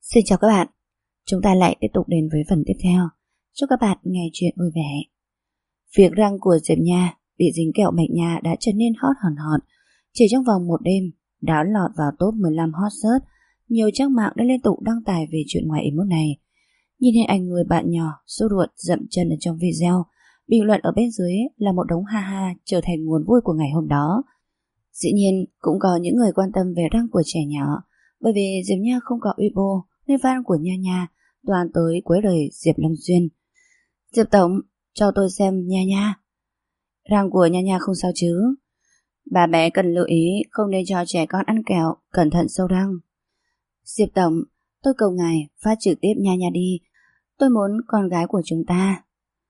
Xin chào các bạn, chúng ta lại tiếp tục đến với phần tiếp theo. Chúc các bạn nghe chuyện vui vẻ. Việc răng của Diệp Nha bị dính kẹo mạch nha đã trở nên hot hòn hot. Chỉ trong vòng một đêm đã lọt vào top 15 hot search. Nhiều trang mạng đã liên tục đăng tải về chuyện ngoài ý muốn này. Nhìn hình ảnh người bạn nhỏ sốt ruột dậm chân ở trong video, bình luận ở bên dưới là một đống ha ha trở thành nguồn vui của ngày hôm đó. Dĩ nhiên cũng có những người quan tâm về răng của trẻ nhỏ, bởi vì Diệp Nha không có Weibo nên fan của Nha Nha toàn tới quấy rầy Diệp Lâm Duyên. Diệp Tổng, cho tôi xem Nha Nha. Răng của Nha Nha không sao chứ? Bà bé cần lưu ý không nên cho trẻ con ăn kẹo, cẩn thận sâu răng. Diệp Tổng, tôi cầu ngài phát trực tiếp Nha Nha đi. Tôi muốn con gái của chúng ta.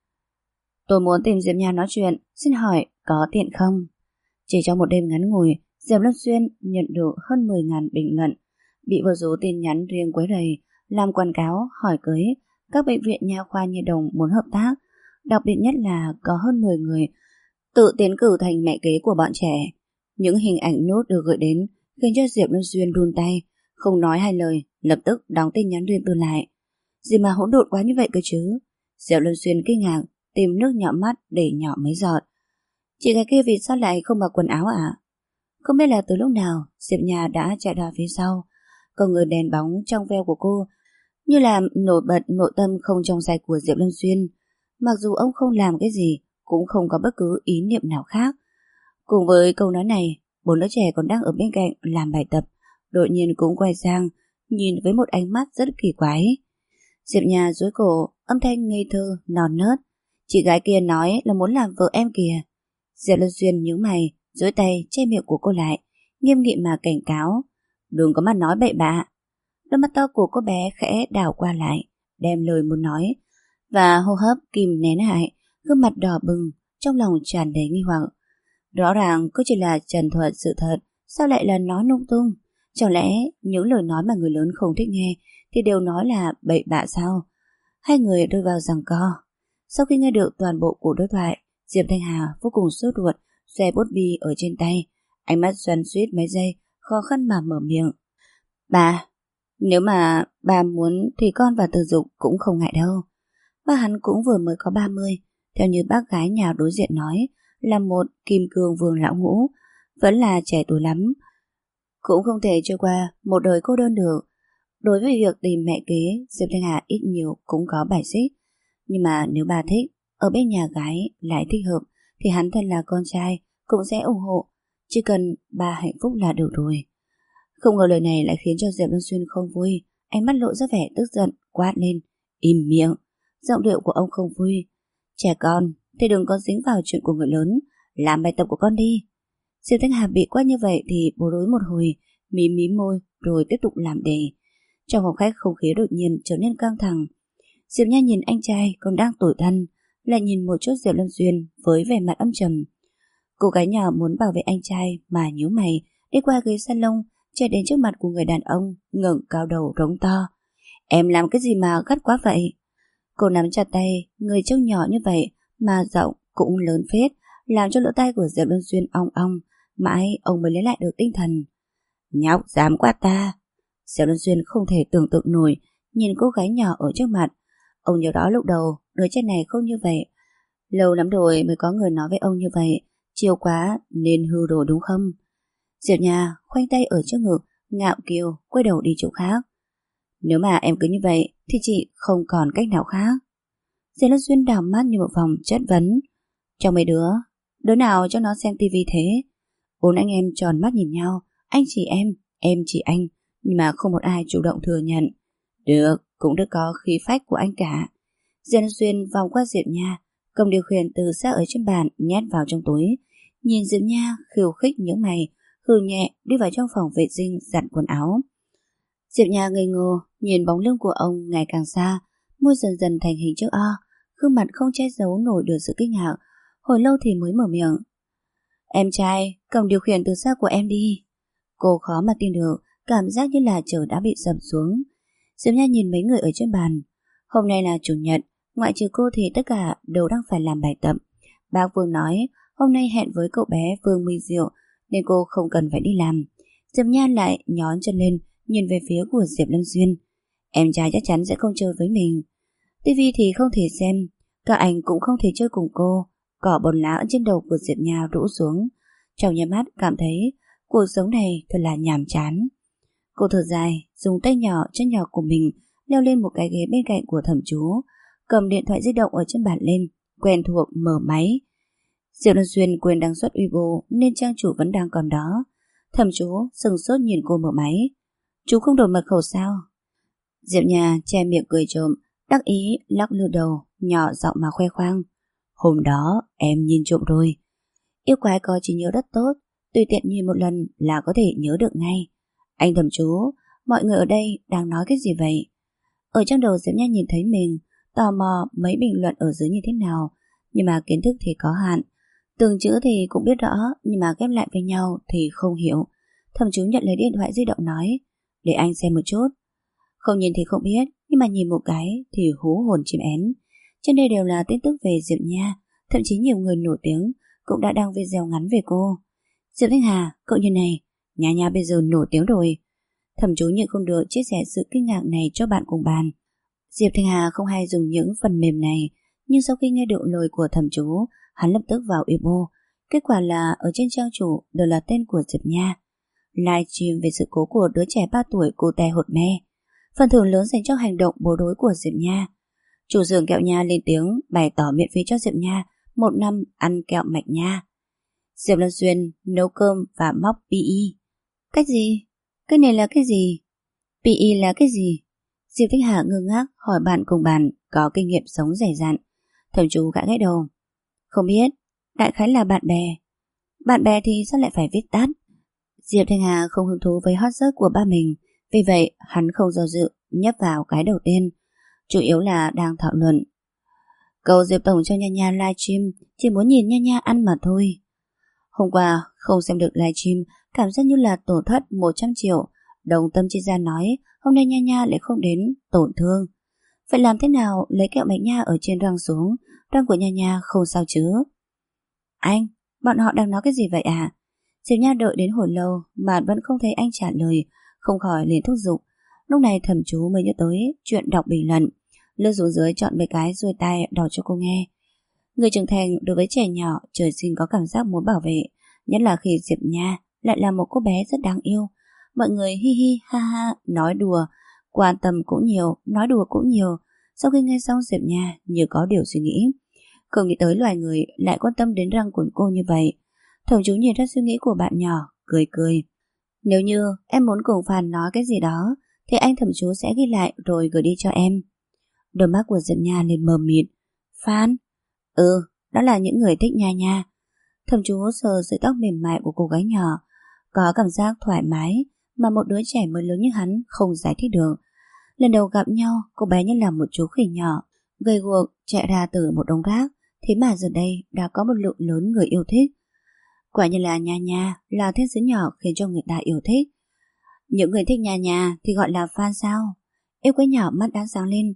Tôi muốn tìm Diệp Nha nói chuyện, xin hỏi có tiện không? Chỉ trong một đêm ngắn ngủi, Diệp Lâm Xuyên nhận được hơn 10.000 bình luận, bị vô số tin nhắn riêng quấy rầy, làm quảng cáo, hỏi cưới, các bệnh viện nha khoa nhi đồng muốn hợp tác. Đặc biệt nhất là có hơn 10 người tự tiến cử thành mẹ kế của bọn trẻ. Những hình ảnh nốt được gửi đến khiến cho Diệp Lâm Xuyên run tay, không nói hai lời, lập tức đóng tin nhắn riêng tư lại. Gì mà hỗn độn quá như vậy cơ chứ? Diệp Lâm Xuyên kinh ngạc, tìm nước nhỏ mắt để nhỏ mấy giọt. Chị gái kia vì sao lại không mặc quần áo ạ? Không biết là từ lúc nào Diệp Nha đã chạy ra phía sau. Còn người đèn bóng trong veo của cô như là nổi bật nội tâm không trong sạch của Diệp Lâm Xuyên. Mặc dù ông không làm cái gì, cũng không có bất cứ ý niệm nào khác. Cùng với câu nói này, bốn đứa trẻ còn đang ở bên cạnh làm bài tập đột nhiên cũng quay sang nhìn với một ánh mắt rất kỳ quái. Diệp Nha duỗi cổ, âm thanh ngây thơ non nớt. Chị gái kia nói là muốn làm vợ em kìa. Diệp Lâm Xuyên nhướng mày, duỗi tay che miệng của cô lại, nghiêm nghị mà cảnh cáo. Đừng có mà nói bậy bạ. Đôi mắt to của cô bé khẽ đảo qua lại, đem lời muốn nói, và hô hấp kìm nén lại, gương mặt đỏ bừng, trong lòng tràn đầy nghi hoặc. Rõ ràng cô chỉ là trần thuật sự thật, sao lại là nói lung tung? Chẳng lẽ những lời nói mà người lớn không thích nghe thì đều nói là bậy bạ sao? Hai người rơi vào giằng co. Sau khi nghe được toàn bộ cuộc đối thoại, Diệp Thanh Hà vô cùng sốt ruột, xoe bút bi ở trên tay, ánh mắt xoắn xuýt mấy giây, khó khăn mà mở miệng. Bà, nếu mà bà muốn thì con và Từ Dục cũng không ngại đâu. Ba hắn cũng vừa mới có 30, theo như bác gái nhà đối diện nói, là một kim cương vương lão ngũ, vẫn là trẻ tuổi lắm. Cũng không thể trôi qua một đời cô đơn được. Đối với việc tìm mẹ kế, Diệp Thanh Hà ít nhiều cũng có bài xích. Nhưng mà nếu bà thích, ở bên nhà gái lại thích hợp, thì hắn thân là con trai cũng sẽ ủng hộ. Chỉ cần bà hạnh phúc là được rồi. Không ngờ lời này lại khiến cho Diệp Lâm Xuyên không vui, ánh mắt lộ ra vẻ tức giận, quát lên. Im miệng. Giọng điệu của ông không vui. Trẻ con thì đừng có dính vào chuyện của người lớn, làm bài tập của con đi. Diệp Thanh Hà bị quát như vậy thì bối rối một hồi, mím mím môi rồi tiếp tục làm đề. Trong phòng khách không khí đột nhiên trở nên căng thẳng. Diệp Nha nhìn anh trai còn đang tủi thân, lại nhìn một chút Diệp Lâm Xuyên với vẻ mặt âm trầm. Cô gái nhỏ muốn bảo vệ anh trai mà nhíu mày, đi qua ghế salon, chạy đến trước mặt của người đàn ông, ngẩng cao đầu rống to. Em làm cái gì mà gắt quá vậy? Cô nắm chặt tay, người trông nhỏ như vậy mà giọng cũng lớn phết, làm cho lỗ tai của Diệp Lâm Xuyên ong ong, mãi ông mới lấy lại được tinh thần. Nhóc dám quát ta. Diệp Lâm Xuyên không thể tưởng tượng nổi, nhìn cô gái nhỏ ở trước mặt. Ông nhớ đó lúc đầu, đứa trẻ này không như vậy. Lâu lắm rồi mới có người nói với ông như vậy, chiều quá nên hư đồ đúng không? Diệp Nha khoanh tay ở trước ngực, ngạo kiều, quay đầu đi chỗ khác. Nếu mà em cứ như vậy thì chị không còn cách nào khác. Diệp Lâm Xuyên đảo mắt như một vòng chất vấn. Trong mấy đứa nào cho nó xem tivi thế? Bốn anh em tròn mắt nhìn nhau, anh chỉ em chỉ anh, nhưng mà không một ai chủ động thừa nhận. Được, cũng được có khí phách của anh cả. Diệp Lâm Xuyên vòng qua Diệp Nha, cầm điều khiển từ xa ở trên bàn nhét vào trong túi. Nhìn Diệp Nha khiêu khích những mày, hừ nhẹ đi vào trong phòng vệ sinh giặt quần áo. Diệp Nha ngây ngô nhìn bóng lưng của ông ngày càng xa, môi dần dần thành hình chữ O, gương mặt không che giấu nổi được sự kinh ngạc. Hồi lâu thì mới mở miệng. Em trai, cầm điều khiển từ xa của em đi. Cô khó mà tin được, cảm giác như là trời đã bị sập xuống. Diệp Nha nhìn mấy người ở trên bàn. Hôm nay là chủ nhật, ngoại trừ cô thì tất cả đều đang phải làm bài tập. Bác Vương nói hôm nay hẹn với cậu bé Vương Minh Diệu nên cô không cần phải đi làm. Diệp Nha lại nhón chân lên, nhìn về phía của Diệp Lâm Xuyên. Em trai chắc chắn sẽ không chơi với mình. Tivi thì không thể xem, các anh cũng không thể chơi cùng cô. Cỏ bồn lá trên đầu của Diệp Nha rũ xuống. Trong nháy mắt cảm thấy cuộc sống này thật là nhàm chán. Cô thở dài, dùng tay nhỏ chân nhỏ của mình leo lên một cái ghế bên cạnh của Thẩm Chú, cầm điện thoại di động ở trên bàn lên, quen thuộc mở máy. Diệp Luân Xuyên quên đăng xuất Weibo nên trang chủ vẫn đang còn đó. Thẩm Chú sừng sốt nhìn cô mở máy. Chú không đổi mật khẩu sao? Diệp Nha che miệng cười trộm, đắc ý lắc lư đầu, nhỏ giọng mà khoe khoang. Hôm đó em nhìn trộm rồi. Yêu quái có trí nhớ rất tốt, tùy tiện nhìn một lần là có thể nhớ được ngay. Anh Thẩm Chú, mọi người ở đây đang nói cái gì vậy? Ở trong đầu Diệp Nha nhìn thấy mình, tò mò mấy bình luận ở dưới như thế nào, nhưng mà kiến thức thì có hạn. Từng chữ thì cũng biết rõ, nhưng mà ghép lại với nhau thì không hiểu. Thẩm Chú nhận lấy điện thoại di động nói, để anh xem một chút. Không nhìn thì không biết, nhưng mà nhìn một cái thì hú hồn chim én. Trên đây đều là tin tức về Diệp Nha, thậm chí nhiều người nổi tiếng cũng đã đăng video ngắn về cô. Diệp Thanh Hà, cậu như này, Nha Nha bây giờ nổi tiếng rồi. Thẩm Chú nhịn không được chia sẻ sự kinh ngạc này cho bạn cùng bàn. Diệp Thanh Hà không hay dùng những phần mềm này, nhưng sau khi nghe được lời của Thẩm Chú, hắn lập tức vào Weibo. Kết quả là ở trên trang chủ đều là tên của Diệp Nha. Livestream về sự cố của đứa trẻ 3 tuổi cô te hột me. Phần thưởng lớn dành cho hành động bố đối của Diệp Nha. Chủ xưởng kẹo Nha lên tiếng bày tỏ miễn phí cho Diệp Nha 1 năm ăn kẹo mạch nha. Diệp Luân Xuyên nấu cơm và móc PE. Cái gì? Cái này là cái gì? PE là cái gì? Diệp Thanh Hà ngơ ngác hỏi bạn cùng bàn có kinh nghiệm sống dày dặn. Thẩm Chú gãi gãi đầu. Không biết, đại khái là bạn bè. Bạn bè thì sao lại phải viết tắt? Diệp Thanh Hà không hứng thú với hot search của ba mình, vì vậy hắn không do dự nhấp vào cái đầu tiên. Chủ yếu là đang thảo luận. Cầu Diệp Tổng cho Nha Nha livestream chỉ muốn nhìn Nha Nha ăn mà thôi. Hôm qua không xem được livestream, cảm giác như là tổn thất 100 triệu. Đồng tâm chuyên gia nói hôm nay Nha Nha lại không đến, tổn thương. Phải làm thế nào lấy kẹo mạch nha ở trên răng xuống, răng của Nha Nha không sao chứ? Anh, bọn họ đang nói cái gì vậy à? Diệp Nha đợi đến hồi lâu mà vẫn không thấy anh trả lời, không khỏi liền thúc giục. Lúc này Thẩm Chú mới nhớ tới chuyện đọc bình luận, lướt xuống dưới chọn mấy cái xuôi tai đọc cho cô nghe. Người trưởng thành đối với trẻ nhỏ trời sinh có cảm giác muốn bảo vệ, nhất là khi Diệp Nha lại là một cô bé rất đáng yêu. Mọi người hi hi ha ha nói đùa, quan tâm cũng nhiều, nói đùa cũng nhiều. Sau khi nghe xong Diệp Nha như có điều suy nghĩ, không nghĩ tới loài người lại quan tâm đến răng của cô như vậy. Thẩm Chú nhìn ra suy nghĩ của bạn nhỏ, cười cười. Nếu như em muốn cùng Phan nói cái gì đó thì anh Thẩm Chú sẽ ghi lại rồi gửi đi cho em. Đôi mắt của Diệp Nha lên mờ mịt. Phan? Ừ, đó là những người thích Nha Nha. Thẩm Chú sờ sợi tóc mềm mại của cô gái nhỏ, có cảm giác thoải mái mà một đứa trẻ mới lớn như hắn không giải thích được. Lần đầu gặp nhau, cô bé như là một chú khỉ nhỏ, gầy guộc chạy ra từ một đống rác, thế mà giờ đây đã có một lượng lớn người yêu thích. Quả như là Nha Nha là thiên sứ nhỏ khiến cho người ta yêu thích. Những người thích Nha Nha thì gọi là fan sao? Yêu quái nhỏ mắt đã sáng lên.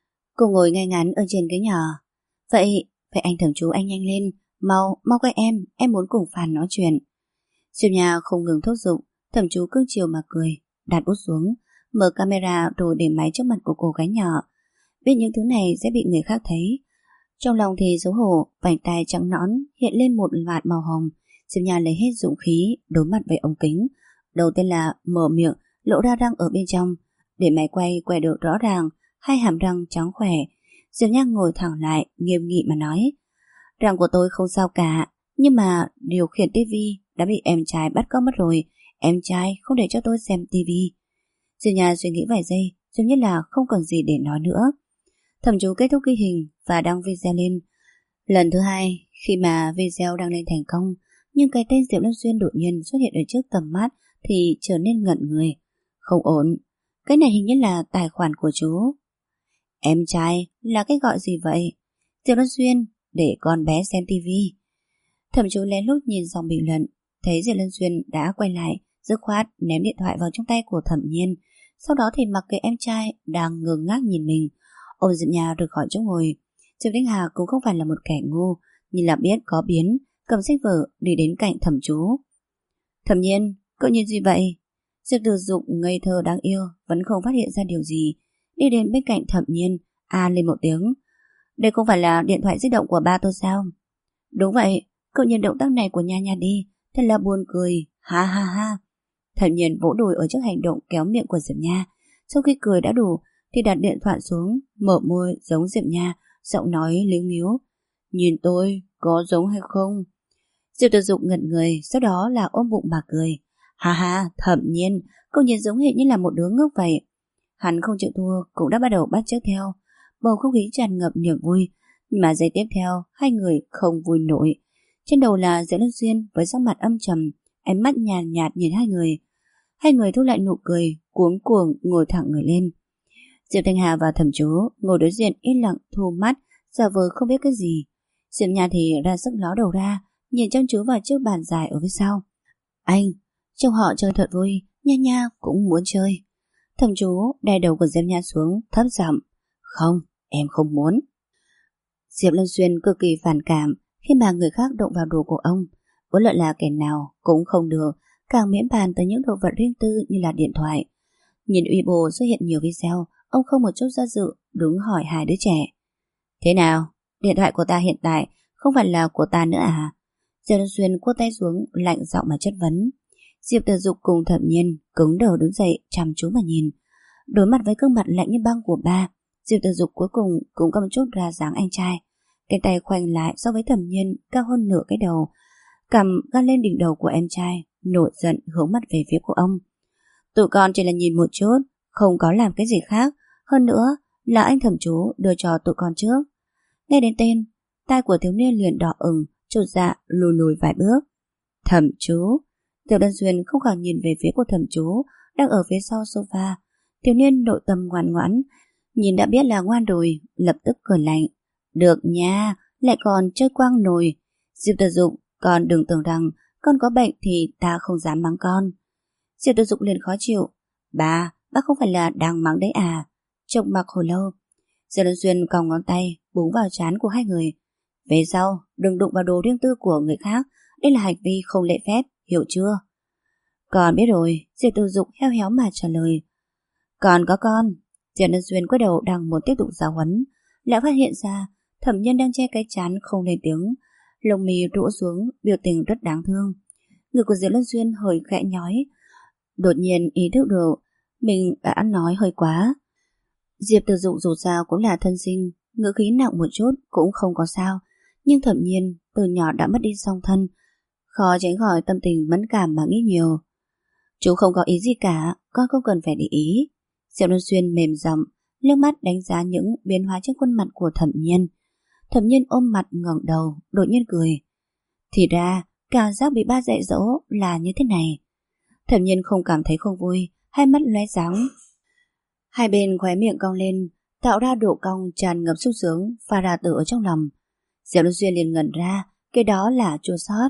Cô ngồi ngay ngắn ở trên ghế nhỏ. Vậy anh Thẩm Chú anh nhanh lên, mau quay em muốn cùng Phan nói chuyện. Diệp Nha không ngừng thúc giục. Thẩm Chú cưng chiều mà cười, đặt bút xuống, mở camera rồi để máy trước mặt của cô gái nhỏ. Biết những thứ này sẽ bị người khác thấy, trong lòng thì xấu hổ, vành tai trắng nõn hiện lên một vạt màu hồng. Diệp Nha lấy hết dũng khí đối mặt với ống kính. Đầu tiên là mở miệng, lộ ra răng ở bên trong, để máy quay được rõ ràng, hai hàm răng trắng khỏe. Diệp Nha ngồi thẳng lại, nghiêm nghị mà nói: răng của tôi không sao cả, nhưng mà điều khiển tivi đã bị em trai bắt cóc mất rồi. Em trai không để cho tôi xem tivi. Diệp Nha suy nghĩ vài giây, giống như là không còn gì để nói nữa. Thẩm Chú kết thúc ghi hình và đăng video lên. Lần thứ hai, khi mà video đăng lên thành công, nhưng cái tên Diệp Luân Xuyên đột nhiên xuất hiện ở trước tầm mắt thì trở nên ngẩn người. Không ổn, cái này hình như là tài khoản của chú. Em trai là cái gọi gì vậy? Diệp Luân Xuyên để con bé xem tivi. Thẩm Chú lén lút nhìn dòng bình luận, thấy Diệp Luân Xuyên đã quay lại, dứt khoát ném điện thoại vào trong tay của Thẩm Nhiên. Sau đó thì mặc kệ em trai đang ngơ ngác nhìn mình, ôm Diệp Nha rời khỏi chỗ ngồi. Diệp Thanh Hà cũng không phải là một kẻ ngu, nhưng là biết có biến, cầm sách vở đi đến cạnh Thẩm Chú. Thẩm Nhiên, cậu nhìn gì vậy? Diệp Tử Dục ngây thơ đáng yêu vẫn không phát hiện ra điều gì. đi đến bên cạnh Thẩm Nhiên, lên một tiếng. Đây không phải là điện thoại di động của ba tôi sao? Đúng vậy, cậu nhìn động tác này của Nha Nha đi, thật là buồn cười, ha ha ha. Thẩm Nhiên vỗ đùi ở trước hành động kéo miệng của Diệp Nha. Sau khi cười đã đủ thì đặt điện thoại xuống, mở môi giống Diệp Nha, giọng nói líu níu. Nhìn tôi, có giống hay không? Diệp Tử Dục ngẩn người, sau đó là ôm bụng mà cười. Ha ha, Thẩm Nhiên, cậu nhìn giống hệt như là một đứa ngốc vậy. Hắn không chịu thua, cũng đã bắt đầu bắt chước theo. Bầu không khí tràn ngập niềm vui, nhưng mà giây tiếp theo, hai người không vui nổi. Trên đầu là Diệp Luân Xuyên với sắc mặt âm trầm, ánh mắt nhàn nhạt nhìn hai người. Hai người thu lại nụ cười, cuống cuồng ngồi thẳng người lên. Diệp Thanh Hà và Thẩm Chú ngồi đối diện yên lặng thu mắt, giả vờ không biết cái gì. Diệp Nha thì ra sức ló đầu ra, nhìn chăm chú vào chiếc bàn dài ở phía sau. Anh, trông họ chơi thật vui, Nha Nha cũng muốn chơi. Thẩm Chú đè đầu của Diệp Nha xuống, thấp giọng. Không, em không muốn. Diệp Lâm Xuyên cực kỳ phản cảm khi mà người khác động vào đồ của ông. Bất luận là kẻ nào cũng không được, càng miễn bàn tới những đồ vật riêng tư như là điện thoại. Nhìn Weibo xuất hiện nhiều video, ông không một chút do dự, đứng hỏi hai đứa trẻ. Thế nào? Điện thoại của ta hiện tại không phải là của ta nữa à? Diệp Lâm Xuyên quơ tay xuống, lạnh giọng mà chất vấn. Diệp Tử Dục cùng Thẩm Nhiên cứng đờ đứng dậy, chăm chú mà nhìn. Đối mặt với gương mặt lạnh như băng của ba, Diệp Tử Dục cuối cùng cũng có một chút ra dáng anh trai. Cái tay khoanh lại so với Thẩm Nhiên cao hơn nửa cái đầu, cầm gác lên đỉnh đầu của em trai, nổi giận hướng mắt về phía của ông. Tụi con chỉ là nhìn một chút, không có làm cái gì khác. Hơn nữa là anh Thẩm Chú đưa cho tụi con trước. Nghe đến tên, tai của thiếu niên liền đỏ ửng, chột dạ lùi lùi vài bước. Thẩm Chú. Diệp Đan Xuyên không khỏi nhìn về phía của Thẩm Chú đang ở phía sau sofa. Thiếu niên nội tâm ngoan ngoãn, nhìn đã biết là ngoan rồi, lập tức cười lạnh. Được nha, lại còn chơi quang nồi. Diệp Tử Dục, con đừng tưởng rằng con có bệnh thì ta không dám mắng con. Diệp Tử Dục liền khó chịu. Ba không phải là đang mắng đấy à? Chốc mặc hồi lâu, Diệp Đan Xuyên còng ngón tay búng vào trán của hai người. Về sau, đừng đụng vào đồ riêng tư của người khác, đây là hành vi không lễ phép, hiểu chưa? Con biết rồi, Diệp Tử Dục heo héo mà trả lời. Còn có con. Diệp Đan Xuyên quay đầu đang muốn tiếp tục giáo huấn, lại phát hiện ra Thẩm Nhân đang che cái trán không lên tiếng, lông mi rũ xuống, biểu tình rất đáng thương. Người của Diệp Đan Xuyên hơi khẽ nhói, đột nhiên ý thức được mình đã ăn nói hơi quá. Diệp Tử Dục dù sao cũng là thân sinh, ngữ khí nặng một chút cũng không có sao, nhưng Thẩm Nhiên từ nhỏ đã mất đi song thân, khó tránh khỏi tâm tình mẫn cảm mà nghĩ nhiều. Chú không có ý gì cả, con không cần phải để ý. Diệp Đan Xuyên mềm giọng, liếc mắt đánh giá những biến hóa trên khuôn mặt của Thẩm Nhiên. Thẩm Nhiên ôm mặt ngẩng đầu, đột nhiên cười. Thì ra, cảm giác bị ba dạy dỗ là như thế này. Thẩm Nhiên không cảm thấy không vui, hai mắt lóe sáng. Hai bên khóe miệng cong lên, tạo ra độ cong tràn ngập sung sướng, pha ra từ ở trong lòng. Diệp Đan Xuyên liền ngẩn ra, cái đó là chua xót.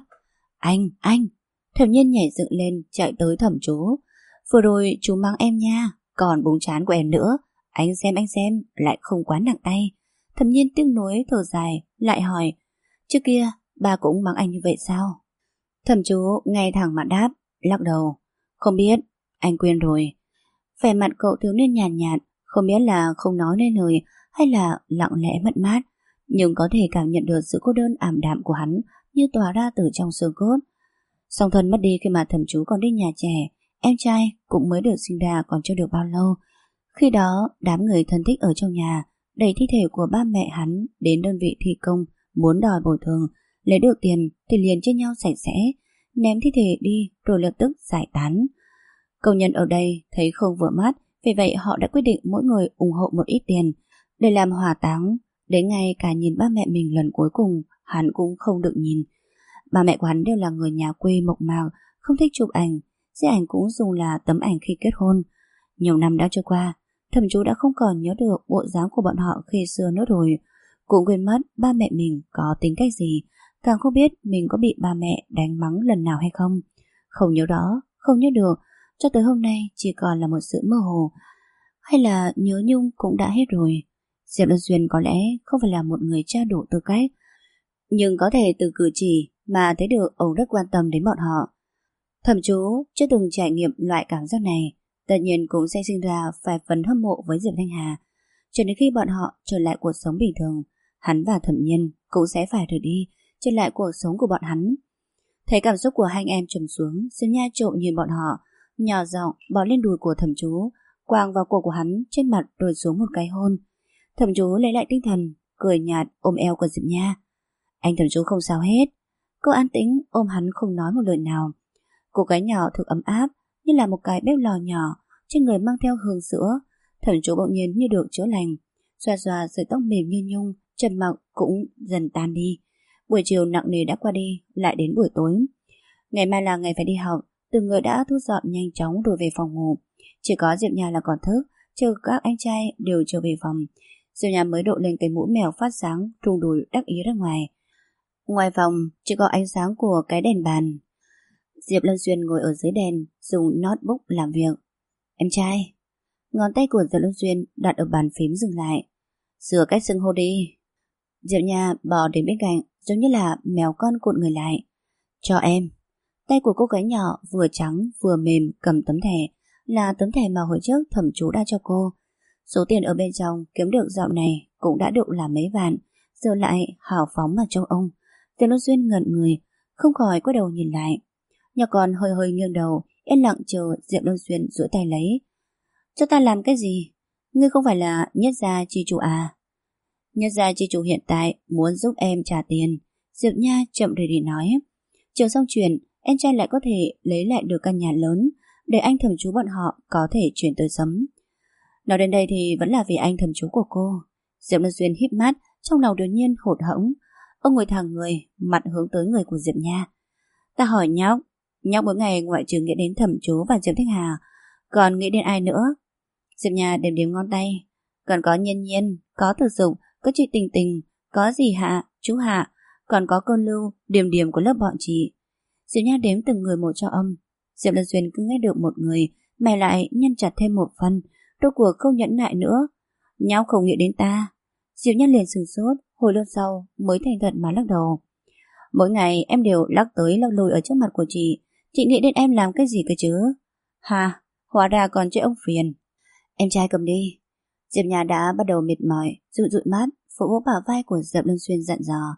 Anh! Thẩm Nhiên nhảy dựng lên, chạy tới Thẩm Chú. Vừa rồi chú mắng em nha, còn búng trán của em nữa. Anh xem, lại không quá nặng tay. Thẩm Nhiên tiếc nuối thở dài, lại hỏi. Trước kia, ba cũng mắng anh như vậy sao? Thẩm Chú ngay thẳng mà đáp, lắc đầu. Không biết, anh quên rồi. Vẻ mặt cậu thiếu niên nhàn nhạt, không biết là không nói nên lời hay là lặng lẽ mất mát, nhưng có thể cảm nhận được sự cô đơn ảm đạm của hắn như tỏa ra từ trong xương cốt. Song thân mất đi khi mà Thẩm Chú còn đi nhà trẻ, em trai cũng mới được sinh ra còn chưa được bao lâu. Khi đó, đám người thân thích ở trong nhà đẩy thi thể của ba mẹ hắn đến đơn vị thi công muốn đòi bồi thường, lấy được tiền thì liền chia nhau sạch sẽ, ném thi thể đi rồi lập tức giải tán. Công nhân ở đây thấy không vừa mắt, vì vậy họ đã quyết định mỗi người ủng hộ một ít tiền để làm hỏa táng. Đến ngay cả nhìn ba mẹ mình lần cuối cùng hắn cũng không được nhìn. Ba mẹ của hắn đều là người nhà quê mộc mạc, không thích chụp ảnh, giấy ảnh cũng dùng là tấm ảnh khi kết hôn. Nhiều năm đã trôi qua, Thẩm Chú đã không còn nhớ được bộ dáng của bọn họ khi xưa nữa rồi, cũng quên mất ba mẹ mình có tính cách gì, càng không biết mình có bị ba mẹ đánh mắng lần nào hay không. Không nhớ đó, không nhớ được, cho tới hôm nay chỉ còn là một sự mơ hồ, hay là nhớ nhung cũng đã hết rồi. Diệp Đan Xuyên có lẽ không phải là một người cha đủ tư cách, nhưng có thể từ cử chỉ mà thấy được ông rất quan tâm đến bọn họ. Thẩm Chú chưa từng trải nghiệm loại cảm giác này, tất nhiên cũng sẽ sinh ra vài phần hâm mộ với Diệp Thanh Hà. Cho đến khi bọn họ trở lại cuộc sống bình thường, hắn và Thẩm Nhiên cũng sẽ phải rời đi, trở lại cuộc sống của bọn hắn. Thấy cảm xúc của hai anh em trầm xuống, Diệp Nha trộm nhìn bọn họ, nhỏ giọng bỏ lên đùi của Thẩm Chú, quàng vào cổ của hắn, trên mặt rồi xuống một cái hôn. Thẩm Chú lấy lại tinh thần, cười nhạt ôm eo của Diệp Nha. Anh Thẩm Chú không sao hết. Cô an tĩnh ôm hắn không nói một lời nào. Cô gái nhỏ thực ấm áp, như là một cái bếp lò nhỏ, trên người mang theo hương sữa. Thẩm Chú bỗng nhiên như được chữa lành, xoa xoa sợi tóc mềm như nhung, trầm mặc cũng dần tan đi. Buổi chiều nặng nề đã qua đi, lại đến buổi tối. Ngày mai là ngày phải đi học, từng người đã thu dọn nhanh chóng rồi về phòng ngủ. Chỉ có Diệp Nha là còn thức, chờ các anh trai đều trở về phòng. Diệp Nha mới đội lên cái mũ mèo phát sáng, rung đùi đắc ý ra ngoài. Ngoài phòng chỉ có ánh sáng của cái đèn bàn. Diệp Lâm Xuyên ngồi ở dưới đèn, dùng notebook làm việc. Em trai. Ngón tay của Diệp Lâm Xuyên đặt ở bàn phím dừng lại. Sửa cách xưng hô đi. Diệp Nha bò đến bên cạnh, giống như là mèo con cuộn người lại. Cho em. Tay của cô gái nhỏ vừa trắng vừa mềm cầm tấm thẻ, là tấm thẻ mà hồi trước Thẩm Chú đã cho cô. Số tiền ở bên trong kiếm được dạo này cũng đã được là mấy vạn, giờ lại hào phóng mà cho ông. Diệp Lâm Xuyên ngẩn người, không khỏi quay đầu nhìn lại. Nhỏ con hơi hơi nghiêng đầu, yên lặng chờ Diệp Lâm Xuyên duỗi tay lấy. Cho ta làm cái gì? Ngươi không phải là nhất gia chi chủ à? Nhất gia chi chủ hiện tại muốn giúp em trả tiền. Diệp Nha chậm rì rì nói. Chờ xong chuyện, em trai lại có thể lấy lại được căn nhà lớn, để anh Thẩm Chú bọn họ có thể chuyển tới sống. Nói đến đây thì vẫn là vì anh Thẩm Chú của cô. Diệp Lâm Xuyên híp mắt, trong lòng đột nhiên hụt hẫng. Ông ngồi thẳng người, mặt hướng tới người của Diệp Nha. Ta hỏi nhóc mỗi ngày ngoại trừ nghĩ đến Thẩm Chú và Diệp Thanh Hà, còn nghĩ đến ai nữa? Diệp Nha đếm đếm ngón tay. Còn có Nhiên Nhiên, có Thực Dụng, có chị Tình Tình, có dì Hạ, chú Hạ, còn có Côn Lưu, Điềm Điềm của lớp bọn chị. Diệp Nha đếm từng người một cho ông. Diệp Lâm Xuyên cứ nghe được một người, mày lại nhân chặt thêm một phần, rốt cuộc không nhẫn nại nữa. Nhau không nghĩ đến ta. Diệp Nha liền sửng sốt, hồi lâu sau mới thành thật mà lắc đầu. Mỗi ngày em đều lắc tới lắc lùi ở trước mặt của chị nghĩ đến em làm cái gì cơ chứ? Hà, hóa ra còn chơi ông phiền. Em trai cầm đi. Diệp Nha đã bắt đầu mệt mỏi, dụi dụi mắt, vỗ vỗ bả vai của Diệp Lâm Xuyên dặn dò.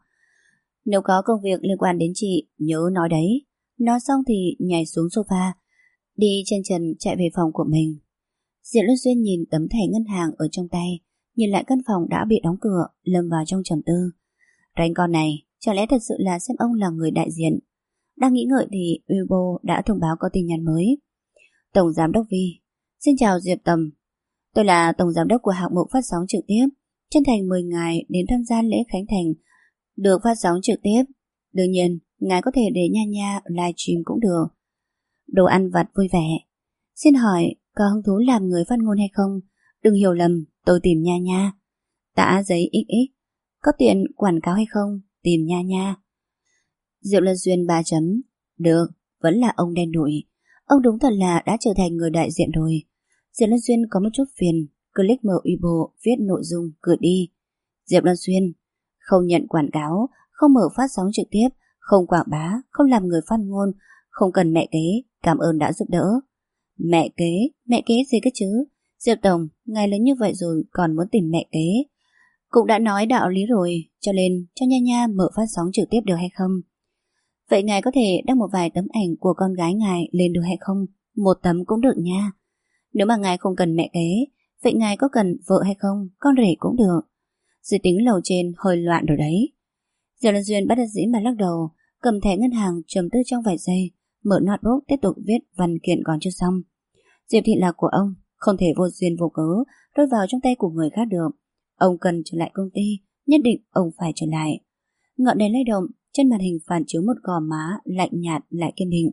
Nếu có công việc liên quan đến chị, nhớ nói đấy. Nói xong thì nhảy xuống sofa, đi chân trần chạy về phòng của mình. Diệp Lâm Xuyên nhìn tấm thẻ ngân hàng ở trong tay, nhìn lại căn phòng đã bị đóng cửa, lâm vào trong trầm tư. Ranh con này, chẳng lẽ thật sự là xem ông là người đại diện? Đang nghĩ ngợi thì Weibo đã thông báo có tin nhắn mới. Tổng Giám đốc Vi. Xin chào Diệp Tầm. Tôi là Tổng Giám đốc của hạng mục phát sóng trực tiếp. Chân thành mời ngài đến tham gia lễ khánh thành được phát sóng trực tiếp. Đương nhiên, ngài có thể để Nha Nha livestream cũng được. Đồ ăn vặt vui vẻ. Xin hỏi, có hứng thú làm người phát ngôn hay không? Đừng hiểu lầm, tôi tìm Nha Nha. Tã giấy XX. Có tiền quảng cáo hay không? Tìm Nha Nha. Diệp Lâm Xuyên 3 chấm. Được, vẫn là ông đen đủi. Ông đúng thật là đã trở thành người đại diện rồi. Diệp Lâm Xuyên có một chút phiền, click mở Weibo, viết nội dung, gửi đi. Diệp Lâm Xuyên, không nhận quảng cáo, không mở phát sóng trực tiếp, không quảng bá, không làm người phát ngôn, không cần mẹ kế, cảm ơn đã giúp đỡ. Mẹ kế gì cơ chứ? Diệp Tổng, ngài lớn như vậy rồi còn muốn tìm mẹ kế. Cũng đã nói đạo lý rồi, cho nên cho Nha Nha mở phát sóng trực tiếp được hay không? Vậy ngài có thể đăng một vài tấm ảnh của con gái ngài lên được hay không? Một tấm cũng được nha. Nếu mà ngài không cần mẹ kế, vậy ngài có cần vợ hay không? Con rể cũng được. Dự tính lầu trên hơi loạn rồi đấy. Diệp Lâm Xuyên bất đắc dĩ mà lắc đầu, cầm thẻ ngân hàng trầm tư trong vài giây, mở notebook tiếp tục viết văn kiện còn chưa xong. Diệp Thị là của ông, không thể vô duyên vô cớ rơi vào trong tay của người khác được. Ông cần trở lại công ty, nhất định ông phải trở lại. Ngọn đèn lay động, trên màn hình phản chiếu một gò má lạnh nhạt lại kiên định.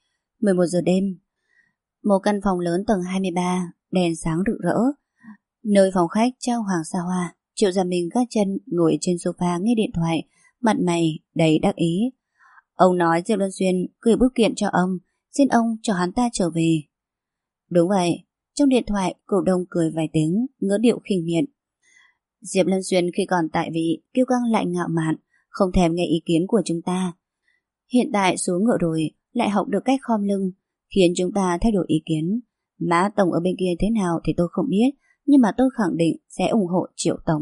11 giờ đêm. Một căn phòng lớn tầng 23, đèn sáng rực rỡ. Nơi phòng khách trao hoàng sa hoa, Triệu Gia Minh gác chân ngồi trên sofa nghe điện thoại, mặt mày đầy đắc ý. Ông nói Diệp Lâm Xuyên gửi bưu kiện cho ông, xin ông cho hắn ta trở về. Đúng vậy. Trong điện thoại, cổ đông cười vài tiếng, ngữ điệu khinh miệt. Diệp Lâm Xuyên khi còn tại vị, kiêu căng lại ngạo mạn, không thèm nghe ý kiến của chúng ta. Hiện tại xuống ngựa rồi, lại học được cách khom lưng, khiến chúng ta thay đổi ý kiến. Má Tổng ở bên kia thế nào thì tôi không biết, nhưng mà tôi khẳng định sẽ ủng hộ Triệu Tổng.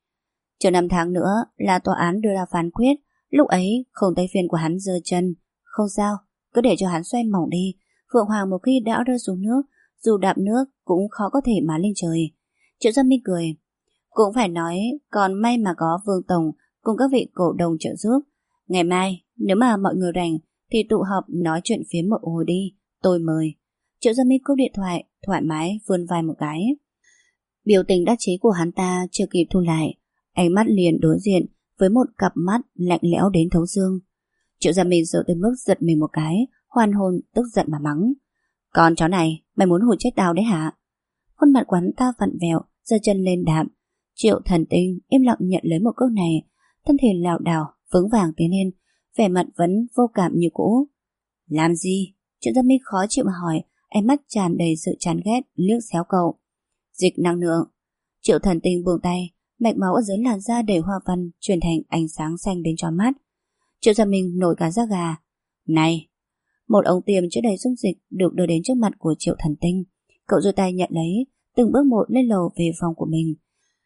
Chờ 5 tháng nữa là tòa án đưa ra phán quyết, lúc ấy không tới phiên của hắn giơ chân. Không sao, cứ để cho hắn xoay mỏng đi. Phượng Hoàng một khi đã rơi xuống nước, dù đạp nước cũng khó có thể mà lên trời. Triệu Gia Minh cười. Cũng phải nói, còn may mà có Vương Tổng cùng các vị cổ đồng trợ giúp. Ngày mai, nếu mà mọi người rảnh thì tụ họp nói chuyện phiếm một hồi đi, tôi mời. Triệu Gia Minh cúp điện thoại, thoải mái vươn vai một cái. Biểu tình đắc chí của hắn ta chưa kịp thu lại, ánh mắt liền đối diện với một cặp mắt lạnh lẽo đến thấu xương. Triệu Gia Minh sợ tới mức giật mình một cái, hoan hồn tức giận mà mắng. Con chó này, mày muốn hù chết tao đấy hả? Khuôn mặt của hắn ta vặn vẹo, giơ chân lên đạp. Triệu Thần Tinh im lặng nhận lấy một cước này, thân thể lảo đảo vững vàng tiến lên, vẻ mặt vẫn vô cảm như cũ. Làm gì? Triệu Gia Minh khó chịu mà hỏi, ánh mắt tràn đầy sự chán ghét liếc xéo cậu. Dịch năng lượng. Triệu Thần Tinh buông tay, mạch máu ở dưới làn da đầy hoa văn chuyển thành ánh sáng xanh đến chói mắt. Triệu Gia Minh nổi cả da gà. Này! Một ống tiêm chứa đầy dung dịch được đưa đến trước mặt của Triệu Thần Tinh. Cậu giơ tay nhận lấy, từng bước một lên lầu về phòng của mình.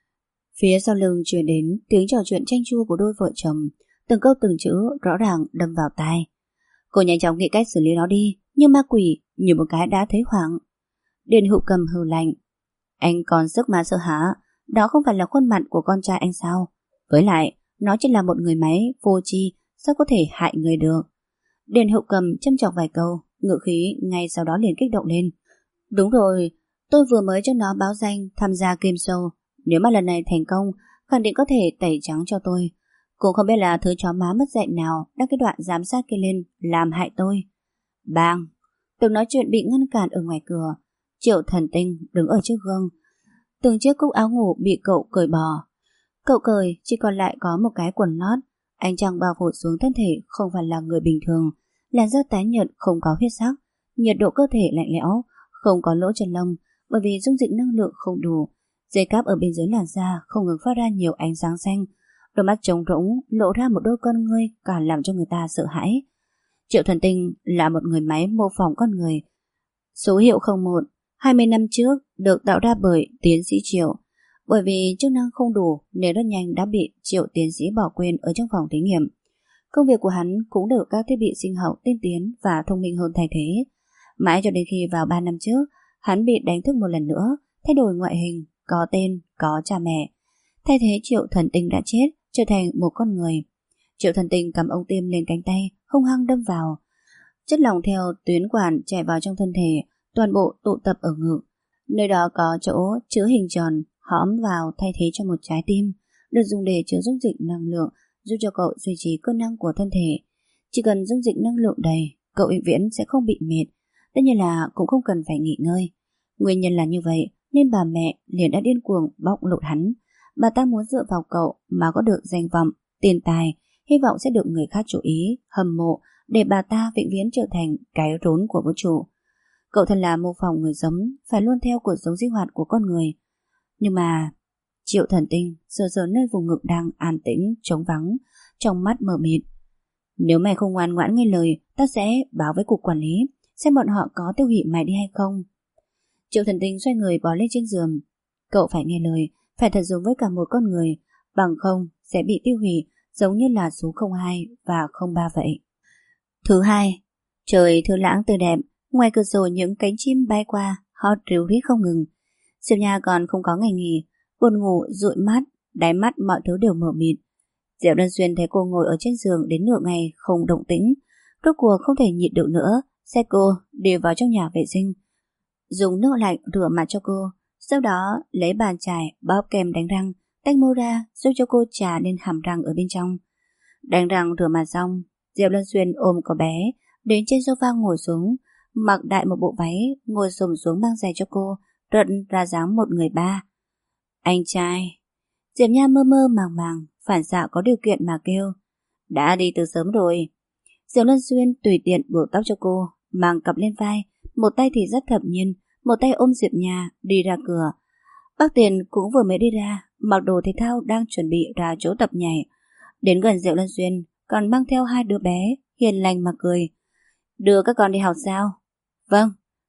Phía sau lưng truyền đến tiếng trò chuyện chanh chua của đôi vợ chồng, từng câu từng chữ rõ ràng đâm vào tai. Cô nhanh chóng nghĩ cách xử lý nó đi, nhưng ma quỷ như một cái đã thấy hoảng. Điền Hữu Cầm hừ lạnh. Anh còn sức mà sợ hả? Đó không phải là khuôn mặt của con trai anh sao? Với lại, nó chỉ là một người máy vô tri, sao có thể hại người được? Điền Hữu Cầm châm chọc vài câu, ngữ khí ngay sau đó liền kích động lên. Đúng rồi, tôi vừa mới cho nó báo danh tham gia game show. Nếu mà lần này thành công, khẳng định có thể tẩy trắng cho tôi. Cũng không biết là thứ chó má mất dạy nào đăng cái đoạn giám sát kia lên làm hại tôi. Bang! Từng nói chuyện bị ngăn cản ở ngoài cửa. Triệu Thần Tinh đứng ở trước gương. Từng chiếc cúc áo ngủ bị cậu cởi bỏ. Cậu cởi chỉ còn lại có một cái quần lót. Ánh trăng bao phủ xuống thân thể không phải là người bình thường. Làn da tái nhợt không có huyết sắc, nhiệt độ cơ thể lạnh lẽo, không có lỗ chân lông bởi vì dung dịch năng lượng không đủ. Dây cáp ở bên dưới làn da không ngừng phát ra nhiều ánh sáng xanh. Đôi mắt trống rỗng lộ ra một đôi con ngươi càng làm cho người ta sợ hãi. Triệu Thần Tinh là một người máy mô phỏng con người. Số hiệu 01, 20 năm trước được tạo ra bởi tiến sĩ Triệu. Bởi vì chức năng không đủ nên rất nhanh đã bị Triệu tiến sĩ bỏ quên ở trong phòng thí nghiệm. Công việc của hắn cũng được các thiết bị sinh học tiên tiến và thông minh hơn thay thế. Mãi cho đến khi vào 3 năm trước, hắn bị đánh thức một lần nữa, thay đổi ngoại hình, có tên, có cha mẹ. Thay thế Triệu Thần Tinh đã chết, trở thành một con người. Triệu Thần Tinh cầm ống tiêm lên cánh tay, hung hăng đâm vào. Chất lỏng theo tuyến quản chạy vào trong thân thể, toàn bộ tụ tập ở ngực. Nơi đó có chỗ chứa hình tròn, hõm vào thay thế cho một trái tim, được dùng để chứa dung dịch năng lượng, giúp cho cậu duy trì cơ năng của thân thể. Chỉ cần dung dịch năng lượng đầy, cậu vĩnh viễn sẽ không bị mệt. Tất nhiên là cũng không cần phải nghỉ ngơi. Nguyên nhân là như vậy nên bà mẹ liền đã điên cuồng bóc lột hắn. Bà ta muốn dựa vào cậu mà có được danh vọng, tiền tài, hy vọng sẽ được người khác chú ý, hâm mộ, để bà ta vĩnh viễn trở thành cái rốn của vũ trụ. Cậu thật là mô phỏng người giống, phải luôn theo cuộc sống sinh hoạt của con người. Nhưng mà Triệu Thần Tinh sờ sờ nơi vùng ngực đang an tĩnh, trống vắng, trong mắt mờ mịt. Nếu mày không ngoan ngoãn nghe lời, ta sẽ báo với cục quản lý, xem bọn họ có tiêu hủy mày đi hay không. Triệu Thần Tinh xoay người bò lên trên giường. Cậu phải nghe lời, phải thật giống với cả một con người, bằng không sẽ bị tiêu hủy, giống như là số 02 và 03 vậy. Thứ hai, trời thư lãng tươi đẹp, ngoài cửa sổ những cánh chim bay qua, hót ríu rít không ngừng. Diệp Nha còn không có ngày nghỉ, buồn ngủ dụi mắt, đáy mắt mọi thứ đều mờ mịt. Diệu Đơn Xuyên thấy cô ngồi ở trên giường đến nửa ngày không động tĩnh, rốt cuộc không thể nhịn được nữa, xách cô đi vào trong nhà vệ sinh, dùng nước lạnh rửa mặt cho cô, sau đó lấy bàn chải bóp kem đánh răng, tách mô ra giúp cho cô chà lên hàm răng ở bên trong. Đánh răng rửa mặt xong, Diệp Đơn Xuyên ôm cậu bé đến trên sofa ngồi xuống, mặc đại một bộ váy, ngồi xổm xuống mang giày cho cô, rận ra dáng một người ba. Anh trai. Diệp Nha mơ mơ màng màng, phản xạ có điều kiện mà kêu. Đã đi từ sớm rồi. Diệp Luân Xuyên tùy tiện buộc tóc cho cô, mang cặp lên vai, một tay thì rất thập nhiên, một tay ôm Diệp Nha đi ra cửa. Bác Tiền cũng vừa mới đi ra, mặc đồ thể thao đang chuẩn bị ra chỗ tập nhảy. Đến gần Diệp Luân Xuyên còn mang theo hai đứa bé, hiền lành mà cười. Đưa các con đi học sao? Vâng.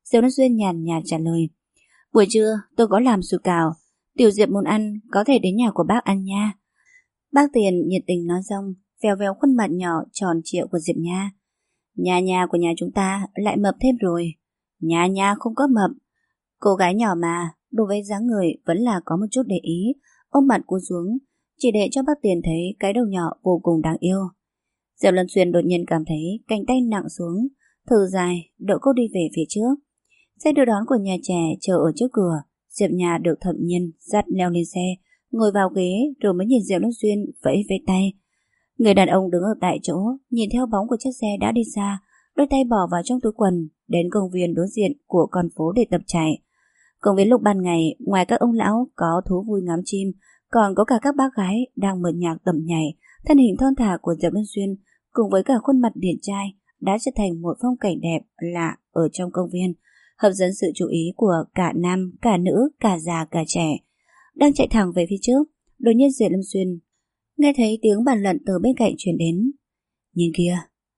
Diệp Lâm Xuyên nhàn nhạt trả lời. Buổi trưa tôi có làm sủi cảo, Tiểu Diệp muốn ăn có thể đến nhà của bác ăn nha. Bác Tiền nhiệt tình nói xong, vèo vèo khuôn mặt nhỏ tròn trịa của Diệp Nha. Nhà của nhà chúng ta lại mập thêm rồi. Nhà không có mập. Cô gái nhỏ mà, đối với dáng người vẫn là có một chút để ý, ôm mặt cúi xuống, chỉ để cho bác Tiền thấy cái đầu nhỏ vô cùng đáng yêu. Diệp Lâm Xuyên đột nhiên cảm thấy cánh tay nặng xuống, thở dài, đỡ cô đi về phía trước. Xe đưa đón của nhà trẻ chờ ở trước cửa. Diệp Nha được Thẩm Nhiên dắt leo lên xe, ngồi vào ghế rồi mới nhìn Diệp Lâm Xuyên vẫy vẫy tay. Người đàn ông đứng ở tại chỗ, nhìn theo bóng của chiếc xe đã đi xa, đôi tay bỏ vào trong túi quần, đến công viên đối diện của con phố để tập chạy. Công viên lúc ban ngày, ngoài các ông lão có thú vui ngắm chim, còn có cả các bác gái đang mở nhạc tẩm nhảy. Thân hình thon thả của Diệp Lâm Xuyên cùng với cả khuôn mặt điển trai đã trở thành một phong cảnh đẹp lạ ở trong công viên, hấp dẫn sự chú ý của cả nam, cả nữ, cả già, cả trẻ. Đang chạy thẳng về phía trước, đột nhiên Diệp Lâm Xuyên nghe thấy tiếng bàn luận từ bên cạnh truyền đến. Nhìn kia,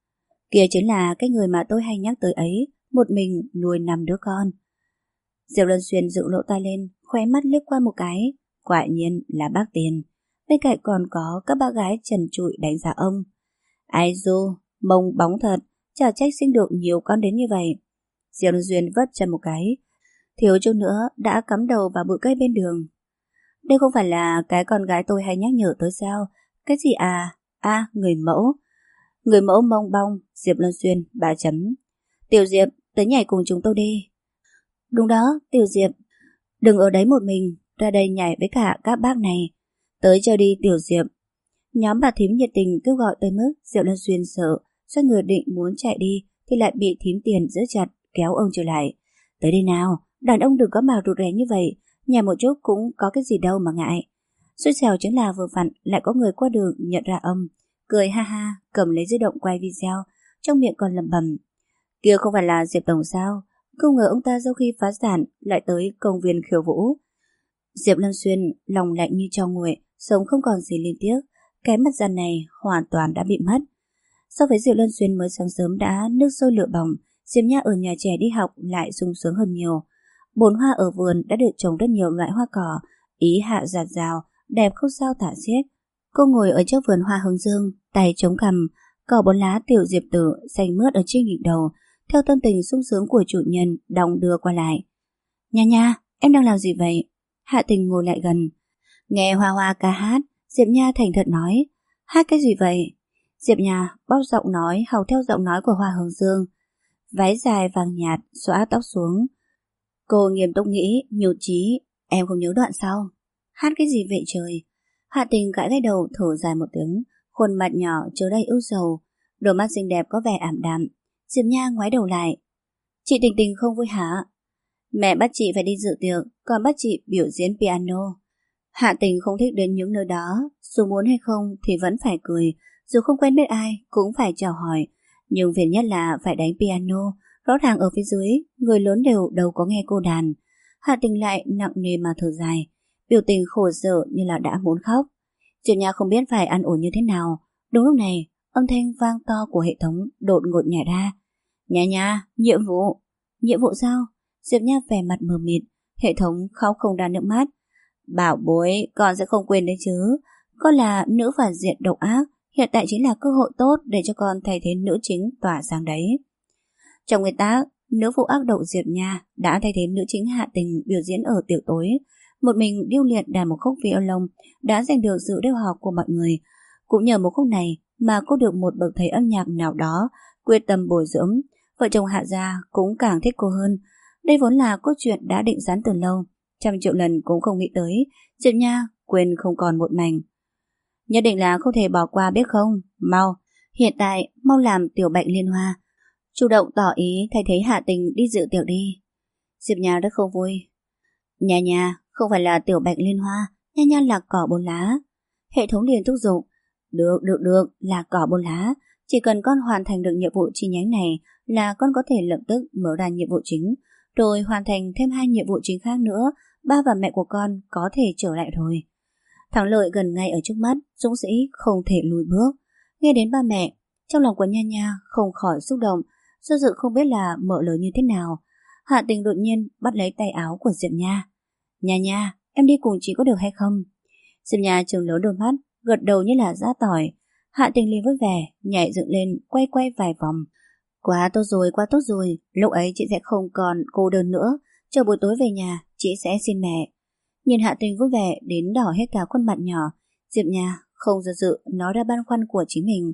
kia chính là cái người mà tôi hay nhắc tới ấy, một mình nuôi 5 đứa con. Diệp Lâm Xuyên dựng lỗ tai lên, khóe mắt liếc qua một cái, quả nhiên là bác Tiền. Bên cạnh còn có các bác gái trần trụi đánh giá ông. Ai dô, mông bóng thật, chả trách sinh được nhiều con đến như vậy. Diệp Lâm Xuyên vất chân một cái, thiếu chút nữa đã cắm đầu vào bụi cây bên đường. Đây không phải là cái con gái tôi hay nhắc nhở tới sao? Cái gì à? À, người mẫu. Người mẫu mông bong. Diệp Lâm Xuyên, 3 chấm. Tiểu Diệp, tới nhảy cùng chúng tôi đi. Đúng đó, Tiểu Diệp. Đừng ở đấy một mình, ra đây nhảy với cả các bác này. Tới chơi đi Tiểu Diệp. Nhóm bà thím nhiệt tình kêu gọi tới mức Diệp Lâm Xuyên sợ, xoay người định muốn chạy đi thì lại bị thím Tiền giữ chặt, kéo ông trở lại. Tới đây nào, đàn ông đừng có mà rụt rè như vậy, nhảy một chút cũng có cái gì đâu mà ngại. Xui xẻo chính là vừa vặn lại có người qua đường nhận ra ông, cười ha ha, cầm lấy di động quay video, trong miệng còn lẩm bẩm. Kia không phải là Diệp Tổng sao? Không ngờ ông ta sau khi phá sản lại tới công viên khiêu vũ. Diệp Lâm Xuyên lòng lạnh như tro nguội, sống không còn gì liên tiếc. Cái mặt dàn này hoàn toàn đã bị mất. So với Diệp Lâm Xuyên mới sáng sớm đã nước sôi lửa bỏng, Diệp Nha ở nhà trẻ đi học lại sung sướng hơn nhiều. Bồn hoa ở vườn đã được trồng rất nhiều loại hoa cỏ, ý hạ rạt rào, đẹp không sao tả xiết. Cô ngồi ở trước vườn hoa hướng dương, tay chống cằm, cỏ 4 lá tiểu diệp tử xanh mướt ở trên đỉnh đầu, theo tâm tình sung sướng của chủ nhân đong đưa qua lại. Nha, em đang làm gì vậy? Hạ Tình ngồi lại gần, nghe Hoa Hoa ca hát. Diệp Nha thành thật nói, hát cái gì vậy? Diệp Nha bóc giọng nói hầu theo giọng nói của Hoa Hướng Dương. Váy dài vàng nhạt, xõa tóc xuống. Cô nghiêm túc nghĩ, nhụt chí, em không nhớ đoạn sau. Hát cái gì vậy trời? Hạ Tình gãi gãi đầu thở dài một tiếng, khuôn mặt nhỏ chứa đầy ưu sầu, đôi mắt xinh đẹp có vẻ ảm đạm. Diệp Nha ngoái đầu lại. Chị Tình Tình không vui hả? Mẹ bắt chị phải đi dự tiệc, còn bắt chị biểu diễn piano. Hạ Tình không thích đến những nơi đó, dù muốn hay không thì vẫn phải cười, dù không quen biết ai cũng phải chào hỏi, nhưng phiền nhất là phải đánh piano, rõ ràng ở phía dưới, người lớn đều đâu có nghe cô đàn. Hạ Tình lại nặng nề mà thở dài, biểu tình khổ sở như là đã muốn khóc. Diệp Nha không biết phải ăn ủi như thế nào. Đúng lúc này, âm thanh vang to của hệ thống đột ngột nhảy ra. Nha, nhiệm vụ. Nhiệm vụ sao? Diệp Nha vẻ mặt mờ mịt, hệ thống khóc không ra nước mắt. Bảo bối, con sẽ không quên đấy chứ. Con là nữ phản diện độc ác, hiện tại chính là cơ hội tốt để cho con thay thế nữ chính tỏa sáng đấy. Trong nguyên tắc, nữ phụ ác độc Diệp Nha đã thay thế nữ chính Hạ Tình biểu diễn ở tiệc tối. Một mình điêu luyện đàn một khúc violon đã giành được sự đeo học của mọi người. Cũng nhờ một khúc này mà cô được một bậc thầy âm nhạc nào đó quyết tâm bồi dưỡng. Vợ chồng Hạ gia cũng càng thích cô hơn. Đây vốn là cốt truyện đã định sẵn từ lâu, 100 triệu lần cũng không nghĩ tới Diệp Nha quên không còn một mảnh. Nhất định là không thể bỏ qua biết không? Hiện tại mau làm tiểu bệnh liên hoa, chủ động tỏ ý thay thế Hạ Tình đi dự tiệc đi. Diệp Nha rất không vui. Nha, không phải là tiểu bạch liên hoa, nha là cỏ 4 lá. Hệ thống liền thúc giục. Được, là cỏ 4 lá. Chỉ cần con hoàn thành được nhiệm vụ chi nhánh này là con có thể lập tức mở ra nhiệm vụ chính, rồi hoàn thành thêm 2 nhiệm vụ chính khác nữa, ba và mẹ của con có thể trở lại rồi. Thắng lợi gần ngay ở trước mắt, dũng sĩ không thể lùi bước. Nghe đến ba mẹ, trong lòng của Nha không khỏi xúc động, do dự không biết là mở lời như thế nào. Hạ Tình đột nhiên bắt lấy tay áo của Diệp Nha. Nha Nha, em đi cùng chị có được hay không? Diệp Nha trừng lớn đôi mắt, gật đầu như là giã tỏi. Hạ Tình liền vui vẻ, nhảy dựng lên, quay quay vài vòng. Quá tốt rồi, lúc ấy chị sẽ không còn cô đơn nữa. Chờ buổi tối về nhà, chị sẽ xin mẹ. Nhìn Hạ Tình vui vẻ đến đỏ hết cả khuôn mặt nhỏ, Diệp Nha không do dự nói ra băn khoăn của chính mình.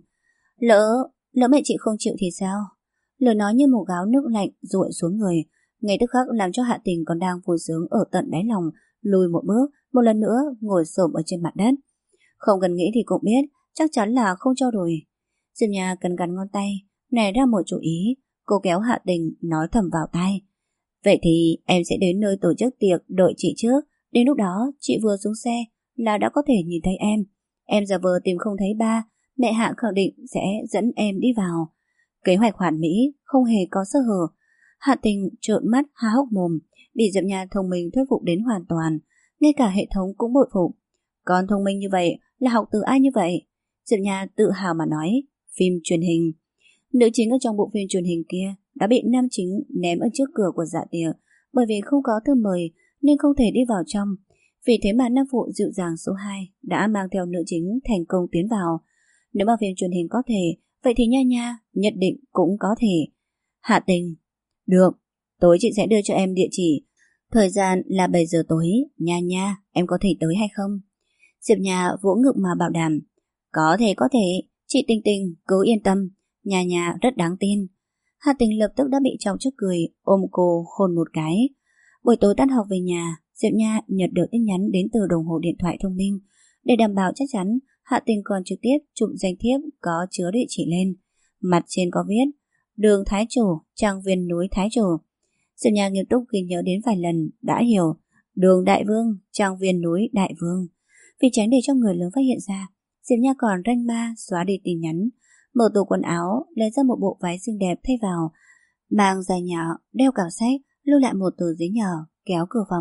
Lỡ mẹ chị không chịu thì sao? Lời nói như một gáo nước lạnh dội xuống người, ngay tức khắc làm cho Hạ Tình còn đang vui sướng ở tận đáy lòng lùi một bước, một lần nữa ngồi xổm ở trên mặt đất. Không cần nghĩ thì cũng biết, chắc chắn là không cho rồi. Diệp Nha cần gắn ngón tay, nảy ra một chủ ý. Cô kéo Hạ Tình nói thầm vào tai. Vậy thì em sẽ đến nơi tổ chức tiệc đợi chị trước. Đến lúc đó chị vừa xuống xe là đã có thể nhìn thấy em. Em giả vờ tìm không thấy ba, mẹ Hạ khẳng định sẽ dẫn em đi vào. Kế hoạch hoàn mỹ, không hề có sơ hở. Hạ Tình trợn mắt há hốc mồm, bị Diệp Nha thông minh thuyết phục đến hoàn toàn. Ngay cả hệ thống cũng bội phục. Con thông minh như vậy là học từ ai như vậy? Diệp Nha tự hào mà nói. Phim truyền hình. Nữ chính ở trong bộ phim truyền hình kia đã bị nam chính ném ở trước cửa của dạ tiệc, bởi vì không có thư mời nên không thể đi vào trong. Vì thế mà nam phụ dịu dàng số 2 đã mang theo nữ chính thành công tiến vào. Nếu mà phim truyền hình có thể, vậy thì Nha Nha nhất định cũng có thể. Hạ Tình. Được, tối chị sẽ đưa cho em địa chỉ. Thời gian là 7 giờ tối. Nha Nha, em có thể tới hay không? Diệp Nha vỗ ngực mà bảo đảm. Có thể, chị Tình Tình cứ yên tâm. Nha Nha rất đáng tin. Hạ Tình lập tức đã bị chọc trước cười, ôm cô hôn một cái. Buổi tối tan học về nhà, Diệp Nha nhận được tin nhắn đến từ đồng hồ điện thoại thông minh. Để đảm bảo chắc chắn, Hạ Tình còn trực tiếp chụp danh thiếp có chứa địa chỉ lên. Mặt trên có viết đường Thái Trổ, trang viên núi Thái Trổ. Diệp Nha nghiêm túc ghi nhớ đến vài lần, đã hiểu. Đường Đại Vương, trang viên núi Đại Vương. Vì tránh để cho người lớn phát hiện ra, Diệp Nha còn ranh ma xóa đi tin nhắn, mở tủ quần áo, lấy ra một bộ váy xinh đẹp thay vào, mang giày nhỏ, đeo cào sách, lưu lại một tờ giấy nhỏ, kéo cửa phòng,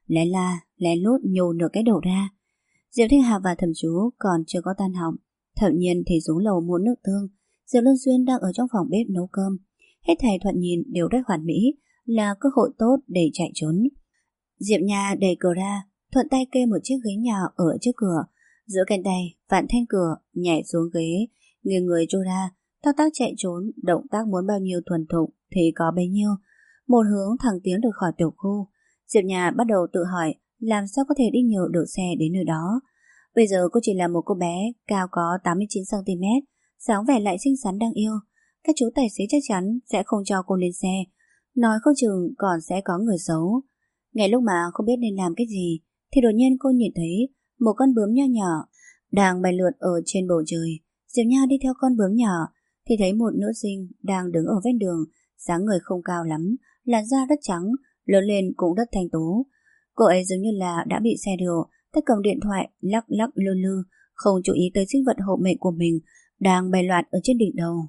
lén lút nhô nửa cái đầu ra. Diệp Thanh Hà và Thẩm Chú còn chưa có tan học. Thẩm Nhiên thì xuống lầu mua nước tương. Diệp Luân Xuyên đang ở trong phòng bếp nấu cơm. Hết thảy thoạt nhìn đều rất hoàn mỹ, là cơ hội tốt để chạy trốn. Diệp Nha đẩy cửa ra, thuận tay kê một chiếc ghế nhỏ ở trước cửa, giữa cánh tay vặn thanh cửa, nhảy xuống ghế, nghiêng người trôi ra, thao tác chạy trốn. Động tác muốn bao nhiêu thuần thục thì có bấy nhiêu. Một hướng thẳng tiến được khỏi tiểu khu. Diệp Nha bắt đầu tự hỏi làm sao có thể đi nhờ được xe đến nơi đó. Bây giờ cô chỉ là một cô bé cao có 89cm, dáng vẻ lại xinh xắn đáng yêu. Các chú tài xế chắc chắn sẽ không cho cô lên xe, nói không chừng còn sẽ có người xấu. Ngay lúc mà không biết nên làm cái gì thì đột nhiên cô nhìn thấy một con bướm nho nhỏ đang bay lượn ở trên bầu trời. Diệp Nha đi theo con bướm nhỏ thì thấy một nữ sinh đang đứng ở ven đường, dáng người không cao lắm, làn da rất trắng, lớn lên cũng rất thanh tú. Cô ấy giống như là đã bị xe rượu, tay cầm điện thoại lắc lắc lư lư, không chú ý tới sinh vật hộ mệnh của mình đang bay loạn ở trên đỉnh đầu.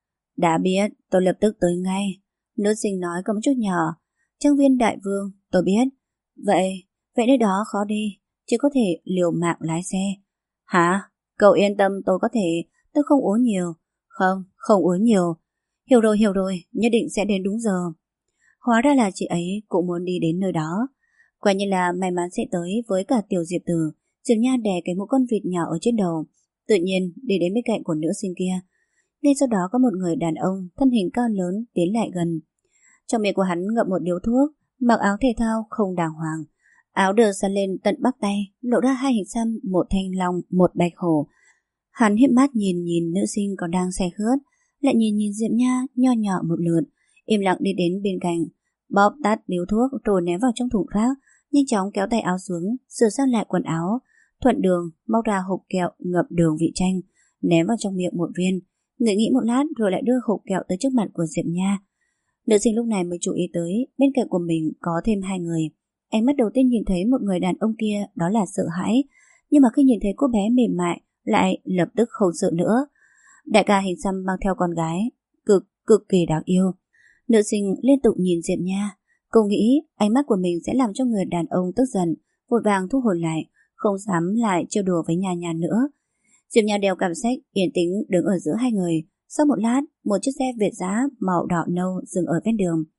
Đã biết, tôi lập tức tới ngay. Nữ sinh nói có một chút nhỏ. Trang viên Đại Vương, tôi biết. Vậy nơi đó khó đi, chỉ có thể liều mạng lái xe. Hả? Cậu yên tâm, tôi có thể, tôi không uống nhiều. Không uống nhiều. Hiểu rồi, nhất định sẽ đến đúng giờ. Hóa ra là chị ấy cũng muốn đi đến nơi đó. Quả nhiên là may mắn sẽ tới với cả Tiểu Diệp Tử. Diệp Nha đè cái mũ con vịt nhỏ ở trên đầu, tự nhiên đi đến bên cạnh của nữ sinh kia. Ngay sau đó có một người đàn ông thân hình cao lớn tiến lại gần. Trong miệng của hắn ngậm một điếu thuốc, mặc áo thể thao không đàng hoàng. Áo được sắn lên tận bắp tay, lộ ra hai hình xăm, một thanh long, một bạch hổ. Hắn híp mắt nhìn nữ sinh còn đang say khướt, lại nhìn Diệp Nha nho nhỏ một lượt, im lặng đi đến bên cạnh, bóp tắt điếu thuốc rồi ném vào trong thùng rác, nhanh chóng kéo tay áo xuống, sửa sang lại quần áo, thuận đường móc ra hộp kẹo ngập đường vị chanh, ném vào trong miệng một viên, nghĩ một lát rồi lại đưa hộp kẹo tới trước mặt của Diệp Nha. Nữ sinh lúc này mới chú ý tới bên cạnh của mình có thêm hai người. Ánh mắt đầu tiên nhìn thấy một người đàn ông kia đó là sợ hãi, nhưng mà khi nhìn thấy cô bé mềm mại lại lập tức không sợ nữa. Đại ca hình xăm mang theo con gái cực kỳ đáng yêu. Nữ sinh liên tục nhìn Diệp Nha. Cô nghĩ ánh mắt của mình sẽ làm cho người đàn ông tức giận, vội vàng thu hồi lại, không dám lại trêu đùa với Nha nữa. Diệp Nha đeo cặp sách yên tĩnh đứng ở giữa hai người. Sau một lát, một chiếc xe Việt giã màu đỏ nâu dừng ở ven đường.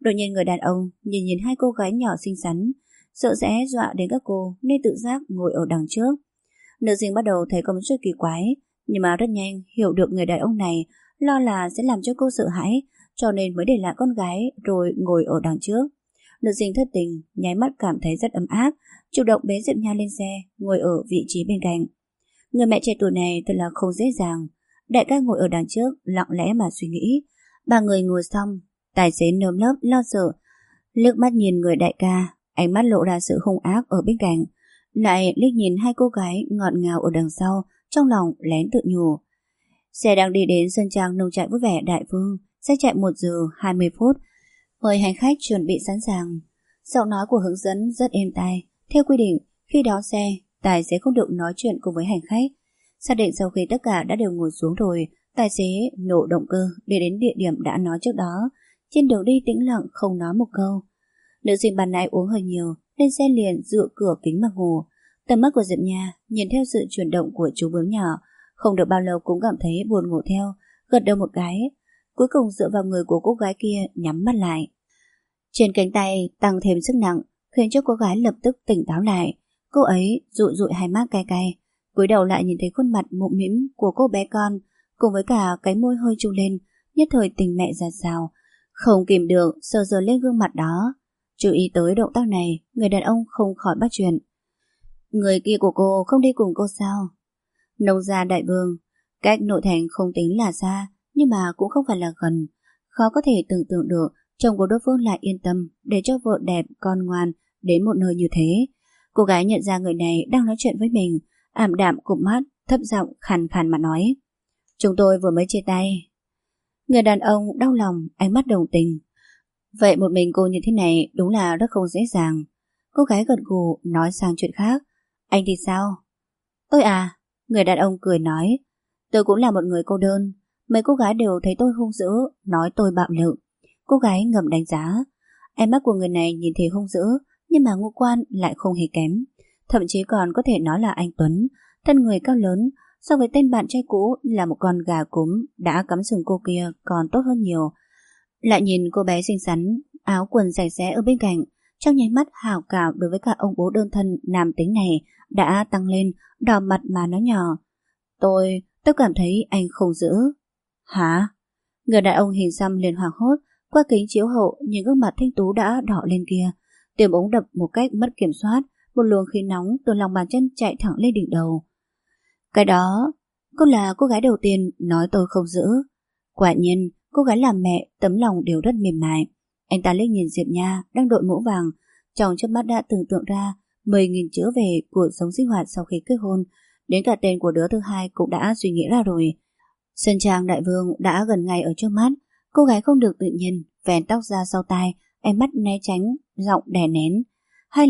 Đột nhiên người đàn ông nhìn hai cô gái nhỏ xinh xắn, sợ sẽ dọa đến các cô nên tự giác ngồi ở đằng trước. Nữ sinh bắt đầu thấy có một chút kỳ quái, nhưng mà rất nhanh hiểu được người đàn ông này lo là sẽ làm cho cô sợ hãi, cho nên mới để lại con gái rồi ngồi ở đằng trước. Nữ sinh thất tình, nháy mắt cảm thấy rất ấm áp, chủ động bế Diệp Nha lên xe, ngồi ở vị trí bên cạnh. Người mẹ trẻ tuổi này thật là không dễ dàng. Đại ca ngồi ở đằng trước, lặng lẽ mà suy nghĩ. Ba người ngồi xong, tài xế nơm nớp lo sợ, liếc mắt nhìn người đại ca, ánh mắt lộ ra sự hung ác ở bên cạnh, lại liếc nhìn hai cô gái ngọt ngào ở đằng sau, trong lòng lén tự nhủ. Xe đang đi đến sân trang nông trại vui vẻ Đại Vương, sẽ chạy 1 giờ 20 phút. Mời hành khách chuẩn bị sẵn sàng. Giọng nói của hướng dẫn rất êm tai. Theo quy định, khi đón xe, tài xế không được nói chuyện cùng với hành khách. Xác định sau khi tất cả đã đều ngồi xuống rồi, tài xế nổ động cơ để đến địa điểm đã nói trước đó. Trên đường đi tĩnh lặng không nói một câu. Nữ sinh ban nãy uống hơi nhiều, lên xe liền dựa cửa kính mà ngủ. Tầm mắt của Diệp Nha nhìn theo sự chuyển động của chú bướm nhỏ, không được bao lâu cũng cảm thấy buồn ngủ theo, gật đầu một cái. Cuối cùng dựa vào người của cô gái kia nhắm mắt lại. Trên cánh tay tăng thêm sức nặng, khiến cho cô gái lập tức tỉnh táo lại. Cô ấy dụi dụi hai mắt cay cay, cúi đầu lại nhìn thấy khuôn mặt mũm mĩm của cô bé con, cùng với cả cái môi hơi trùng lên, nhất thời tình mẹ ra sao, không kìm được sờ sờ lên gương mặt đó. Chú ý tới động tác này, người đàn ông không khỏi bắt chuyện. Người kia của cô không đi cùng cô sao? Nông gia Đại Vương, cách nội thành không tính là xa, nhưng mà cũng không phải là gần. Khó có thể tưởng tượng được chồng của đối phương lại yên tâm để cho vợ đẹp con ngoan đến một nơi như thế. Cô gái nhận ra người này đang nói chuyện với mình, ảm đạm cụp mắt, thấp giọng khàn khàn mà nói. Chúng tôi vừa mới chia tay. Người đàn ông đau lòng, ánh mắt đồng tình. Vậy một mình cô như thế này đúng là rất không dễ dàng. Cô gái gật gù nói sang chuyện khác. Anh thì sao? Tôi à? Người đàn ông cười nói. Tôi cũng là một người cô đơn. Mấy cô gái đều thấy tôi hung dữ, nói tôi bạo lực. Cô gái ngầm đánh giá. Ánh mắt của người này nhìn thì hung dữ, nhưng mà ngũ quan lại không hề kém. Thậm chí còn có thể nói là anh Tuấn, thân người cao lớn, so với tên bạn trai cũ là một con gà cúm đã cắm sừng cô kia còn tốt hơn nhiều. Lại nhìn cô bé xinh xắn, áo quần sạch sẽ ở bên cạnh, trong nháy mắt hảo cảm đối với cả ông bố đơn thân nam tính này đã tăng lên, đỏ mặt mà nói nhỏ. Tôi cảm thấy anh không giữ. Hả? Người đàn ông hình xăm liền hoảng hốt, qua kính chiếu hậu nhìn gương mặt thanh tú đã đỏ lên kia. Tim ống đập một cách mất kiểm soát, một luồng khí nóng từ lòng bàn chân chạy thẳng lên đỉnh đầu. Cái đó, cô là cô gái đầu tiên nói tôi không giữ. Quả nhiên, cô gái làm mẹ tấm lòng đều rất mềm mại. Anh ta liếc nhìn Diệp Nha đang đội mũ vàng, trong chớp mắt đã tưởng tượng ra 10.000 chữ về cuộc sống sinh hoạt sau khi kết hôn, đến cả tên của đứa thứ hai cũng đã suy nghĩ ra rồi. Sân trang Đại Vương đã gần ngay ở trước mắt, cô gái không được tự nhiên vén tóc ra sau tai, ánh mắt né tránh, giọng đè nén. Hay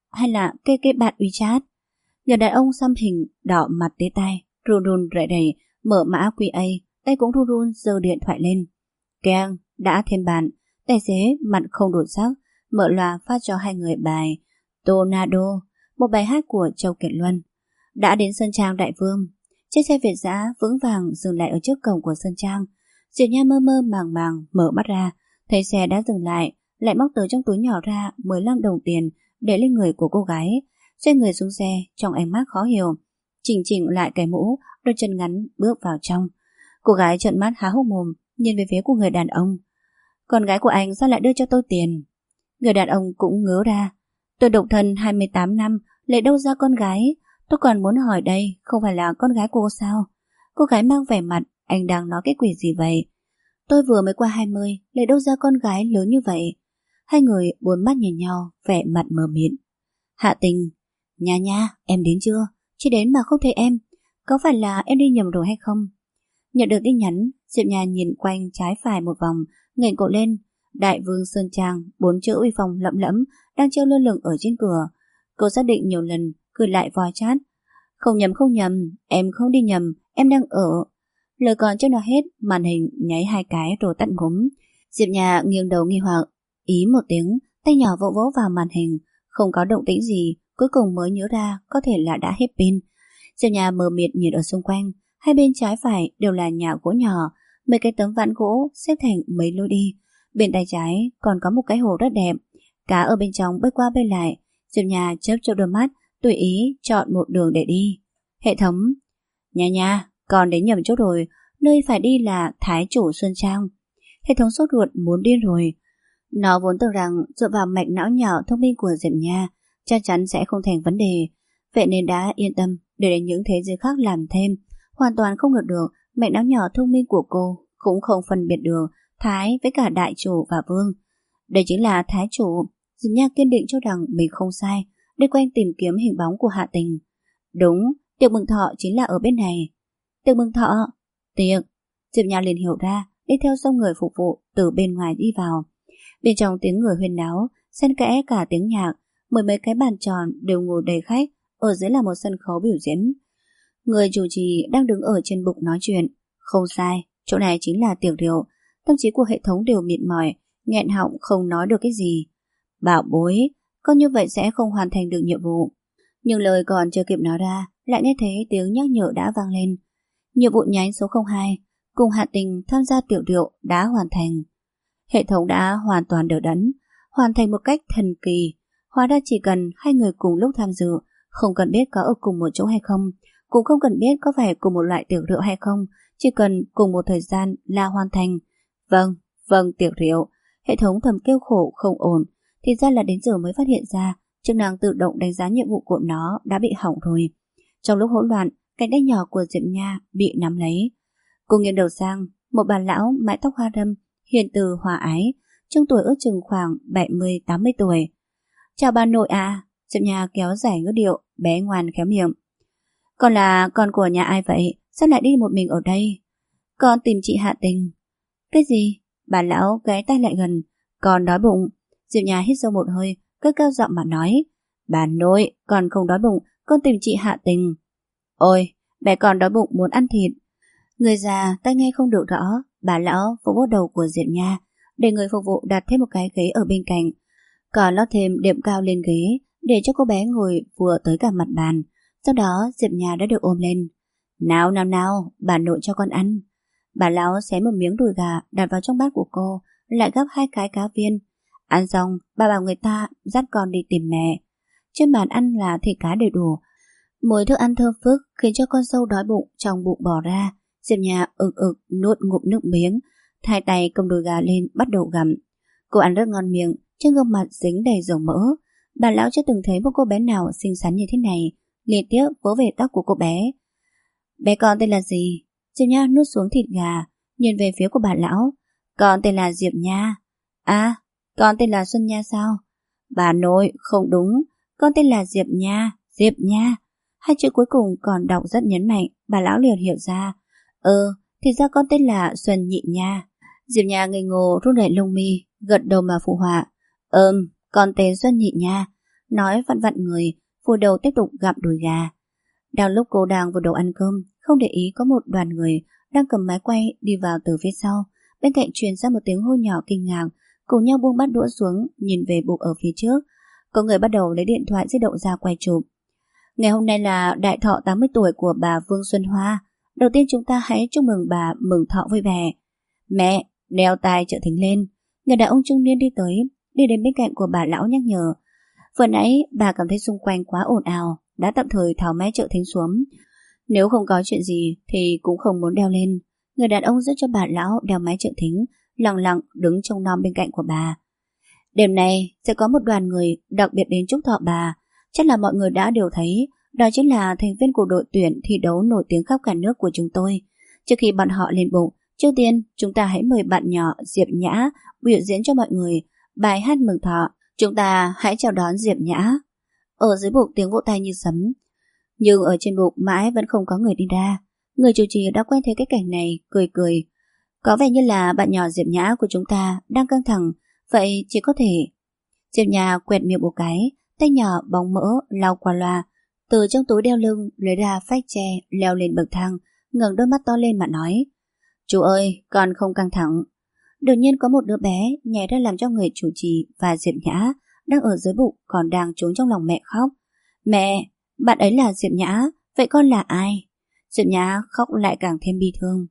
là cái bạn WeChat. Người đàn ông xăm hình đỏ mặt tía tai, run run rẩy rẩy mở mã QA, tay cũng run run giơ điện thoại lên. Keng, đã thêm bạn. Tài xế mặt không đổi sắc, mở loa phát cho hai người bài Tornado, một bài hát của Châu Kiệt Luân. Đã đến sân trang Đại Vương, chiếc xe Việt dã vững vàng dừng lại ở trước cổng của sân trang. Diệp Nha mơ mơ màng màng mở mắt ra, thấy xe đã dừng lại, lại móc từ trong túi nhỏ ra 15 đồng tiền để lên người của cô gái. Xoay người xuống xe, trong ánh mắt khó hiểu, chỉnh lại cái mũ, đôi chân ngắn bước vào trong. Cô gái trợn mắt há hốc mồm nhìn về phía của người đàn ông. Con gái của anh sao lại đưa cho tôi tiền? Người đàn ông cũng ngớ ra. Tôi độc thân 28 năm, lại đâu ra con gái? Tôi còn muốn hỏi đây, không phải là con gái cô sao? Cô gái mang vẻ mặt, anh đang nói cái quỷ gì vậy? Tôi vừa mới qua 20, lại đâu ra con gái lớn như vậy? Hai người bốn mắt nhìn nhau, vẻ mặt mờ mịt. Hạ Tình, Nha, em đến chưa? Chỉ đến mà không thấy em. Có phải là em đi nhầm rồi hay không? Nhận được tin nhắn, Diệp Nha nhìn quanh trái phải một vòng, ngẩng cổ lên. Đại Vương Sơn Trang, 4 chữ uy phong lẫm lẫm đang treo lơ lửng ở trên cửa. Cô xác định nhiều lần, gửi lại voi chat. Không nhầm, em không đi nhầm, em đang ở. Lời còn chưa nói hết, màn hình nháy 2 cái rồi tắt ngúm. Diệp Nha nghiêng đầu nghi hoặc, ý một tiếng, tay nhỏ vỗ vỗ vào màn hình, không có động tĩnh gì, cuối cùng mới nhớ ra có thể là đã hết pin. Diệp Nha mờ mịt nhìn ở xung quanh, hai bên trái phải đều là nhà gỗ nhỏ, mấy cái tấm ván gỗ xếp thành mấy lối đi. Bên tay trái còn có một cái hồ rất đẹp, cá ở bên trong bơi qua bơi lại. Diệp Nha chớp chớp đôi mắt, tùy ý chọn một đường để đi. Hệ thống: Nha nha, con đến nhầm chỗ rồi, nơi phải đi là Thái Chủ Xuân Trang. Hệ thống sốt ruột muốn điên rồi. Nó vốn tưởng rằng dựa vào mạch não nhỏ thông minh của Diệp Nha chắc chắn sẽ không thành vấn đề, vậy nên đã yên tâm để đến những thế giới khác làm thêm. Hoàn toàn không ngờ được mạch não nhỏ thông minh của cô cũng không phân biệt được Thái với cả Đại Chủ và Vương. Đây chính là Thái Chủ. Diệp Nha kiên định cho rằng mình không sai, đi quanh tìm kiếm hình bóng của Hạ Tình. Đúng, tiệc mừng thọ chính là ở bên này. Tiệc mừng thọ? Tiệc. Diệp Nha liền hiểu ra, đi theo sau người phục vụ từ bên ngoài đi vào. Bên trong tiếng người huyên náo, xen kẽ cả tiếng nhạc, mười mấy cái bàn tròn đều ngồi đầy khách, ở dưới là một sân khấu biểu diễn. Người chủ trì đang đứng ở trên bục nói chuyện. Không sai, chỗ này chính là tiệc rượu. Tâm trí của hệ thống đều mệt mỏi, nghẹn họng không nói được cái gì. Bảo bối, con như vậy sẽ không hoàn thành được nhiệm vụ. Nhưng lời còn chưa kịp nói ra, lại nghe thấy tiếng nhắc nhở đã vang lên. Nhiệm vụ nhánh số 02 cùng Hạ Tình tham gia tiệc rượu đã hoàn thành. Hệ thống đã hoàn toàn đỡ đẫn, hoàn thành một cách thần kỳ. Hóa ra chỉ cần hai người cùng lúc tham dự, không cần biết có ở cùng một chỗ hay không, cũng không cần biết có phải cùng một loại tiệc rượu hay không, chỉ cần cùng một thời gian là hoàn thành. Vâng, tiệc rượu. Hệ thống thầm kêu khổ không ổn, thì ra là đến giờ mới phát hiện ra chức năng tự động đánh giá nhiệm vụ của nó đã bị hỏng rồi. Trong lúc hỗn loạn, cánh tay nhỏ của Diệp Nha bị nắm lấy. Cô nghiêng đầu sang, một bà lão mái tóc hoa râm, hiền từ hòa ái, trông tuổi ước chừng khoảng 70-80 tuổi. Chào bà nội à. Diệp Nha kéo dài ngữ điệu, bé ngoan khéo miệng. Con là con của nhà ai vậy? Sao lại đi một mình ở đây? Con tìm chị Hạ Tình. Cái gì? Bà lão ghé tay lại gần. Con đói bụng. Diệp Nha hít sâu một hơi, cất cao giọng mà nói. Bà nội, con không đói bụng, con tìm chị Hạ Tình. Ôi, bé con đói bụng muốn ăn thịt. Người già tai nghe không được rõ, bà lão vỗ vỗ đầu của Diệp Nha, để người phục vụ đặt thêm một cái ghế ở bên cạnh, còn lót thêm đệm cao lên ghế để cho cô bé ngồi vừa tới cả mặt bàn. Sau đó Diệp Nha đã được ôm lên. Nào, bà nội cho con ăn. Bà lão xé một miếng đùi gà đặt vào trong bát của cô, lại gắp 2 cái cá viên. Ăn xong, bà bảo người ta dắt con đi tìm mẹ. Trên bàn ăn là thịt cá đầy đủ, mùi thức ăn thơm phức khiến cho con sâu đói bụng trong bụng bò ra. Diệp Nha ực nuốt ngụm nước miếng, hai tay cầm đùi gà lên bắt đầu gặm. Cô ăn rất ngon miệng, trên gương mặt dính đầy dầu mỡ. Bà lão chưa từng thấy một cô bé nào xinh xắn như thế này, liên tiếp vỗ về tóc của cô bé. Bé con tên là gì? Diệp Nha nuốt xuống thịt gà, nhìn về phía của bà lão. Con tên là Diệp Nha. À, con tên là Xuân Nha sao? Bà nội, không đúng, con tên là Diệp Nha. Diệp Nha. Hai chữ cuối cùng còn đọc rất nhấn mạnh, bà lão liền hiểu ra. Thì ra con tên là Xuân Nhị Nha. Diệp Nha ngây ngô run rẩy lông mi, gật đầu mà phụ họa. Con tên Xuân Nhị Nha. Nói vặn vặn người, vùi đầu tiếp tục gặm đùi gà. Đang lúc cô đang vùi đầu ăn cơm, không để ý có một đoàn người đang cầm máy quay đi vào từ phía sau. Bên cạnh truyền ra một tiếng hô nhỏ kinh ngạc, cùng nhau buông bát đũa xuống, nhìn về bục ở phía trước. Có người bắt đầu lấy điện thoại di động ra quay chụp. Ngày hôm nay là đại thọ 80 tuổi của bà Vương Xuân Hoa. Đầu tiên chúng ta hãy chúc mừng bà mừng thọ vui vẻ. Mẹ, đeo tai trợ thính lên. Người đàn ông trung niên đi tới, đi đến bên cạnh của bà lão nhắc nhở. Vừa nãy bà cảm thấy xung quanh quá ồn ào, đã tạm thời tháo máy trợ thính xuống. Nếu không có chuyện gì thì cũng không muốn đeo lên. Người đàn ông giúp cho bà lão đeo máy trợ thính, lặng lặng đứng trông nom bên cạnh của bà. Đêm nay sẽ có một đoàn người đặc biệt đến chúc thọ bà. Chắc là mọi người đã đều thấy, đó chính là thành viên của đội tuyển thi đấu nổi tiếng khắp cả nước của chúng tôi. Trước khi bọn họ lên bục, trước tiên chúng ta hãy mời bạn nhỏ Diệp Nhã biểu diễn cho mọi người bài hát mừng thọ. Chúng ta hãy chào đón Diệp Nhã. Ở dưới bục tiếng vỗ tay như sấm, nhưng ở trên bục mãi vẫn không có người đi ra. Người chủ trì đã quen thấy cái cảnh này, cười. Có vẻ như là bạn nhỏ Diệp Nhã của chúng ta đang căng thẳng, vậy chỉ có thể. Diệp Nhã quẹt miệng một cái, tay nhỏ bóng mỡ lau qua loa, từ trong túi đeo lưng lấy ra phách tre, leo lên bậc thang, ngẩng đôi mắt to lên mà nói. Chú ơi, con không căng thẳng. Đột nhiên có một đứa bé nhảy ra làm cho người chủ trì và Diệp Nhã đang ở dưới bụng còn đang trốn trong lòng mẹ khóc. Mẹ, bạn ấy là Diệp Nhã, vậy con là ai? Diệp Nhã khóc lại càng thêm bi thương.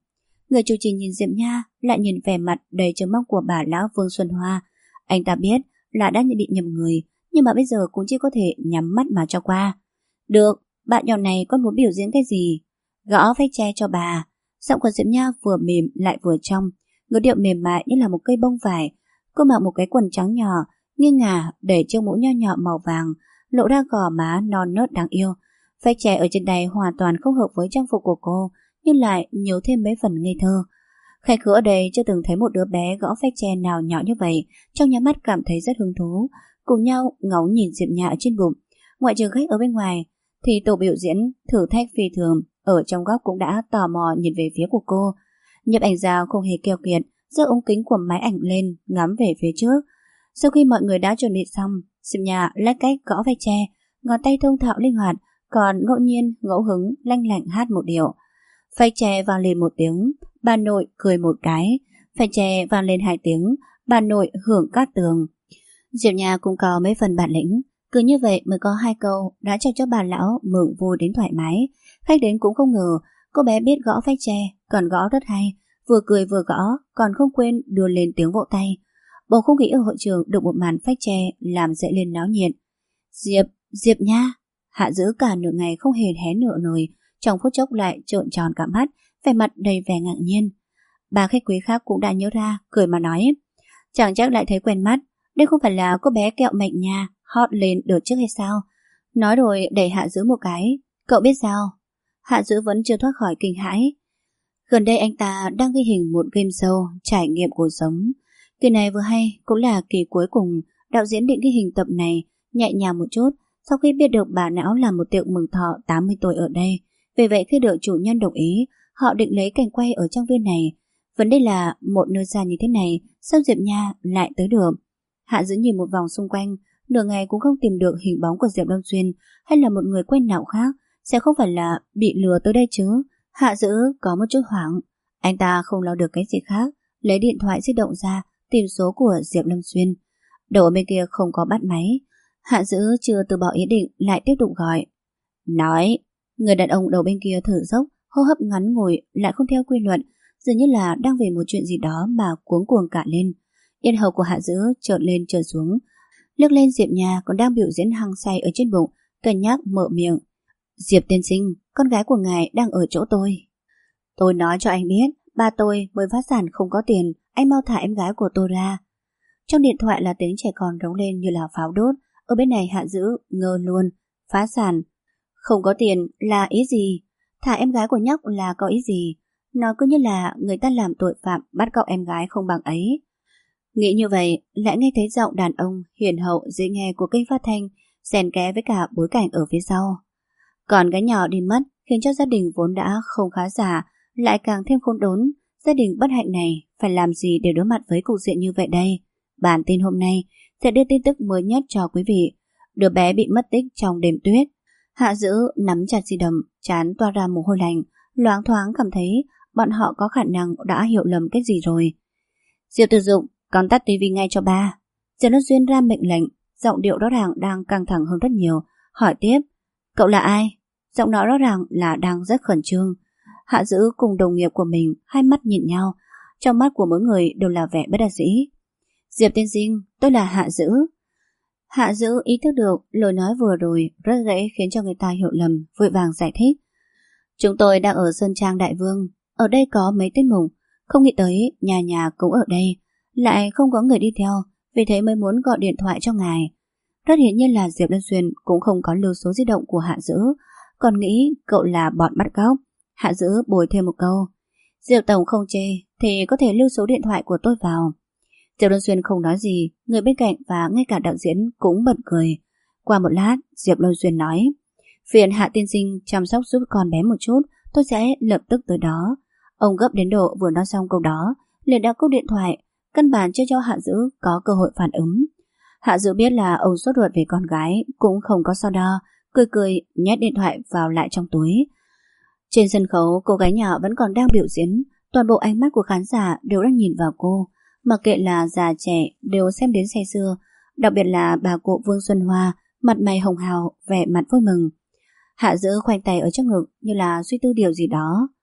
Người chủ trì nhìn Diệp Nha, lại nhìn vẻ mặt đầy trớ móc của bà lão Vương Xuân Hoa. Anh ta biết là đã bị nhầm người, nhưng mà bây giờ cũng chỉ có thể nhắm mắt mà cho qua. Được, bạn nhỏ này con muốn biểu diễn cái gì? Gõ phách tre cho bà. Giọng của Diệp Nha vừa mềm lại vừa trong, ngữ điệu mềm mại như là một cây bông vải. Cô mặc một cái quần trắng nhỏ, nghiêng ngả để chiếc mũ nho nhỏ màu vàng, lộ ra gò má non nớt đáng yêu. Phách tre ở trên này hoàn toàn không hợp với trang phục của cô, nhưng lại nhiều thêm mấy phần ngây thơ. Khách khứa ở đây chưa từng thấy một đứa bé gõ phách tre nào nhỏ như vậy, trong nháy mắt cảm thấy rất hứng thú, cùng nhau ngó nhìn Diệp Nha ở trên bụng. Ngoại trừ khách ở bên ngoài, thì tổ biểu diễn thử thách phi thường ở trong góc cũng đã tò mò nhìn về phía của cô. Nhiếp ảnh gia không hề keo kiệt, giơ ống kính của máy ảnh lên ngắm về phía trước. Sau khi mọi người đã chuẩn bị xong, Diệp Nha lách cách gõ phách tre, ngón tay thông thạo linh hoạt, còn ngẫu nhiên ngẫu hứng lanh lảnh hát một điệu. Phách tre vang lên một tiếng, bà nội cười một cái. Phách tre vang lên 2 tiếng, bà nội hưởng cát tường. Diệp Nha cũng có mấy phần bản lĩnh, cứ như vậy mới có 2 câu đã cho bà lão mừng vui đến thoải mái. Khách đến cũng không ngờ cô bé biết gõ phách tre, còn gõ rất hay, vừa cười vừa gõ, còn không quên đưa lên tiếng vỗ tay. Bầu không khí ở hội trường được một màn phách tre làm dậy lên náo nhiệt. Diệp Nha. Hạ Dữ cả nửa ngày không hề hé nửa lời, trong phút chốc lại trợn tròn cả mắt, vẻ mặt đầy vẻ ngạc nhiên. Bà khách quý khác cũng đã nhớ ra, cười mà nói, chẳng chắc lại thấy quen mắt, đây không phải là cô bé kẹo Mệnh Nha hot lên đợt trước hay sao? Nói rồi đẩy Hạ Dữ một cái, cậu biết sao? Hạ Dữ vẫn chưa thoát khỏi kinh hãi. Gần đây anh ta đang ghi hình một game show trải nghiệm cuộc sống. Kỳ này vừa hay cũng là kỳ cuối cùng, đạo diễn định ghi hình tập này nhẹ nhàng một chút. Sau khi biết được bà não làm một tiệc mừng thọ 80 tuổi ở đây, vì vậy khi được chủ nhân đồng ý, họ định lấy cảnh quay ở trang viên này. Vấn đề là một nơi xa như thế này, sao Diệp Nha lại tới được? Hạ Dữ nhìn một vòng xung quanh, nửa ngày cũng không tìm được hình bóng của Diệp Đông Xuyên hay là một người quen nào khác, sẽ không phải là bị lừa tới đây chứ? Hạ Dữ có một chút hoảng, anh ta không lo được cái gì khác, lấy điện thoại di động ra tìm số của Diệp Lâm Xuyên. Đầu ở bên kia không có bắt máy. Hạ Dữ chưa từ bỏ ý định lại tiếp tục gọi. Nói. Người đàn ông đầu bên kia thở dốc, hô hấp ngắn ngủi, lại không theo quy luật, dường như là đang về một chuyện gì đó mà cuống cuồng cả lên. Yên hầu của Hạ Dữ trợn lên trợn xuống, liếc lên Diệp Nha còn đang biểu diễn hăng say ở trên bụng, cân nhắc mở miệng. Diệp tiên sinh, con gái của ngài đang ở chỗ tôi. Tôi nói cho anh biết, ba tôi mới phá sản không có tiền, anh mau thả em gái của tôi ra. Trong điện thoại là tiếng trẻ con rống lên như là pháo đốt. Ở bên này Hạ Dữ ngơ luôn. Phá sản? Không có tiền là ý gì? Thả em gái của nhóc là có ý gì? Nó cứ như là người ta làm tội phạm bắt cóc em gái không bằng ấy. Nghĩ như vậy, lại nghe thấy giọng đàn ông hiền hậu dễ nghe của kênh phát thanh xen kẽ với cả bối cảnh ở phía sau. Còn gái nhỏ đi mất khiến cho gia đình vốn đã không khá giả lại càng thêm khốn đốn. Gia đình bất hạnh này phải làm gì để đối mặt với cục diện như vậy đây? Bản tin hôm nay sẽ đưa tin tức mới nhất cho quý vị. Đứa bé bị mất tích trong đêm tuyết. Hạ Dữ nắm chặt di động, trán toa ra mồ hôi lạnh, loáng thoáng cảm thấy bọn họ có khả năng đã hiểu lầm cái gì rồi. Diệp Tử Dụng, con tắt tivi ngay cho ba. Diệp Lâm Xuyên ra mệnh lệnh, giọng điệu rõ ràng đang căng thẳng hơn rất nhiều. Hỏi tiếp, cậu là ai? Giọng nói rõ ràng là đang rất khẩn trương. Hạ Dữ cùng đồng nghiệp của mình hai mắt nhìn nhau, trong mắt của mỗi người đều là vẻ bất đắc dĩ. Diệp tiên sinh, tôi là Hạ Dữ. Hạ Dữ ý thức được lời nói vừa rồi rất dễ khiến cho người ta hiểu lầm, vội vàng giải thích. Chúng tôi đang ở Sơn Trang Đại Vương, ở đây có mấy tiết mục, không nghĩ tới nhà nhà cũng ở đây, lại không có người đi theo, vì thế mới muốn gọi điện thoại cho ngài. Rất hiển nhiên là Diệp Lâm Xuyên cũng không có lưu số di động của Hạ Dữ, còn nghĩ cậu là bọn bắt cóc. Hạ Dữ bồi thêm một câu, Diệp tổng không chê thì có thể lưu số điện thoại của tôi vào. Diệp Lâm Xuyên không nói gì, người bên cạnh và ngay cả đạo diễn cũng bật cười. Qua một lát, Diệp Lâm Xuyên nói, phiền Hạ tiên sinh chăm sóc giúp con bé một chút, tôi sẽ lập tức tới đó. Ông gấp đến độ vừa nói xong câu đó, liền đã cúp điện thoại, căn bản chưa cho Hạ Dữ có cơ hội phản ứng. Hạ Dữ biết là ông sốt ruột về con gái, cũng không có so đo, cười cười nhét điện thoại vào lại trong túi. Trên sân khấu, cô gái nhỏ vẫn còn đang biểu diễn, toàn bộ ánh mắt của khán giả đều đang nhìn vào cô, mặc kệ là già trẻ đều xem đến say sưa, đặc biệt là bà cụ Vương Xuân Hoa, mặt mày hồng hào, vẻ mặt vui mừng. Hạ Dữ khoanh tay ở trước ngực như là suy tư điều gì đó.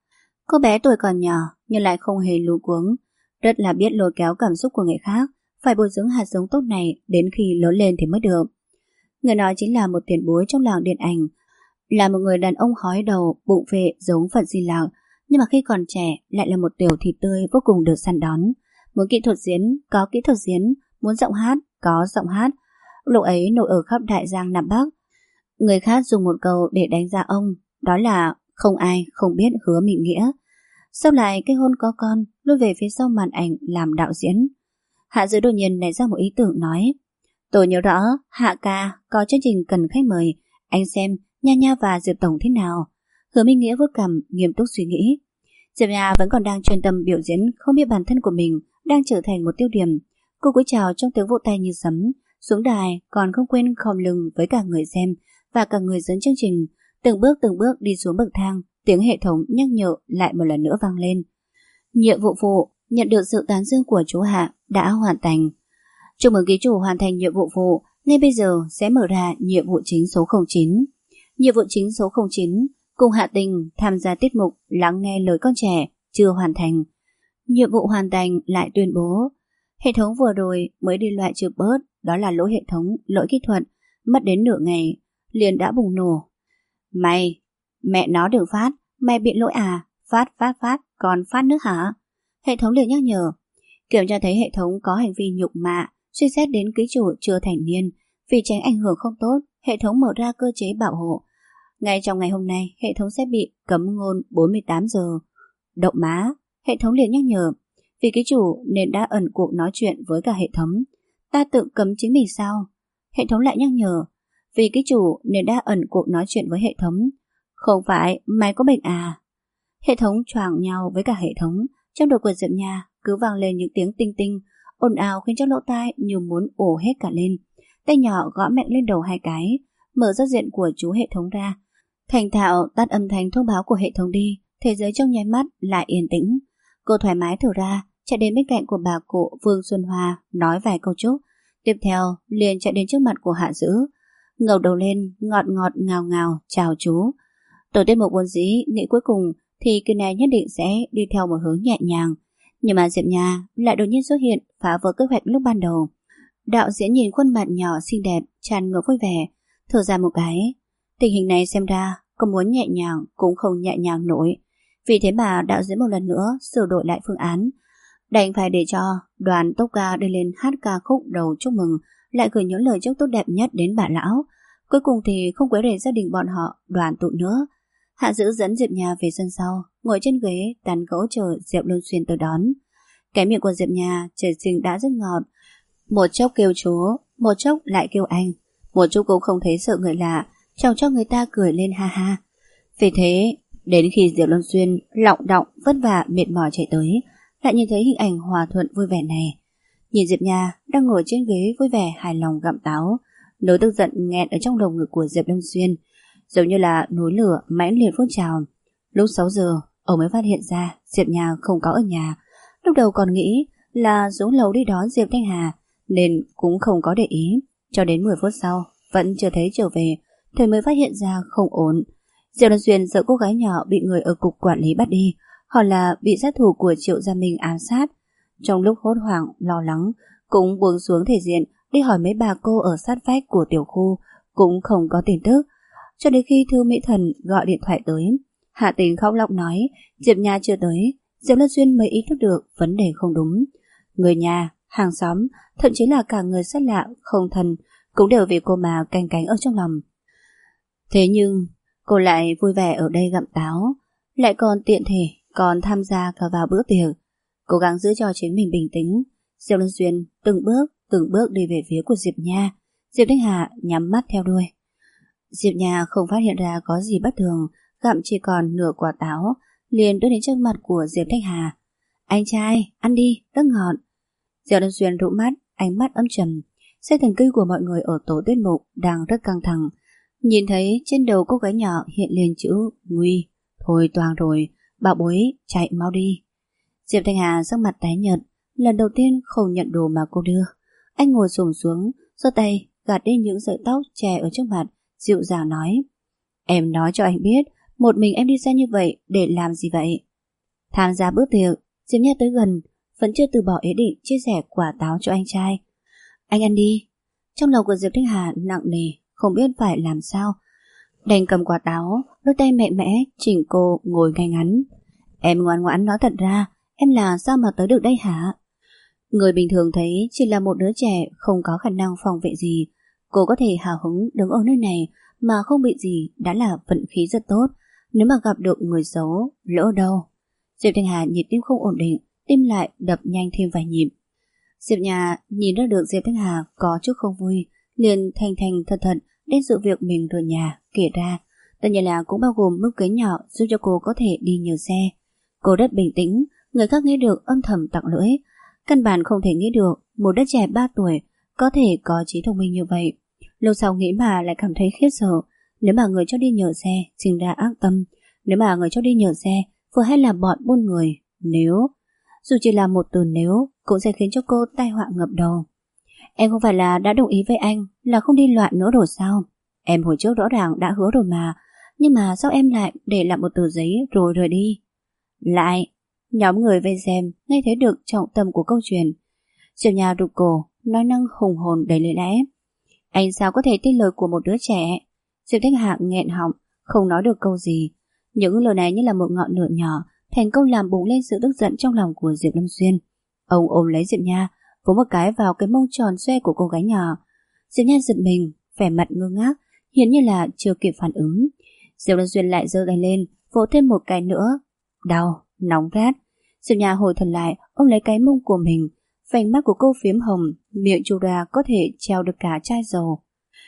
Cô bé tuổi còn nhỏ nhưng lại không hề luống cuống, rất là biết lôi kéo cảm xúc của người khác, phải bồi dưỡng hạt giống tốt này đến khi lớn lên thì mới được. Người nói chính là một tiền bối trong làng điện ảnh, là một người đàn ông hói đầu, bụng phệ giống Phật Di Lặc, nhưng mà khi còn trẻ lại là một tiểu thị tươi vô cùng được săn đón. Muốn kỹ thuật diễn có kỹ thuật diễn, muốn giọng hát có giọng hát. Lúc ấy nổi ở khắp Đại Giang Nam Bắc. Người khác dùng một câu để đánh giá ông, đó là không ai không biết Hứa Minh Nghĩa. Sau lại kết hôn có con, lui về phía sau màn ảnh làm đạo diễn. Hạ Dữ đột nhiên nảy ra một ý tưởng nói: tôi nhớ rõ Hạ ca có chương trình cần khách mời, anh xem Nha Nha và Diệp Tổng thế nào. Hứa Minh Nghĩa vuốt cằm nghiêm túc suy nghĩ. Diệp Nha vẫn còn đang chuyên tâm biểu diễn, không biết bản thân của mình đang trở thành một tiêu điểm. Cô cúi chào trong tiếng vỗ tay như sấm, xuống đài còn không quên khom lưng với cả người xem và cả người dẫn chương trình. Từng bước đi xuống bậc thang, tiếng hệ thống nhắc nhở lại một lần nữa vang lên. Nhiệm vụ phụ nhận được sự tán dương của chú Hạ đã hoàn thành. Chúc mừng ký chủ hoàn thành nhiệm vụ phụ, ngay bây giờ sẽ mở ra nhiệm vụ chính số 09. Nhiệm vụ chính số 09, cùng Hạ Tình tham gia tiết mục Lắng nghe lời con trẻ chưa hoàn thành. Nhiệm vụ hoàn thành lại tuyên bố hệ thống vừa rồi mới đi loại trừ bớt, đó là lỗi hệ thống, lỗi kỹ thuật, mất đến nửa ngày liền đã bùng nổ. Mày, mẹ nó đừng phát, mày bị lỗi à? Phát, còn phát nữa hả? Hệ thống liền nhắc nhở. Kiểm tra thấy hệ thống có hành vi nhục mạ, suy xét đến ký chủ chưa thành niên, vì tránh ảnh hưởng không tốt, hệ thống mở ra cơ chế bảo hộ. Ngay trong ngày hôm nay, hệ thống sẽ bị cấm ngôn 48 giờ. Động má, hệ thống liền nhắc nhở. Vì ký chủ nên đã ẩn cuộc nói chuyện với cả hệ thống. Ta tự cấm chính mình sao? Hệ thống lại nhắc nhở. Vì ký chủ nên đã ẩn cuộc nói chuyện với hệ thống. Không phải, mày có bệnh à? Hệ thống choàng nhau với cả hệ thống. Trong đầu của Diệp Nha cứ vang lên những tiếng tinh tinh, ồn ào khiến cho lỗ tai như muốn ổ hết cả lên. Tay nhỏ gõ mạnh lên đầu 2 cái, mở giao diện của chú hệ thống ra. Thành thạo tắt âm thanh thông báo của hệ thống đi, thế giới trong nháy mắt lại yên tĩnh. Cô thoải mái thở ra, chạy đến bên cạnh của bà cụ Vương Xuân Hoa, nói vài câu chúc. Tiếp theo liền chạy đến trước mặt của Hạ Dữ, ngẩng đầu lên, ngọt ngào ngào chào chú. Tổ tiết mục vốn dĩ nghĩ cuối cùng thì kỳ này nhất định sẽ đi theo một hướng nhẹ nhàng, nhưng mà Diệp Nha lại đột nhiên xuất hiện, phá vỡ kế hoạch lúc ban đầu. Đạo diễn nhìn khuôn mặt nhỏ xinh đẹp tràn ngập vui vẻ, thở ra một cái. Tình hình này xem ra có muốn nhẹ nhàng cũng không nhẹ nhàng nổi. Vì thế mà đạo diễn một lần nữa sửa đổi lại phương án, đành phải để cho đoàn tốp ca đưa lên hát ca khúc đầu chúc mừng, lại gửi những lời chúc tốt đẹp nhất đến bà lão. Cuối cùng thì không quấy rầy gia đình bọn họ đoàn tụ nữa. Hạ Dữ dẫn Diệp Nha về sân sau, ngồi trên ghế tán gẫu chờ Diệp Luân Xuyên tới đón. Cái miệng của Diệp Nha trời sinh đã rất ngọt, một chốc kêu chú, một chốc lại kêu anh, một chút cũng không thấy sợ người lạ, chọc cho người ta cười lên ha ha. Vì thế, đến khi Diệp Luân Xuyên lọng đọng vất vả mệt mỏi chạy tới, lại nhìn thấy hình ảnh hòa thuận vui vẻ này. Nhìn Diệp Nha đang ngồi trên ghế vui vẻ hài lòng gặm táo, nỗi tức giận nghẹn ở trong lồng ngực của Diệp Luân Xuyên giống như là núi lửa mãnh liệt phun trào. Lúc 6 giờ, ông mới phát hiện ra Diệp Nha không có ở nhà. Lúc đầu còn nghĩ là xuống lầu đi đón Diệp Thanh Hà, nên cũng không có để ý. Cho đến 10 phút sau, vẫn chưa thấy trở về, thì mới phát hiện ra không ổn. Diệp Luân Xuyên sợ cô gái nhỏ bị người ở cục quản lý bắt đi, hoặc là bị sát thủ của Triệu Gia Minh ám sát. Trong lúc hốt hoảng, lo lắng, cũng buông xuống thể diện đi hỏi mấy bà cô ở sát vách của tiểu khu, cũng không có tin tức. Cho đến khi Thư Mỹ Thần gọi điện thoại tới, Hạ Tình khóc lóc nói Diệp Nha chưa tới. Diệp Luân Xuyên mới ý thức được vấn đề không đúng. Người nhà, hàng xóm, thậm chí là cả người xa lạ không thân cũng đều vì cô mà canh cánh ở trong lòng. Thế nhưng cô lại vui vẻ ở đây gặm táo, lại còn tiện thể còn tham gia cả vào bữa tiệc, cố gắng giữ cho chính mình bình tĩnh. Diệp Luân Xuyên từng bước đi về phía của Diệp Nha. Diệp Thanh Hà nhắm mắt theo đuôi. Diệp Nha không phát hiện ra có gì bất thường, gặm chỉ còn nửa quả táo, liền đưa đến trước mặt của Diệp Thanh Hà. Anh trai, ăn đi, rất ngọt. Diệp Luân Xuyên rũ mắt, ánh mắt âm trầm. Dây thần kinh của mọi người ở tổ tiết mục đang rất căng thẳng. Nhìn thấy trên đầu cô gái nhỏ hiện lên chữ nguy. Thôi toang rồi, bảo bối, chạy mau đi. Diệp Thanh Hà sắc mặt tái nhợt, lần đầu tiên không nhận đồ mà cô đưa. Anh ngồi xổm xuống, giơ tay gạt đi những sợi tóc che ở trước mặt, dịu dàng nói: Em nói cho anh biết, một mình em đi xa như vậy để làm gì vậy? Tham gia bữa tiệc, Diệp Nha tới gần, vẫn chưa từ bỏ ý định chia sẻ quả táo cho anh trai. Anh ăn đi. Trong lòng của Diệp Thanh Hà nặng nề, không biết phải làm sao. Đành cầm quả táo, đôi tay mạnh mẽ chỉnh cô ngồi ngay ngắn. Em ngoan ngoãn nói thật ra, em là sao mà tới được đây hả? Người bình thường thấy chỉ là một đứa trẻ không có khả năng phòng vệ gì. Cô có thể hào hứng đứng ở nơi này mà không bị gì đã là vận khí rất tốt. Nếu mà gặp được người xấu, lỡ đâu. Diệp Thanh Hà nhịp tim không ổn định, tim lại đập nhanh thêm vài nhịp. Diệp Nhà nhìn ra được Diệp Thanh Hà có chút không vui, liền thành thật đem sự việc mình rời nhà kể ra. Tất nhiên là cũng bao gồm mức kế nhỏ giúp cho cô có thể đi nhờ xe. Cô rất bình tĩnh, người khác nghe được âm thầm tặc lưỡi. Căn bản không thể nghĩ được một đứa trẻ 3 tuổi có thể có trí thông minh như vậy. Lâu sau nghĩ mà lại cảm thấy khiếp sợ. Nếu mà người cho đi nhờ xe sinh ra ác tâm, nếu mà người cho đi nhờ xe vừa hay là bọn buôn người, nếu dù chỉ là một từ nếu cũng sẽ khiến cho cô tai họa ngập đầu. Em không phải là đã đồng ý với anh là không đi loạn nữa rồi sao? Em hồi trước rõ ràng đã hứa rồi mà, nhưng mà sao em lại để lại một tờ giấy rồi rời đi? Lại, nhóm người vây xem nghe thấy được trọng tâm của câu chuyện. Diệp Nhà rụt cổ, nói năng hùng hồn đầy lời lẽ. Anh sao có thể tin lời của một đứa trẻ? Diệp Thanh Hạ nghẹn họng, không nói được câu gì. Những lời này như là một ngọn lửa nhỏ, thành công làm bùng lên sự tức giận trong lòng của Diệp Lâm Xuyên. Ông ôm lấy Diệp Nha, vỗ một cái vào cái mông tròn xoe của cô gái nhỏ. Diệp Nha giật mình, vẻ mặt ngơ ngác, hiển như là chưa kịp phản ứng. Diệp Lâm Xuyên lại giơ tay lên, vỗ thêm một cái nữa. Đau, nóng rát. Diệp Nha hồi thần lại, ôm lấy cái mông của mình. Vành mắt của cô phiếm hồng, miệng chu ra có thể treo được cả chai dầu.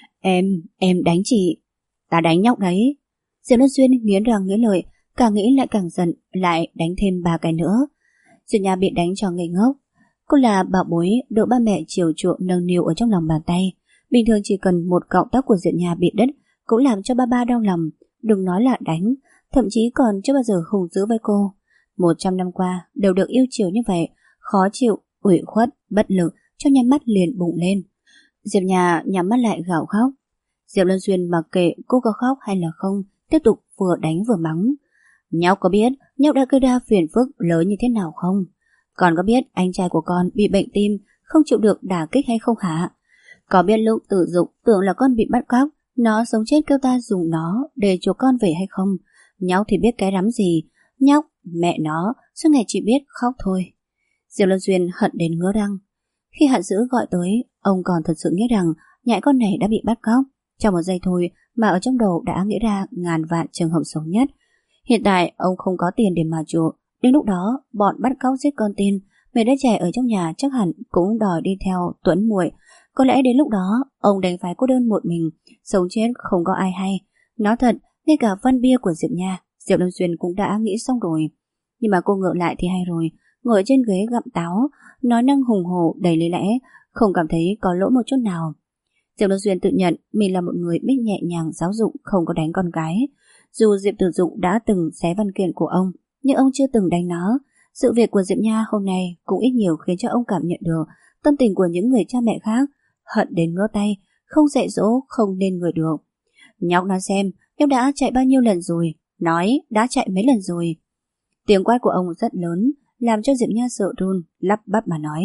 Em đánh chị. Ta đánh nhóc đấy. Diệp Lâm Xuyên nghiến răng nghiến lợi, càng nghĩ lại càng giận, lại đánh thêm 3 cái nữa. Diệp Nha bị đánh cho ngây ngốc. Cô là bảo bối được ba mẹ chiều chuộng nâng niu ở trong lòng bàn tay. Bình thường chỉ cần một cọng tóc của Diệp Nha bị đứt cũng làm cho ba đau lòng, đừng nói là đánh, thậm chí còn chưa bao giờ hùng dữ với cô. 100 năm qua đều được yêu chiều như vậy, khó chịu, ủy khuất, bất lực, cho nhắm mắt liền bùng lên. Diệp Nha nhắm mắt lại gào khóc. Diệp Luân Xuyên mặc kệ cô có khóc hay là không, tiếp tục vừa đánh vừa mắng. Nhóc có biết nhóc đã gây ra phiền phức lớn như thế nào không? Còn có biết anh trai của con bị bệnh tim, không chịu được đả kích hay không hả? Có biết lúc Tử Dục tưởng là con bị bắt cóc, nó sống chết kêu ta dùng nó để chuộc con về hay không? Nhóc thì biết cái rắm gì. Nhóc, mẹ nó, suốt ngày chỉ biết khóc thôi. Diệp Luân Xuyên hận đến ngứa răng. Khi Hạn Dữ gọi tới, ông còn thật sự nghĩ rằng nhãi con này đã bị bắt cóc. Trong một giây thôi mà ở trong đầu đã nghĩ ra ngàn vạn trường hợp xấu nhất. Hiện tại ông không có tiền để mà chuộc. Đến lúc đó bọn bắt cóc giết con tin, mấy đứa trẻ ở trong nhà chắc hẳn cũng đòi đi theo Tuấn muội. Có lẽ đến lúc đó ông đành phải cô đơn một mình, sống chết không có ai hay. Nói thật, ngay cả văn bia của Diệp Nha, Diệp Lâm Xuyên cũng đã nghĩ xong rồi. Nhưng mà cô ngược lại thì hay rồi, ngồi trên ghế gặm táo, nói năng hùng hổ đầy lý lẽ, không cảm thấy có lỗi một chút nào. Diệp Lâm Xuyên tự nhận mình là một người biết nhẹ nhàng giáo dục, không có đánh con gái. Dù Diệp Tử Dục đã từng xé văn kiện của ông, nhưng ông chưa từng đánh nó. Sự việc của Diệp Nha hôm nay cũng ít nhiều khiến cho ông cảm nhận được tâm tình của những người cha mẹ khác, hận đến ngứa tay, không dạy dỗ, không nên người được. Nhóc nói xem, nhóc đã chạy bao nhiêu lần rồi? Nói, đã chạy mấy lần rồi? Tiếng quát của ông rất lớn, làm cho Diệp Nha sợ run, lắp bắp mà nói.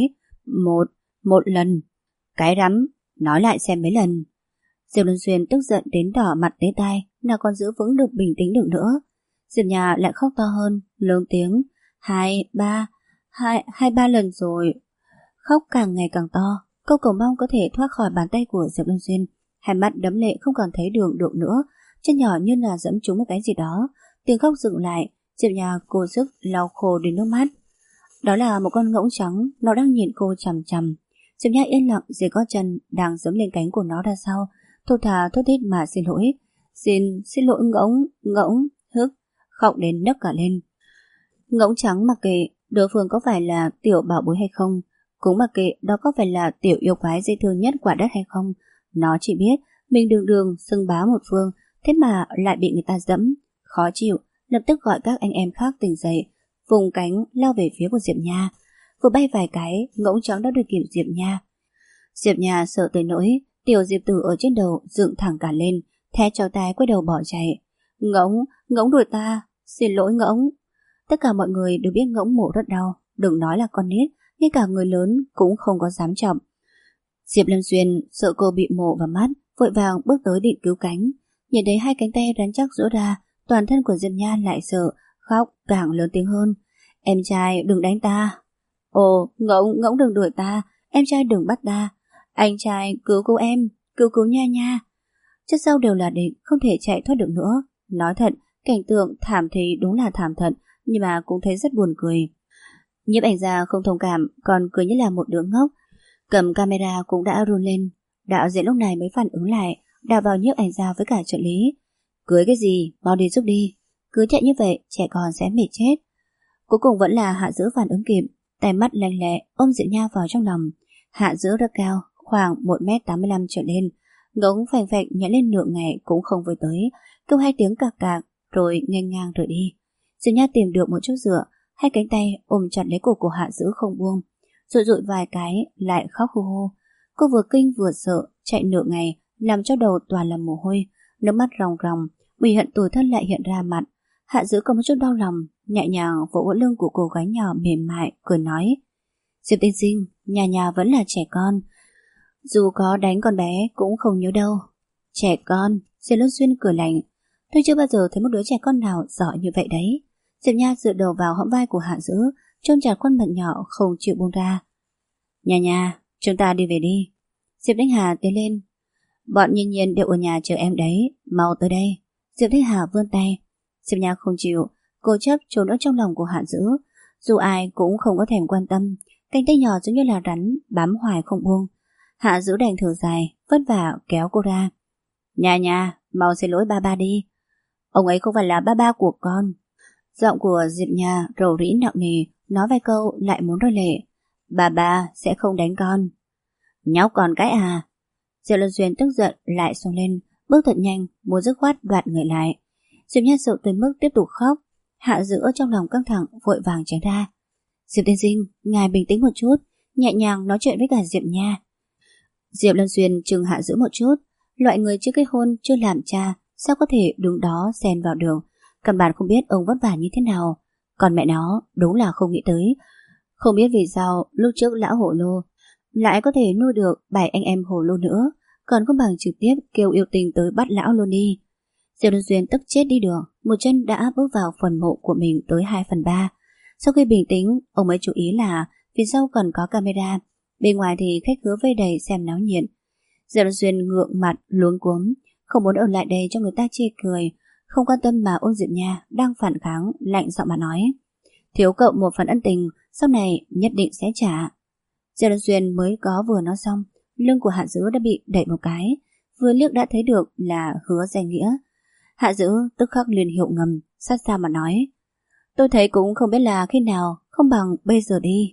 Một lần. Cái rắm, nói lại xem mấy lần. Diệp Luân Xuyên tức giận đến đỏ mặt tới tai, nào còn giữ vững được bình tĩnh được nữa. Diệp Nha lại khóc to hơn, lớn tiếng. Hai ba lần rồi. Khóc càng ngày càng to, câu cầu mong có thể thoát khỏi bàn tay của Diệp Luân Xuyên. Hai mắt đẫm lệ không còn thấy đường được nữa, chân nhỏ như là dẫm trúng một cái gì đó. Tiếng khóc dừng lại, Diệp Nha cố sức lau khô đến nước mắt. Đó là một con ngỗng trắng, nó đang nhìn cô chằm chằm. Diệp Nha yên lặng giơ gót chân đang giẫm lên cánh của nó ra sau, thô thà thốt thít mà xin lỗi. Xin lỗi ngỗng, hức, khóc đến nấc cả lên. Ngỗng trắng mặc kệ đối phương có phải là tiểu bảo bối hay không, cũng mặc kệ đó có phải là tiểu yêu quái dễ thương nhất quả đất hay không. Nó chỉ biết mình đường xưng bá một phương, thế mà lại bị người ta dẫm. Khó chịu, lập tức gọi các anh em khác tỉnh dậy, vùng cánh lao về phía của Diệp Nha. Vừa bay vài cái, ngỗng trắng đã đuổi kịp Diệp Nha. Diệp Nha sợ tới nỗi tiểu Diệp Tử ở trên đầu dựng thẳng cả lên, thét chói tai quay đầu bỏ chạy. Ngỗng đuổi ta, xin lỗi ngỗng. Tất cả mọi người đều biết ngỗng mổ rất đau, đừng nói là con nít, ngay cả người lớn cũng không có dám chậm. Diệp Lâm Xuyên sợ cô bị mổ vào mắt, vội vàng bước tới định cứu cánh. Nhìn thấy hai cánh tay rắn chắc duỗi ra, toàn thân của Diệp Nha lại sợ, khóc càng lớn tiếng hơn. Em trai đừng đánh ta. Ồ, ngỗng đừng đuổi ta, em trai đừng bắt ta. Anh trai cứu cô em, cứu Nha Nha. Trước sau đều là định, không thể chạy thoát được nữa. Nói thật, cảnh tượng thảm thì đúng là thảm thật, nhưng mà cũng thấy rất buồn cười. Nhiếp ảnh gia không thông cảm, còn cười như là một đứa ngốc. Cầm camera cũng đã run lên. Đạo diễn lúc này mới phản ứng lại, đào vào nhiếp ảnh gia với cả trợ lý. Cưới cái gì, mau đi giúp đi. Cứ chạy như vậy, trẻ con sẽ mệt chết. Cuối cùng vẫn là Hạ Dữ phản ứng kịp, tay mắt lanh lẹ ôm Diệp Nha vào trong lòng. Hạ Dữ rất cao, khoảng 1m85 trở lên. Ngỗng phành phạch nhảy lên nửa ngày cũng không với tới, kêu hai tiếng cạc cạc rồi nghênh ngang rời đi. Diệp Nha tìm được một chỗ dựa, hai cánh tay ôm chặt lấy cổ của Hạ Dữ không buông, rồi dụi vài cái lại khóc hô hô. Cô vừa kinh vừa sợ, chạy nửa ngày làm cho đầu toàn là mồ hôi, nước mắt ròng ròng, ủy hận tủi thân lại hiện ra mặt. Hạ Dữ có một chút đau lòng, nhẹ nhàng vỗ vỗ lưng của cô gái nhỏ mềm mại, cười nói: Diệp tiên sinh, nhà vẫn là trẻ con, dù có đánh con bé cũng không nhớ đâu. Trẻ con? Diệp Luân Xuyên cười lạnh. Tôi chưa bao giờ thấy một đứa trẻ con nào giỏi như vậy đấy. Diệp Nha dựa đầu vào hõm vai của Hạ Dữ, chôn chặt khuôn mặt nhỏ không chịu buông ra. Nhà, chúng ta đi về đi. Diệp Thanh Hà tiến lên. Bọn Nhiên Nhiên đều ở nhà chờ em đấy, mau tới đây. Diệp Thanh Hà vươn tay. Diệp Nha không chịu, cô chấp trốn ở trong lòng của Hạ Dữ. Dù ai cũng không có thèm quan tâm, cánh tay nhỏ giống như là rắn bám hoài không buông. Hạ Dữ đành thở dài, vất vả kéo cô ra. Nhà, mau xin lỗi ba đi. Ông ấy không phải là ba của con. Giọng của Diệp Nha rầu rĩ nặng nề, nói vài câu lại muốn rơi lệ. Ba sẽ không đánh con. Nhóc con cái à? Diệp Luân Xuyên tức giận lại xông lên, bước thật nhanh, muốn dứt khoát đoạt người lại. Diệp Nha sợ tới mức tiếp tục khóc. Hạ Dữ ở trong lòng căng thẳng vội vàng tránh ra. Diệp tiên sinh, ngài bình tĩnh một chút, nhẹ nhàng nói chuyện với cả Diệp Nha. Diệp Luân Xuyên chừng Hạ Dữ một chút. Loại người chưa kết hôn, chưa làm cha, sao có thể đứng đó xen vào đường? Căn bản không biết ông vất vả như thế nào. Còn mẹ nó đúng là không nghĩ tới. Không biết vì sao lúc trước lão hổ lô lại có thể nuôi được 7 anh em hổ lô nữa, còn không bằng trực tiếp kêu yêu tình tới bắt lão luôn đi. Diệp Luân Xuyên tức chết đi được, một chân đã bước vào phần mộ của mình tới 2/3. Sau khi bình tĩnh, ông mới chú ý là phía sau còn có camera, bên ngoài thì khách khứa vây đầy xem náo nhiệt. Diệp Luân Xuyên ngượng mặt luống cuống, không muốn ở lại đây cho người ta chê cười, không quan tâm mà ôn Diệp Nha đang phản kháng, lạnh giọng mà nói: thiếu cậu một phần ân tình, sau này nhất định sẽ trả. Diệp Luân Xuyên mới có vừa nói xong, lưng của Hạ Dữ đã bị đẩy một cái, vừa liếc đã thấy được là Hứa Danh Nghĩa. Hạ Dữ tức khắc liền hiệu ngầm, sát sao mà nói: tôi thấy cũng không biết là khi nào, không bằng bây giờ đi.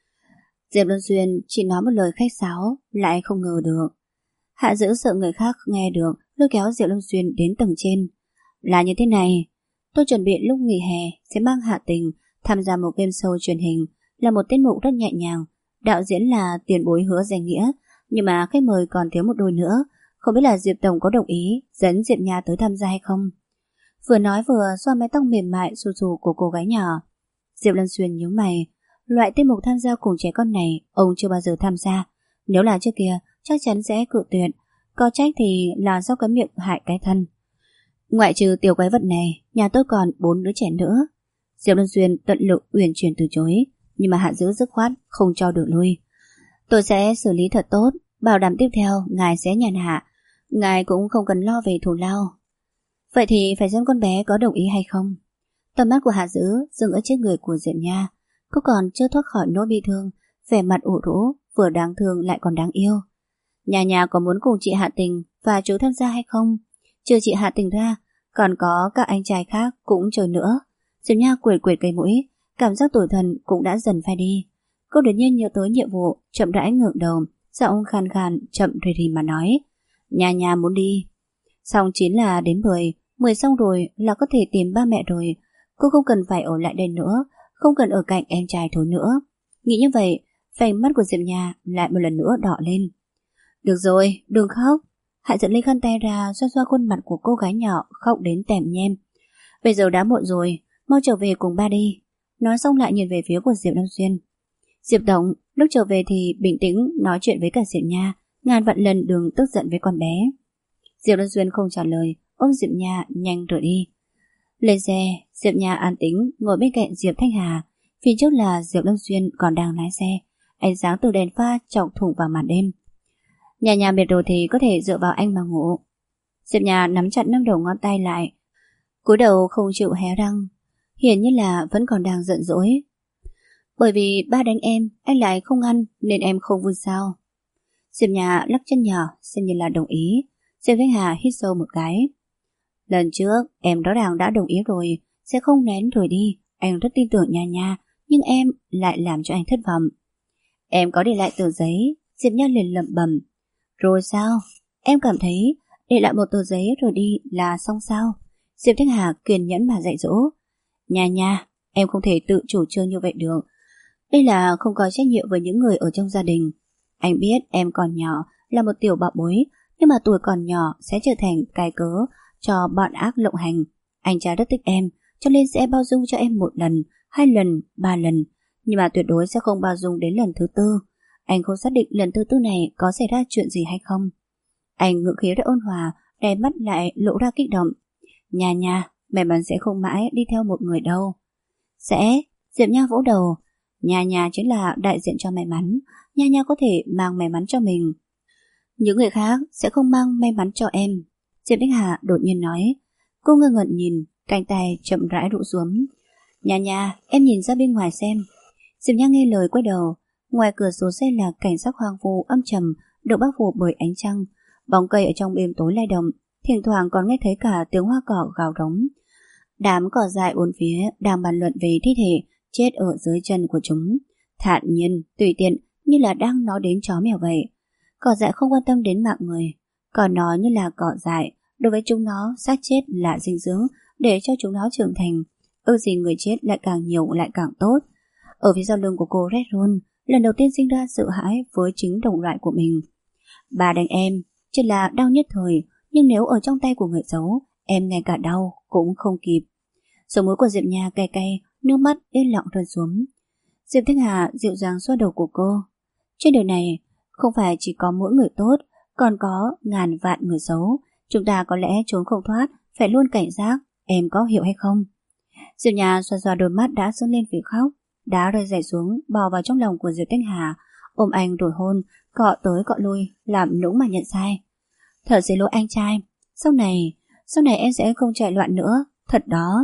Diệp Luân Xuyên chỉ nói một lời khách sáo, lại không ngờ được. Hạ Dữ sợ người khác nghe được, lôi kéo Diệp Luân Xuyên đến tầng trên. Là như thế này, tôi chuẩn bị lúc nghỉ hè sẽ mang Hạ Tình tham gia một game show truyền hình, là một tiết mục rất nhẹ nhàng. Đạo diễn là tiền bối Hứa Danh Nghĩa, nhưng mà khách mời còn thiếu một đôi nữa, không biết là Diệp Tổng có đồng ý dẫn Diệp Nha tới tham gia hay không. Vừa nói vừa xoa mái tóc mềm mại xù xù của cô gái nhỏ. Diệp Luân Xuyên nhíu mày, loại tiết mục tham gia cùng trẻ con này ông chưa bao giờ tham gia, nếu là trước kia chắc chắn sẽ cự tuyệt, có trách thì là do cái miệng hại cái thân. Ngoại trừ tiểu quái vật này, nhà tôi còn 4 đứa trẻ nữa. Diệp Luân Xuyên tận lực uyển chuyển từ chối, nhưng mà Hạ Dữ dứt khoát không cho đường lui. Tôi sẽ xử lý thật tốt, bảo đảm tiếp theo ngài sẽ nhàn hạ, ngài cũng không cần lo về thù lao. Vậy thì phải xem con bé có đồng ý hay không. Tầm mắt của Hạ Dữ dừng ở trên người của Diệp Nha, cô còn chưa thoát khỏi nỗi bi thương, vẻ mặt ủ rũ, vừa đáng thương lại còn đáng yêu. Nhà có muốn cùng chị Hạ Tình và chú tham gia hay không? Trừ chị Hạ Tình ra, còn có các anh trai khác cũng chơi nữa. Diệp Nha quệt cây mũi, cảm giác tủi thân cũng đã dần phai đi. Cô đột nhiên nhớ tới nhiệm vụ, chậm rãi ngượng đầu, giọng khàn khàn chậm rì mà nói: Nhà muốn đi. Xong 9 là đến 10 xong rồi là có thể tìm ba mẹ rồi. Cô không cần phải ở lại đây nữa, không cần ở cạnh em trai thôi nữa. Nghĩ như vậy, vành mắt của Diệp Nha lại một lần nữa đỏ lên. Được rồi, đừng khóc. Hạ Dữ lấy khăn tay ra xoa xoa khuôn mặt của cô gái nhỏ, khóc đến tèm nhem. Bây giờ đã muộn rồi, mau trở về cùng ba đi. Nói xong lại nhìn về phía của Diệp Lâm Xuyên. Diệp Tổng, lúc trở về thì bình tĩnh nói chuyện với cả Diệp Nha, ngàn vạn lần đừng tức giận với con bé. Diệp Lâm Xuyên không trả lời, ôm Diệp Nha nhanh rời đi. Lên xe, Diệp Nha an tĩnh ngồi bên cạnh Diệp Thanh Hà. Phía trước là Diệp Lâm Xuyên còn đang lái xe, ánh sáng từ đèn pha chọc thủng vào màn đêm. Nhà mệt rồi thì có thể dựa vào anh mà ngủ. Diệp Nha nắm chặt 5 đầu ngón tay lại, cúi đầu không chịu hé răng, hiển nhiên là vẫn còn đang giận dỗi. Bởi vì ba đánh em, anh lại không ăn nên em không vui sao? Diệp Nha lắc chân nhỏ, xem như là đồng ý. Diệp Thanh Hà hít sâu một cái. Lần trước em rõ ràng đã đồng ý rồi, sẽ không nén rồi đi. Anh rất tin tưởng Nha, nhưng em lại làm cho anh thất vọng. Em có để lại tờ giấy. Diệp Nha liền lẩm bẩm. Rồi sao? Em cảm thấy để lại một tờ giấy rồi đi là xong sao? Diệp Thanh Hà kiên nhẫn mà dạy dỗ. Nha, em không thể tự chủ trương như vậy được. Đây là không có trách nhiệm với những người ở trong gia đình. Anh biết em còn nhỏ, là một tiểu bảo bối, nhưng mà tuổi còn nhỏ sẽ trở thành cái cớ cho bọn ác lộng hành. Anh trai rất thích em, cho nên sẽ bao dung cho em 1 lần, 2 lần, 3 lần, nhưng mà tuyệt đối sẽ không bao dung đến lần thứ 4. Anh không xác định lần thứ 4 này có xảy ra chuyện gì hay không. Anh ngữ khí rất ôn hòa, đáy mắt lại lộ ra kích động. Nha, may mắn sẽ không mãi đi theo một người đâu. Sẽ, Diệp Nha vỗ đầu. Nha chính là đại diện cho may mắn. Nha có thể mang may mắn cho mình. Những người khác sẽ không mang may mắn cho em. Diệp Thanh Hà đột nhiên nói. Cô ngơ ngẩn nhìn, cánh tay chậm rãi rũ xuống. Nha, em nhìn ra bên ngoài xem. Diệp Nha nghe lời quay đầu. Ngoài cửa sổ xe là cảnh sắc hoang vu âm trầm, được bao phủ bởi ánh trăng. Bóng cây ở trong đêm tối lay động, thỉnh thoảng còn nghe thấy cả tiếng hoa cỏ gào rống. Đám cỏ dại bốn phía đang bàn luận về thi thể chết ở dưới chân của chúng, thản nhiên, tùy tiện như là đang nói đến chó mèo vậy. Cỏ dại không quan tâm đến mạng người, còn nó như là cỏ dại, đối với chúng nó xác chết là dinh dưỡng để cho chúng nó trưởng thành. Ước gì người chết lại càng nhiều lại càng tốt. Ở phía sau lưng của cô Red Roll lần đầu tiên sinh ra sợ hãi với chính đồng loại của mình. Bà đánh em chỉ là đau nhất thời, nhưng nếu ở trong tay của người xấu, em ngay cả đau cũng không kịp. Sống mũi của Diệp Nha cay cay, nước mắt yên lặng rơi xuống. Diệp Thanh Hà dịu dàng xoa đầu của cô. Trên đời này không phải chỉ có mỗi người tốt, còn có ngàn vạn người xấu. Chúng ta có lẽ trốn không thoát, phải luôn cảnh giác. Em có hiểu hay không? Diệp Nha xoa xoa đôi mắt đã sưng lên vì khóc, đá rơi rải xuống bò vào trong lòng của Diệp Thanh Hà, ôm anh rồi hôn, cọ tới cọ lui, làm nũng mà nhận sai. Thật xin lỗi anh trai, sau này em sẽ không chạy loạn nữa, thật đó.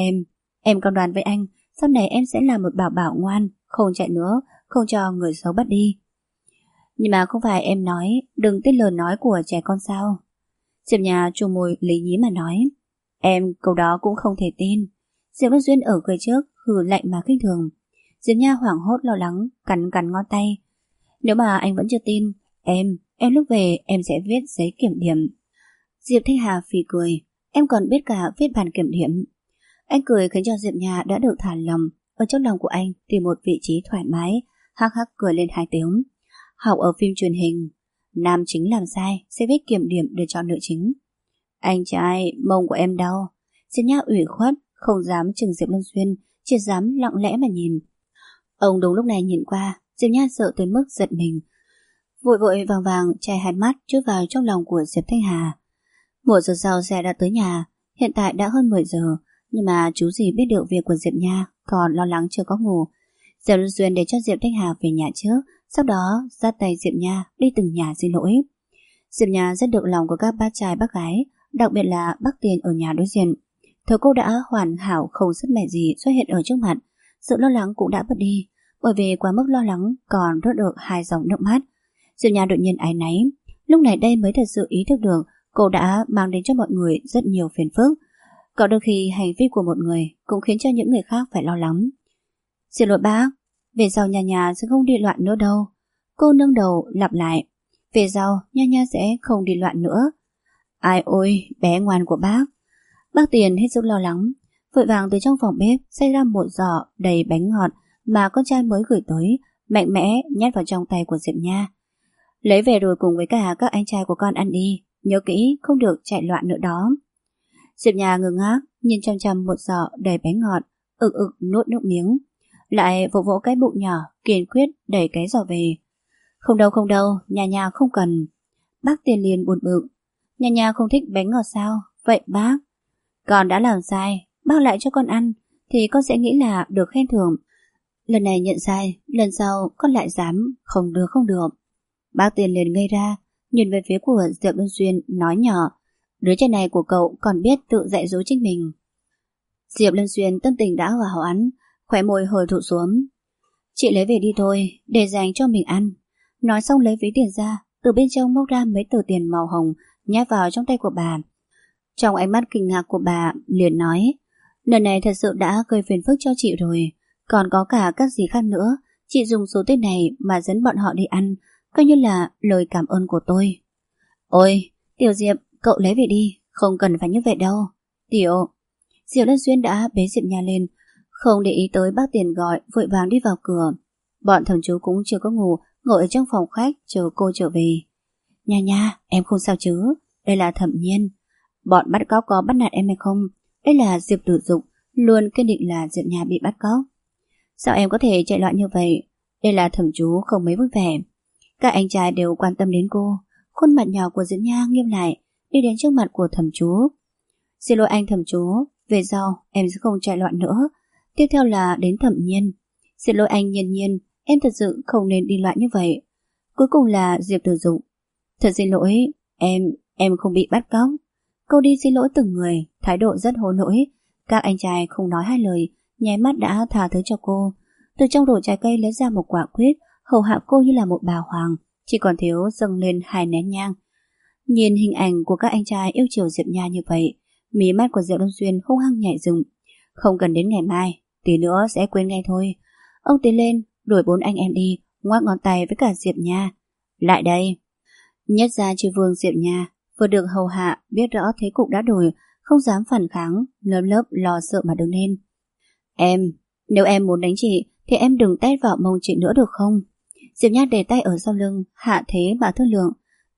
Em cam đoan với anh, sau này em sẽ là một bảo bảo ngoan, không chạy nữa, không cho người xấu bắt đi. Nhưng mà không phải em nói, đừng tin lời nói của trẻ con sao? Diệp Nha chu môi lý nhí mà nói. Em câu đó cũng không thể tin. Diệp Văn Duyên ở cười trước, hừ lạnh mà khinh thường. Diệp Nha hoảng hốt lo lắng, cắn ngón tay. Nếu mà anh vẫn chưa tin, em lúc về em sẽ viết giấy kiểm điểm. Diệp Thanh Hà phì cười. Em còn biết cả viết bản kiểm điểm. Anh cười khiến cho Diệp Nha đã được thả lòng. Ở trong lòng của anh tìm một vị trí thoải mái, hắc hắc cười lên 2 tiếng. Học ở phim truyền hình, nam chính làm sai sẽ viết kiểm điểm để chọn nữ chính. Anh trai, mông của em đau. Diệp Nha ủy khuất, không dám chừng Diệp Lâm Xuyên, chỉ dám lặng lẽ mà nhìn. Ông đúng lúc này nhìn qua, Diệp Nha sợ tới mức giật mình, vội vàng che 2 mắt chui vào trong lòng của Diệp Thanh Hà. 1 giờ sau xe đã tới nhà. Hiện tại đã hơn 10 giờ, nhưng mà chú gì biết được việc của Diệp Nha, còn lo lắng chưa có ngủ. Diệp Lâm Xuyên để cho Diệp Thanh Hà về nhà trước, sau đó dắt tay Diệp Nha đi từng nhà xin lỗi. Diệp Nha rất được lòng của các bác trai bác gái, đặc biệt là bác Tiền ở nhà đối diện. Thấy cô đã hoàn hảo không sứt mẻ gì xuất hiện ở trước mặt, sự lo lắng cũng đã mất đi, bởi vì quá mức lo lắng còn rớt được 2 dòng nước mắt. Diệp Nha đột nhiên áy náy, lúc này đây mới thật sự ý thức được cô đã mang đến cho mọi người rất nhiều phiền phức. Có đôi khi hành vi của một người cũng khiến cho những người khác phải lo lắng. Xin lỗi bác, về sau nhà sẽ không đi loạn nữa đâu. Cô nâng đầu lặp lại. Về sau nha sẽ không đi loạn nữa. Ai ôi, bé ngoan của bác. Bác Tiền hết sức lo lắng, vội vàng từ trong phòng bếp xay ra một giỏ đầy bánh ngọt mà con trai mới gửi tới, mạnh mẽ nhét vào trong tay của Diệp Nha. Lấy về rồi cùng với cả các anh trai của con ăn đi, nhớ kỹ không được chạy loạn nữa đó. Diệp Nha ngơ ngác, nhìn chăm chăm một giỏ đầy bánh ngọt, ực ực nuốt nước miếng, lại vỗ vỗ cái bụng nhỏ, kiên quyết đẩy cái giỏ về. Không đâu, nhà không cần. Bác Tiền liền buồn bực. Nhà không thích bánh ngọt sao? Vậy bác, con đã làm sai, bác lại cho con ăn, thì con sẽ nghĩ là được khen thưởng. Lần này nhận sai, lần sau con lại dám, không được. Bác Tiền liền ngây ra, nhìn về phía của Diệp Luân Xuyên, nói nhỏ, đứa trẻ này của cậu còn biết tự dạy dỗ chính mình. Diệp Luân Xuyên tâm tình đã hòa hoãn, khóe môi hơi thụ xuống. Chị lấy về đi thôi, để dành cho mình ăn. Nói xong lấy ví tiền ra, từ bên trong móc ra mấy tờ tiền màu hồng, nhét vào trong tay của bà. Trong ánh mắt kinh ngạc của bà liền nói, lần này thật sự đã gây phiền phức cho chị rồi, còn có cả các gì khác nữa. Chị dùng số tiền này mà dẫn bọn họ đi ăn, coi như là lời cảm ơn của tôi. Ôi, Tiểu Diệp, cậu lấy về đi, không cần phải như vậy đâu. Diệp Lân Xuyên đã bế Diệp Nha lên, không để ý tới bác Tiền gọi, vội vàng đi vào cửa. Bọn thằng chú cũng chưa có ngủ, ngồi ở trong phòng khách chờ cô trở về. Nha, em không sao chứ, đây là Thẩm Nhiên. Bọn bắt cóc có bắt nạt em hay không? Đây là Diệp Tử Dục, luôn kiên định là Diệp Nha bị bắt cóc. Sao em có thể chạy loạn như vậy? Đây là Thẩm chú không mấy vui vẻ. Các anh trai đều quan tâm đến cô. Khuôn mặt nhỏ của Diệp Nha nghiêm lại, đi đến trước mặt của Thẩm chú. Xin lỗi anh Thẩm chú, về sau em sẽ không chạy loạn nữa. Tiếp theo là đến Thẩm Nhiên. Xin lỗi anh Nhiên, em thật sự không nên đi loạn như vậy. Cuối cùng là Diệp Tử Dục. Thật xin lỗi, em không bị bắt cóc. Cô đi xin lỗi từng người, thái độ rất hối lỗi. Các anh trai không nói hai lời, nháy mắt đã tha thứ cho cô. Từ trong rổ trái cây lấy ra một quả quýt, hầu hạ cô như là một bà hoàng, chỉ còn thiếu dâng lên 2 nén nhang. Nhìn hình ảnh của các anh trai yêu chiều Diệp Nha như vậy, mí mắt của Diệp Đông Xuyên hung hăng nhảy dựng. Không cần đến ngày mai, tí nữa sẽ quên ngay thôi. Ông tiến lên, đuổi 4 anh em đi, ngoắc ngón tay với cả Diệp Nha. Lại đây. Nhất gia chư vương Diệp Nha vừa được hầu hạ, biết rõ thế cục đã đổi, không dám phản kháng, lớp lo sợ mà đứng lên. Nếu em muốn đánh chị thì em đừng tét vào mông chị nữa được không? Diệp Nha để tay ở sau lưng, hạ thế mà thương lượng.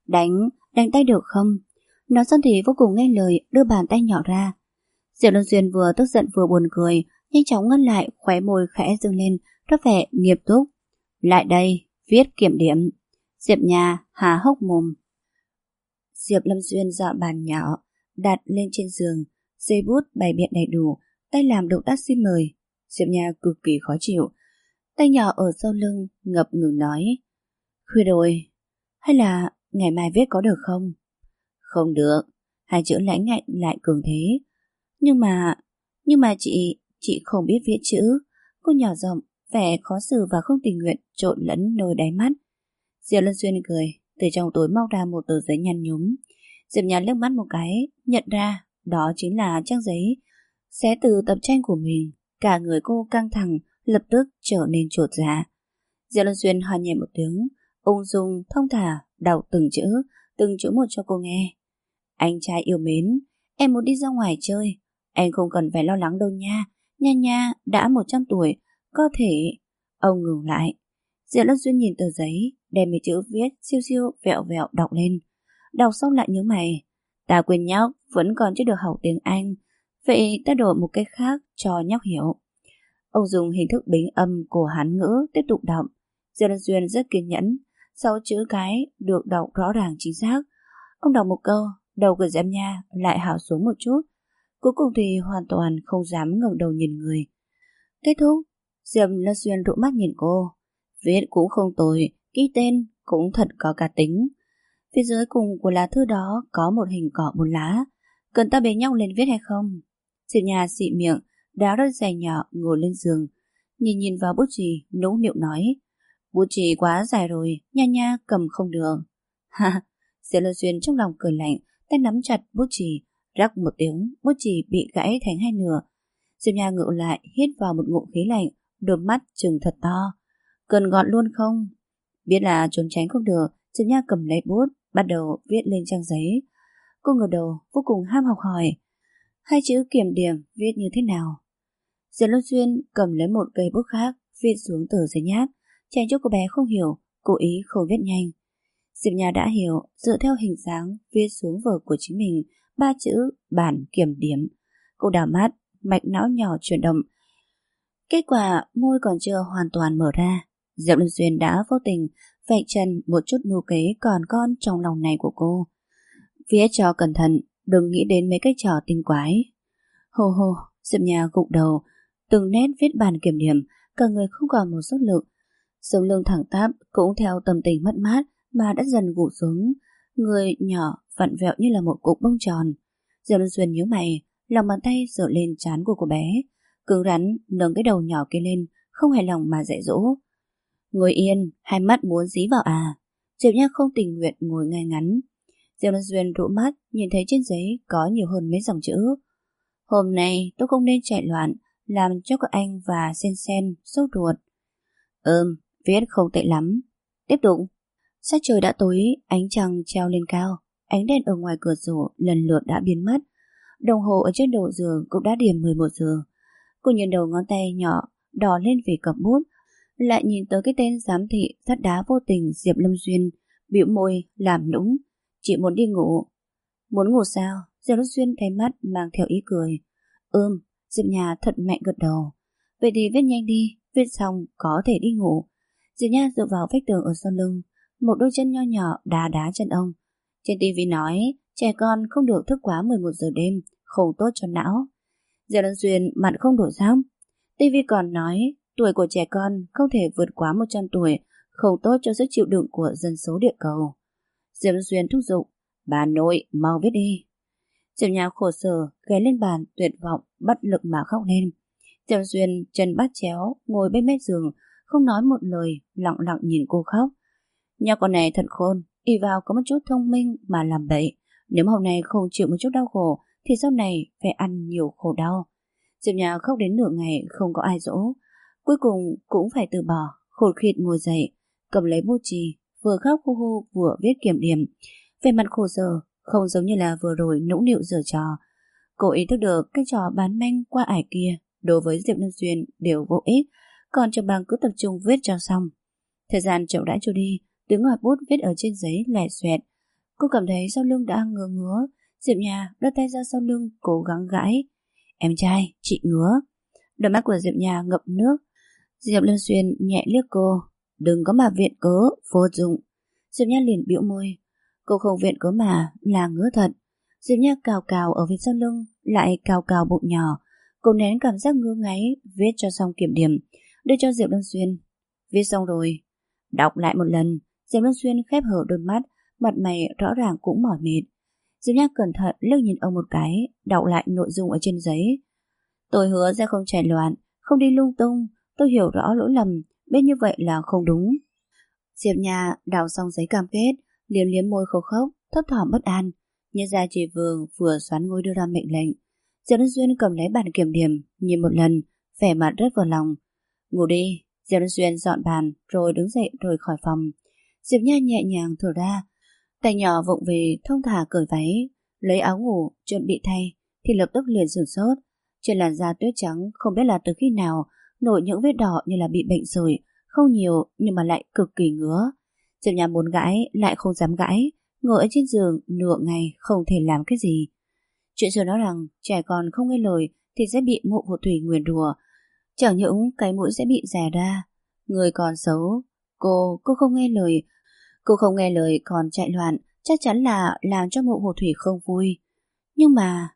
Đánh tay được không? Nói xong thì vô cùng nghe lời, đưa bàn tay nhỏ ra. Diệp Luân Xuyên vừa tức giận vừa buồn cười, nhanh chóng ngăn lại, khóe môi khẽ dương lên, rất vẻ nghiêm túc. Lại đây, viết kiểm điểm. Diệp Nha há hốc mồm. Diệp Lâm Xuyên dọn bàn nhỏ, đặt lên trên giường, giấy bút bày biện đầy đủ, tay làm động tác xin mời. Diệp Nha cực kỳ khó chịu, tay nhỏ ở sau lưng ngập ngừng nói. Khuya rồi, hay là ngày mai viết có được không? Không được, 2 chữ lãnh ngạnh lại cường thế. Nhưng mà chị không biết viết chữ. Cô nhỏ giọng, vẻ khó xử và không tình nguyện trộn lẫn nơi đáy mắt. Diệp Lân Xuyên cười, từ trong túi móc ra một tờ giấy nhăn nhúm. Diệp Nhàn liếc mắt một cái, nhận ra đó chính là trang giấy xé từ tập tranh của mình. Cả người cô căng thẳng, lập tức trở nên chột dạ. Diệp Lân Xuyên ho nhẹ một tiếng, ung dung thông thả đọc từng chữ một cho cô nghe. Anh trai yêu mến, em muốn đi ra ngoài chơi, anh không cần phải lo lắng đâu nha. Nha đã 100 tuổi, có thể. Ông ngừng lại. Diệp Lân Xuyên nhìn tờ giấy, đem mấy chữ viết siêu vẹo vẹo đọc lên. Đọc xong lại nhớ mày. Ta quên nhóc, vẫn còn chưa được học tiếng Anh. Vậy ta đổi một cái khác cho nhóc hiểu. Ông dùng hình thức bính âm của Hán ngữ tiếp tục đọc. Diệp Lân Xuyên rất kiên nhẫn, 6 chữ cái được đọc rõ ràng chính xác. Ông đọc một câu, đầu của Diệp Nha lại hào xuống một chút. Cuối cùng thì hoàn toàn không dám ngẩng đầu nhìn người. Kết thúc, Diệp Lân Xuyên rũ mắt nhìn cô. Viết cũng không tồi, ký tên cũng thật có cá tính. Phía dưới cùng của lá thư đó có một hình cỏ 4 lá. Cần ta bế nhóc lên viết hay không? Diệp Nha xị miệng, đá đôi giày nhỏ ngồi lên giường, nhìn vào bút chì, nũng nịu nói. Bút chì quá dài rồi, nha cầm không được. Ha, Diệp Lân Xuyên trong lòng cười lạnh, tay nắm chặt bút chì, rắc một tiếng, bút chì bị gãy thành 2 nửa. Diệp Nha ngự lại, hít vào một ngụm khí lạnh, đôi mắt trừng thật to. Cần gọn luôn không? Biết là trốn tránh không được, Diệp Nha cầm lấy bút, bắt đầu viết lên trang giấy. Cô ngửa đầu, vô cùng ham học hỏi. 2 chữ kiểm điểm viết như thế nào? Diệp Lân Xuyên cầm lấy một cây bút khác, viết xuống tờ giấy nháp, tránh cho cô bé không hiểu, cố ý không viết nhanh. Diệp Nha đã hiểu, dựa theo hình dáng viết xuống vở của chính mình 3 chữ bản kiểm điểm. Cô đảo mắt, mạch não nhỏ chuyển động. Kết quả môi còn chưa hoàn toàn mở ra, Diệp Lâm Xuyên đã vô tình vạch trần một chút mưu kế còn con trong lòng này của cô. Viết cho cẩn thận, đừng nghĩ đến mấy cái trò tinh quái. Hồ hồ, Diệp Nha gục đầu, từng nét viết bàn kiểm điểm, cả người không còn một sức lực. Sống lưng thẳng tắp cũng theo tâm tình mất mát mà đã dần gục xuống, người nhỏ vặn vẹo như là một cục bông tròn. Diệp Lâm Xuyên nhíu mày, lòng bàn tay dựa lên trán của cô bé, cứng rắn nâng cái đầu nhỏ kia lên, không hài lòng mà dạy dỗ. Ngồi yên, hai mắt muốn dí vào à? Diệp Nha không tình nguyện ngồi ngay ngắn. Diệp Lâm Xuyên rũ mắt, nhìn thấy trên giấy có nhiều hơn mấy dòng chữ. Hôm nay tôi không nên chạy loạn, làm cho các anh và Sen Sen sốt ruột. Viết không tệ lắm. Tiếp tục. Sát trời đã tối, ánh trăng treo lên cao, ánh đèn ở ngoài cửa sổ lần lượt đã biến mất. Đồng hồ ở trên đầu giường cũng đã điểm 11 giờ. Cô nhìn đầu ngón tay nhỏ đỏ lên vì cầm bút, lại nhìn tới cái tên giám thị sắt đá vô tình Diệp Lâm Xuyên, bĩu môi làm nũng. Chị muốn đi ngủ. Muốn ngủ sao? Diệp Lâm Xuyên thấy mắt mang theo ý cười. Diệp Nha thật mạnh gật đầu. Vậy thì viết nhanh đi, viết xong có thể đi ngủ. Diệp Nha dựa vào vách tường ở sau lưng, một đôi chân nho nhỏ đá đá chân ông. Trên tivi nói trẻ con không được thức quá 11 giờ đêm, không tốt cho não. Diệp Lâm Xuyên mặt không đổi sắc. Tivi còn nói tuổi của trẻ con không thể vượt quá 100 tuổi, không tốt cho sức chịu đựng của dân số địa cầu. Diệp Lâm Xuyên thúc giục, bà nội mau viết đi. Diệp Nha khổ sở ghé lên bàn, tuyệt vọng bất lực mà khóc lên. Diệp Lâm Xuyên chân bắt chéo ngồi bên mép giường, không nói một lời, lặng lặng nhìn cô khóc. Nhà con này thật khôn, ỷ vào có một chút thông minh mà làm bậy. Nếu hôm nay không chịu một chút đau khổ thì sau này phải ăn nhiều khổ đau. Diệp Nha khóc đến nửa ngày không có ai dỗ, cuối cùng cũng phải từ bỏ, khổ khịt ngồi dậy, cầm lấy bút chì, vừa khóc hu hu vừa viết kiểm điểm. Về mặt khổ sở, không giống như là vừa rồi nũng nịu giở trò. Cô ý thức được cái trò bán manh qua ải kia đối với Diệp Lâm Xuyên đều vô ích, còn cho bằng cứ tập trung viết cho xong. Thời gian chậm rãi trôi đi, tiếng ngòi bút viết ở trên giấy lẻ xoẹt. Cô cảm thấy sau lưng đã ngứa ngứa. Diệp Nha đưa tay ra sau lưng cố gắng gãi. Em trai, chị ngứa. Đôi mắt của Diệp Nha ngập nước. Diệp Lâm Xuyên nhẹ liếc cô. Đừng có mà viện cớ, vô dụng. Diệp Nha liền bĩu môi. Cô không viện cớ mà, là ngứa thật. Diệp Nha cào cào ở phía sau lưng, lại cào cào bụng nhỏ. Cô nén cảm giác ngứa ngáy, viết cho xong kiểm điểm, đưa cho Diệp Lâm Xuyên. Viết xong rồi. Đọc lại một lần. Diệp Lâm Xuyên khép hở đôi mắt, mặt mày rõ ràng cũng mỏi mệt. Diệp Nha cẩn thận liếc nhìn ông một cái, đọc lại nội dung ở trên giấy. Tôi hứa sẽ không chạy loạn, không đi lung tung. Tôi hiểu rõ lỗi lầm, biết như vậy là không đúng. Diệp Nha đào xong giấy cam kết, liếm liếm môi khô khốc, thấp thỏm bất an. Nhớ ra chị Vương vừa xoắn ngôi đưa ra mệnh lệnh. Diệp Lâm Xuyên cầm lấy bản kiểm điểm, nhìn một lần, vẻ mặt rất vừa lòng. Ngủ đi. Diệp Lâm Xuyên dọn bàn rồi đứng dậy rời khỏi phòng. Diệp Nha nhẹ nhàng thở ra, tay nhỏ vụng về thông thả cởi váy, lấy áo ngủ chuẩn bị thay thì lập tức liền sửng sốt. Trên làn da tuyết trắng không biết là từ khi nào nổi những vết đỏ như là bị bệnh sởi, không nhiều nhưng mà lại cực kỳ ngứa. Diệp Nha muốn gãi lại không dám gãi, ngồi ở trên giường nửa ngày không thể làm cái gì. Chuyện xưa nói rằng trẻ con không nghe lời thì sẽ bị mụ phù thủy nguyền rủa, chẳng những cái mũi sẽ bị rè ra, người còn xấu. Cô không nghe lời. Cô không nghe lời còn chạy loạn, chắc chắn là làm cho mụ phù thủy không vui. Nhưng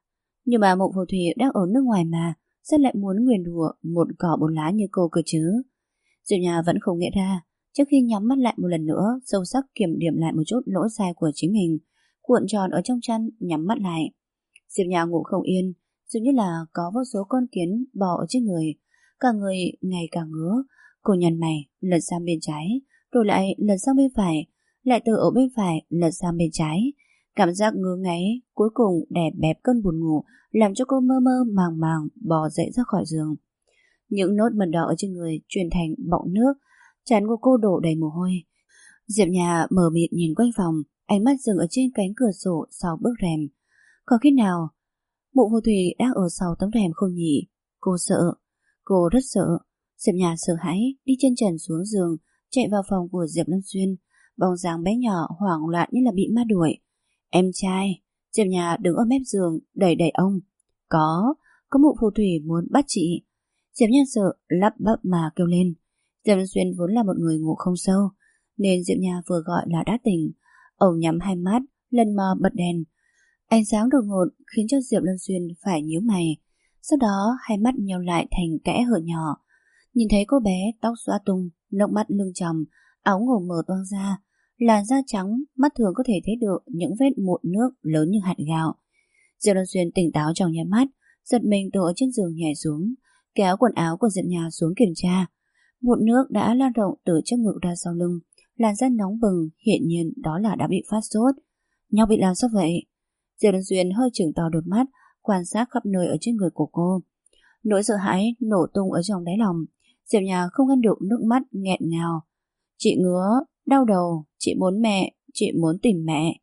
mà mụ phù thủy đang ở nước ngoài mà, sao lại muốn nguyền rủa một cỏ bốn lá như cô cơ chứ? Diệp Nha vẫn không nghĩ ra. Trước khi nhắm mắt lại một lần nữa, sâu sắc kiểm điểm lại một chút lỗi sai của chính mình, cuộn tròn ở trong chăn, nhắm mắt lại. Diệp Nha ngủ không yên, dường như là có vô số con kiến bò ở trên người, cả người ngày càng ngứa. Cô nhăn mày, lật sang bên trái, rồi lại lật sang bên phải, lại từ ở bên phải lật sang bên trái. Cảm giác ngứa ngáy cuối cùng đè bẹp cơn buồn ngủ, làm cho cô mơ mơ màng màng bò dậy ra khỏi giường. Những nốt mẩn đỏ ở trên người chuyển thành bọng nước, trán của cô đổ đầy mồ hôi. Diệp Nha mờ mịt nhìn quanh phòng, ánh mắt dừng ở trên cánh cửa sổ sau bức rèm. Có khi nào mụ phù thủy đang ở sau tấm rèm không nhỉ? Cô sợ, cô rất sợ. Diệp Nha sợ hãi đi chân trần xuống giường, chạy vào phòng của Diệp Lâm Xuyên, bóng dáng bé nhỏ hoảng loạn như là bị ma đuổi. Em trai. Diệp Nha đứng ở mép giường đẩy đẩy ông. có mụ phù thủy muốn bắt chị. Diệp Nha sợ lắp bắp mà kêu lên. Diệp Luân Xuyên vốn là một người ngủ không sâu, nên Diệp Nha vừa gọi là đã tỉnh. Ông nhắm hai mắt, lần mò bật đèn. Ánh sáng đột ngột khiến cho Diệp Luân Xuyên phải nhíu mày. Sau đó hai mắt nheo lại thành kẽ hở nhỏ. Nhìn thấy cô bé tóc xõa tung, nước mắt lưng tròng, áo ngủ mở toang ra, làn da trắng, mắt thường có thể thấy được những vết mụn nước lớn như hạt gạo. Diệp Luân Xuyên tỉnh táo trong nháy mắt, giật mình từ ở trên giường nhảy xuống, kéo quần áo của Diệp Nha xuống kiểm tra. Mụn nước đã lan rộng từ trước ngực ra sau lưng, làn da nóng bừng, hiện nhiên đó là đã bị phát sốt. Nhau bị làm sao vậy? Diệp Luân Xuyên hơi chừng to đôi mắt, quan sát khắp nơi ở trên người của cô. Nỗi sợ hãi nổ tung ở trong đáy lòng. Diệp Nha không ngăn được nước mắt nghẹn ngào. Chị ngứa, đau đầu, chị muốn mẹ, chị muốn tìm mẹ.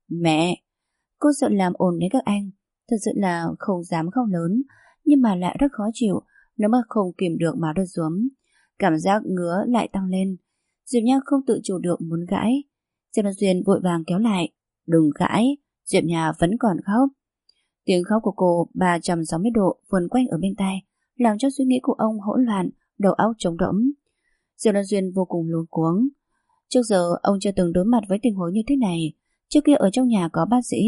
Mẹ! Cô sợ làm ồn đến các anh. Thật sự là không dám khóc lớn, nhưng mà lại rất khó chịu, nếu mà không kìm được mà rơi xuống. Cảm giác ngứa lại tăng lên. Diệp Nha không tự chủ được muốn gãi. Diệp Luân Xuyên vội vàng kéo lại. Đừng gãi, Diệp Nha vẫn còn khóc. Tiếng khóc của cô 360 độ vần quanh ở bên tai, làm cho suy nghĩ của ông hỗn loạn, đầu óc trống rỗng. Diệp Luân Xuyên vô cùng luống cuống. Trước giờ ông chưa từng đối mặt với tình huống như thế này. Trước kia ở trong nhà có bác sĩ,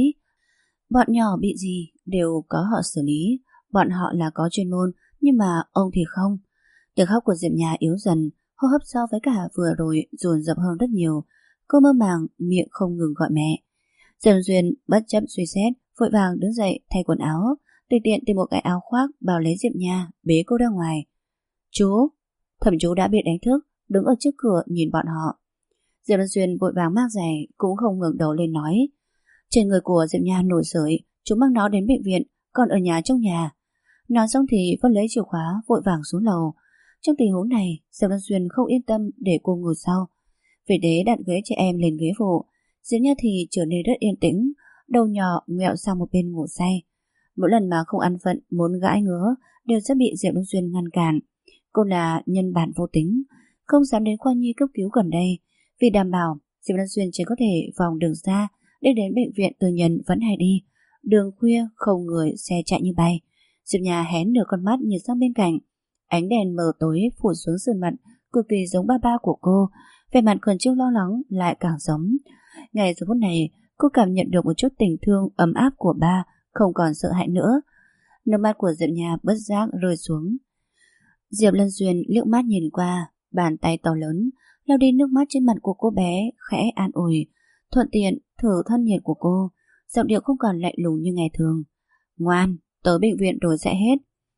bọn nhỏ bị gì đều có họ xử lý. Bọn họ là có chuyên môn, nhưng mà ông thì không. Tiếng khóc của Diệp Nha yếu dần, hô hấp so với cả vừa rồi dồn dập hơn rất nhiều. Cô mơ màng, miệng không ngừng gọi mẹ. Diệp Luân Xuyên bất chấp suy xét, vội vàng đứng dậy thay quần áo, tùy tiện tìm một cái áo khoác bao lấy Diệp Nha, bế cô ra ngoài. Chú! Thẩm chú đã bị đánh thức, đứng ở trước cửa nhìn bọn họ. Diệp Luân Xuyên vội vàng mang giày, cũng không ngẩng đầu lên nói. Trên người của Diệp Nha nổi sởi, chú mang nó đến bệnh viện, còn ở nhà trong nhà. Nói xong thì vẫn lấy chìa khóa vội vàng xuống lầu. Trong tình huống này, Diệp Luân Xuyên không yên tâm để cô ngồi sau. Vì thế đặt ghế trẻ em lên ghế phụ. Diệp Nha thì trở nên rất yên tĩnh, đầu nhỏ ngẹo sang một bên ngủ say. Mỗi lần mà không ăn phận muốn gãi ngứa đều sẽ bị Diệp Luân Xuyên ngăn cản. Cô là nhân bản vô tính, không dám đến khoa nhi cấp cứu gần đây, vì đảm bảo Diệp Luân Xuyên chỉ có thể vòng đường xa để đến bệnh viện tư nhân vẫn hay đi. Đường khuya không người, xe chạy như bay. Diệp Nha hén nửa con mắt nhìn sang bên cạnh. Ánh đèn mờ tối phủ xuống sườn mặt, cực kỳ giống ba ba của cô. Vẻ mặt khẩn trương lo lắng lại càng giống. Ngày giờ phút này, cô cảm nhận được một chút tình thương ấm áp của ba, không còn sợ hãi nữa. Nước mắt của Diệp Nha bất giác rơi xuống. Diệp Luân Xuyên liếc mắt nhìn qua, bàn tay to lớn lau đi nước mắt trên mặt của cô bé, khẽ an ủi, thuận tiện thử thân nhiệt của cô, giọng điệu không còn lạnh lùng như ngày thường. Ngoan, tới bệnh viện rồi sẽ hết.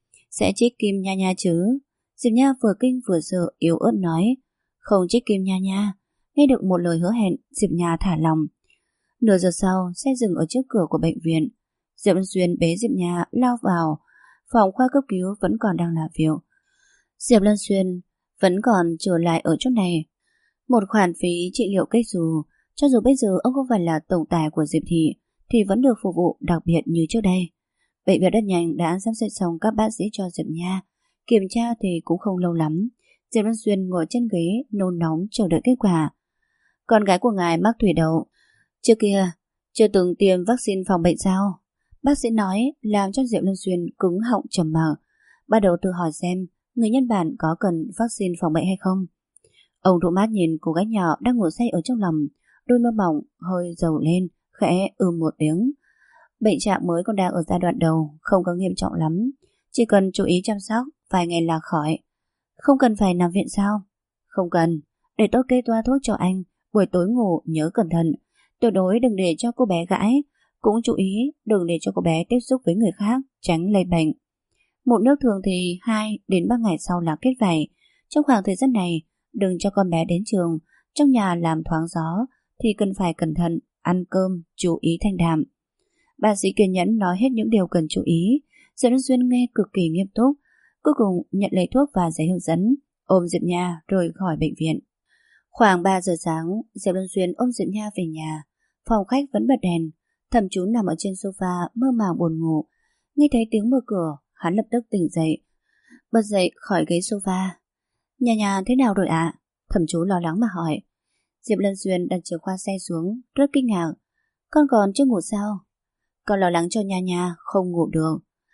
Sẽ trích kim nha nha chứ? Diệp Nha vừa kinh vừa sợ, yếu ớt nói. Không trích kim nha nha. Nghe được một lời hứa hẹn, Diệp Nha thả lòng. Nửa giờ sau, xe dừng ở trước cửa của bệnh viện. Diệp Luân Xuyên bế Diệp Nha lao vào. Phòng khoa cấp cứu vẫn còn đang làm việc. Diệp Luân Xuyên vẫn còn trở lại ở chỗ này. Một khoản phí trị liệu cách dù, cho dù bây giờ ông không phải là tổng tài của Diệp Thị, thì vẫn được phục vụ đặc biệt như trước đây. Bệnh viện rất nhanh đã sắp xếp xong các bác sĩ cho Diệp Nha. Kiểm tra thì cũng không lâu lắm. Diệp Luân Xuyên ngồi trên ghế nôn nóng chờ đợi kết quả. Con gái của ngài mắc thủy đậu. Trước kia chưa từng tiêm vaccine phòng bệnh sao? Bác sĩ nói, làm cho Diệp Luân Xuyên cứng họng trầm mặc. Bắt đầu tự hỏi xem người nhân bản có cần vaccine phòng bệnh hay không. Ông rũ mắt nhìn cô gái nhỏ đang ngủ say ở trong lòng, đôi môi mỏng hơi dầu lên, khẽ một tiếng. Bệnh trạng mới còn đang ở giai đoạn đầu, không có nghiêm trọng lắm, chỉ cần chú ý chăm sóc, vài ngày là khỏi. Không cần phải nằm viện sao? Không cần, để tôi kê toa thuốc cho anh, buổi tối ngủ nhớ cẩn thận, tuyệt đối đừng để cho cô bé gãi, cũng chú ý đừng để cho cô bé tiếp xúc với người khác, tránh lây bệnh. Mụn nước thường thì 2 đến 3 ngày sau là kết vảy. Trong khoảng thời gian này, đừng cho con bé đến trường, trong nhà làm thoáng gió thì cần phải cẩn thận, ăn cơm, chú ý thanh đạm. Bác sĩ kiên nhẫn nói hết những điều cần chú ý. Diệp Luân Xuyên nghe cực kỳ nghiêm túc, cuối cùng nhận lấy thuốc và giấy hướng dẫn, ôm Diệp Nha rời khỏi bệnh viện. Khoảng 3 giờ sáng, Diệp Luân Xuyên ôm Diệp Nha về nhà. Phòng khách vẫn bật đèn, Thẩm Chú nằm ở trên sofa mơ màng buồn ngủ. Nghe thấy tiếng mở cửa, hắn lập tức tỉnh dậy, bật dậy khỏi ghế sofa. Nhà nhà thế nào rồi ạ? Thẩm Chú lo lắng mà hỏi. Diệp Luân Xuyên đặt chìa khóa xe xuống, rất kinh ngạc. Con còn chưa ngủ sao? Con lo lắng cho Nha Nha không ngủ được.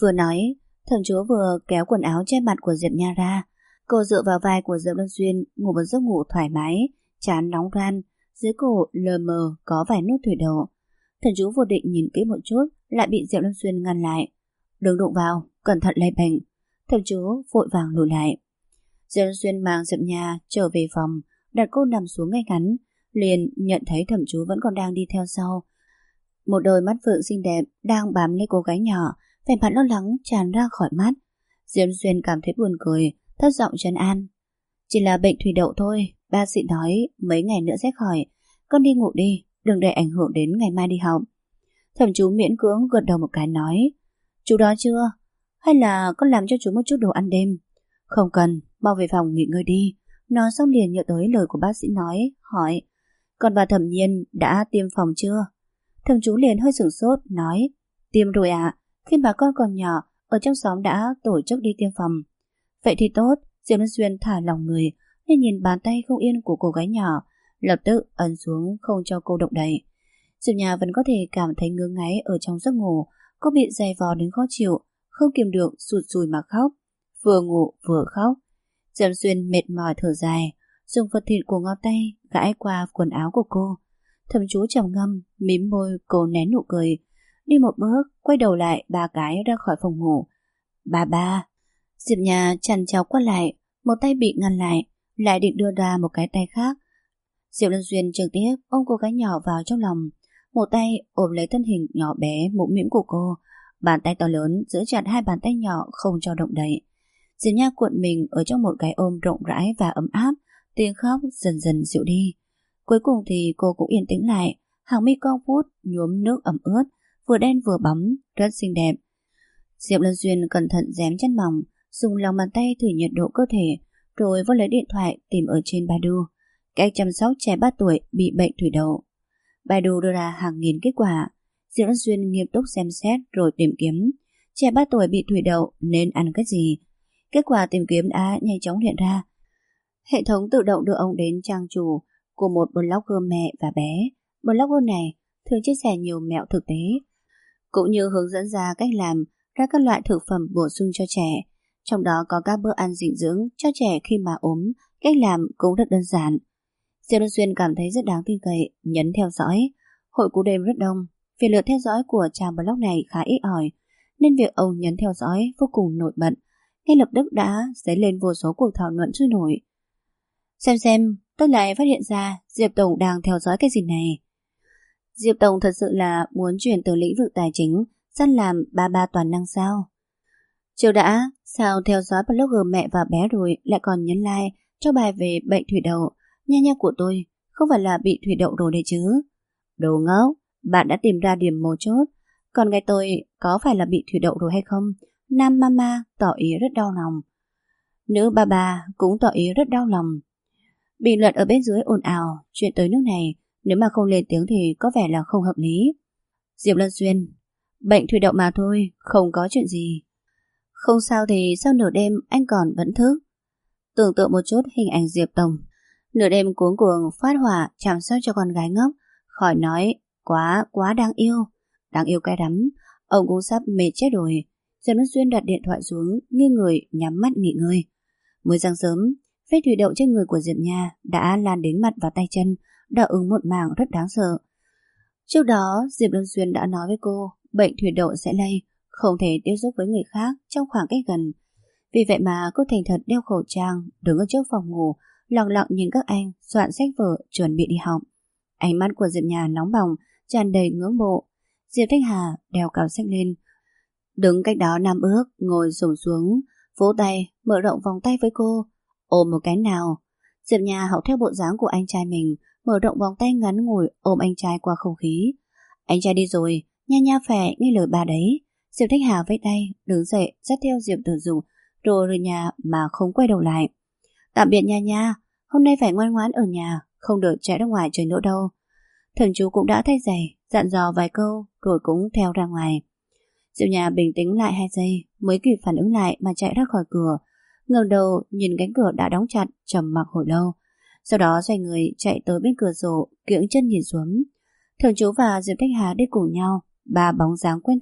Vừa nói, thẩm chúa vừa kéo quần áo che mặt của Diệp Nha ra. Cô dựa vào vai của Diệp Luân Xuyên, ngủ một giấc ngủ thoải mái, trán nóng ran, dưới cổ lờ mờ có vài nốt thủy đậu. Thẩm chúa vô định nhìn kỹ một chút, lại bị Diệp Luân Xuyên ngăn lại. Đừng đụng vào, cẩn thận lây bệnh. Thẩm chúa vội vàng lùi lại. Diệp Luân Xuyên mang Diệp Nha trở về phòng, đặt cô nằm xuống ngay ngắn, liền nhận thấy thẩm chúa vẫn còn đang đi theo sau. Một đôi mắt phượng xinh đẹp đang bám lấy cô gái nhỏ, vẻ mặt lo lắng tràn ra khỏi mắt. Diệp Luân Xuyên cảm thấy buồn cười, thấp giọng trấn an. Chỉ là bệnh thủy đậu thôi, bác sĩ nói mấy ngày nữa sẽ khỏi. Con đi ngủ đi, đừng để ảnh hưởng đến ngày mai đi học. Thẩm chú miễn cưỡng gật đầu một cái nói. Chú đói chưa? Hay là con làm cho chú một chút đồ ăn đêm? Không cần, mau về phòng nghỉ ngơi đi. Nói xong liền nhớ tới lời của bác sĩ nói, hỏi. Còn bà Thẩm Nhiên đã tiêm phòng chưa? Thẩm chú liền hơi sửng sốt, nói. Tiêm rồi ạ, khi bà con còn nhỏ, ở trong xóm đã tổ chức đi tiêm phòng. Vậy thì tốt. Diệp Luân Xuyên thả lòng người, nên nhìn bàn tay không yên của cô gái nhỏ, lập tức ấn xuống không cho cô động đậy. Diệp Nha vẫn có thể cảm thấy ngứa ngáy ở trong giấc ngủ, cô bị dày vò đến khó chịu, không kiềm được sụt sùi mà khóc, vừa ngủ vừa khóc. Diệp Luân Xuyên mệt mỏi thở dài, dùng vật thịt của ngón tay gãi qua quần áo của cô. Thẩm chú trầm ngâm, mím môi, cô nén nụ cười, đi một bước, quay đầu lại 3 cái ra khỏi phòng ngủ. Ba. Diệp Nha chằn chọc quay lại, một tay bị ngăn lại, lại định đưa ra một cái tay khác. Diệp Luân Xuyên trực tiếp ôm cô gái nhỏ vào trong lòng, một tay ôm lấy thân hình nhỏ bé mũm mĩm của cô, bàn tay to lớn giữ chặt hai bàn tay nhỏ không cho động đậy. Diệp Nha cuộn mình ở trong một cái ôm rộng rãi và ấm áp, tiếng khóc dần dần dịu đi. Cuối cùng thì cô cũng yên tĩnh lại, hàng mi cong vút nhuốm nước ẩm ướt, vừa đen vừa bóng, rất xinh đẹp. Diệp Luân Xuyên cẩn thận rém chân mỏng, dùng lòng bàn tay thử nhiệt độ cơ thể, rồi vô lấy điện thoại tìm ở trên Baidu cách chăm sóc trẻ 3 tuổi bị bệnh thủy đậu. Baidu đưa ra hàng nghìn kết quả. Diệp Luân Xuyên nghiêm túc xem xét rồi tìm kiếm trẻ 3 tuổi bị thủy đậu nên ăn cái gì. Kết quả tìm kiếm đã nhanh chóng hiện ra. Hệ thống tự động đưa ông đến trang chủ của một blogger mẹ và bé. Blogger này thường chia sẻ nhiều mẹo thực tế, cũng như hướng dẫn ra cách làm ra các loại thực phẩm bổ sung cho trẻ. Trong đó có các bữa ăn dinh dưỡng cho trẻ khi mà ốm, cách làm cũng rất đơn giản. Diệp Luân Xuyên cảm thấy rất đáng tin cậy, nhấn theo dõi. Hội cú đêm rất đông, vì lượt theo dõi của trang blog này khá ít ỏi, nên việc ông nhấn theo dõi vô cùng nổi bật. Ngay lập tức đã dấy lên vô số cuộc thảo luận sôi nổi. Xem, tôi lại phát hiện ra Diệp Tổng đang theo dõi cái gì này. Diệp Tổng thật sự là muốn chuyển từ lĩnh vực tài chính sang làm ba toàn năng sao? Chiều đã, sao theo dõi blogger mẹ và bé rồi lại còn nhấn like cho bài về bệnh thủy đậu. Nha của tôi không phải là bị thủy đậu rồi đấy chứ. Đồ ngốc, bạn đã tìm ra điểm mấu chốt. Còn cái tôi có phải là bị thủy đậu rồi hay không? Nam mama tỏ ý rất đau lòng. Nữ ba cũng tỏ ý rất đau lòng. Bình luận ở bên dưới ồn ào. Chuyện tới nước này, nếu mà không lên tiếng thì có vẻ là không hợp lý. Diệp Luân Xuyên, bệnh thủy đậu mà thôi, không có chuyện gì. Không sao thì sau nửa đêm anh còn vẫn thức. Tưởng tượng một chút hình ảnh Diệp Tổng nửa đêm cuống cuồng phát hỏa chăm sóc cho con gái ngốc, khỏi nói quá đáng yêu cái rắm. Ông cũng sắp mệt chết rồi. Diệp Luân Xuyên đặt điện thoại xuống, nghiêng người nhắm mắt nghỉ ngơi. Mới sáng sớm, vết thủy đậu trên người của Diệp Nha đã lan đến mặt và tay chân, đỏ ửng một mảng rất đáng sợ. Trước đó Diệp Luân Xuyên đã nói với cô bệnh thủy đậu sẽ lây, không thể tiếp xúc với người khác trong khoảng cách gần. Vì vậy mà cô thành thật đeo khẩu trang, đứng ở trước phòng ngủ, lặng lặng nhìn các anh soạn sách vở chuẩn bị đi học. Ánh mắt của Diệp Nha nóng bỏng, tràn đầy ngưỡng mộ. Diệp Thanh Hà đeo cặp sách lên, đứng cách đó 5 bước, ngồi xổm xuống, vỗ tay, mở rộng vòng tay với cô. Ôm một cái nào. Diệp Nha học theo bộ dáng của anh trai mình, mở rộng vòng tay ngắn ngủi ôm anh trai qua không khí. Anh trai đi rồi, Nha phải nghe lời bà đấy. Diệp Thanh Hà vẫy tay, đứng dậy, dắt theo Diệp Tử Dục, rồi rời nhà mà không quay đầu lại. Tạm biệt Nha, hôm nay phải ngoan ngoãn ở nhà, không được chạy ra ngoài chơi nữa đâu. Thần chú cũng đã thay giày, dặn dò vài câu, rồi cũng theo ra ngoài. Diệp Nha bình tĩnh lại 2 giây, mới kịp phản ứng lại mà chạy ra khỏi cửa. Ngẩng đầu nhìn cánh cửa đã đóng chặt, trầm mặc hồi lâu. Sau đó xoay người chạy tới bên cửa sổ, kiễng chân nhìn xuống. Thần chú và Diệp Thanh Hà đi cùng nhau, ba bóng dáng quen thuộc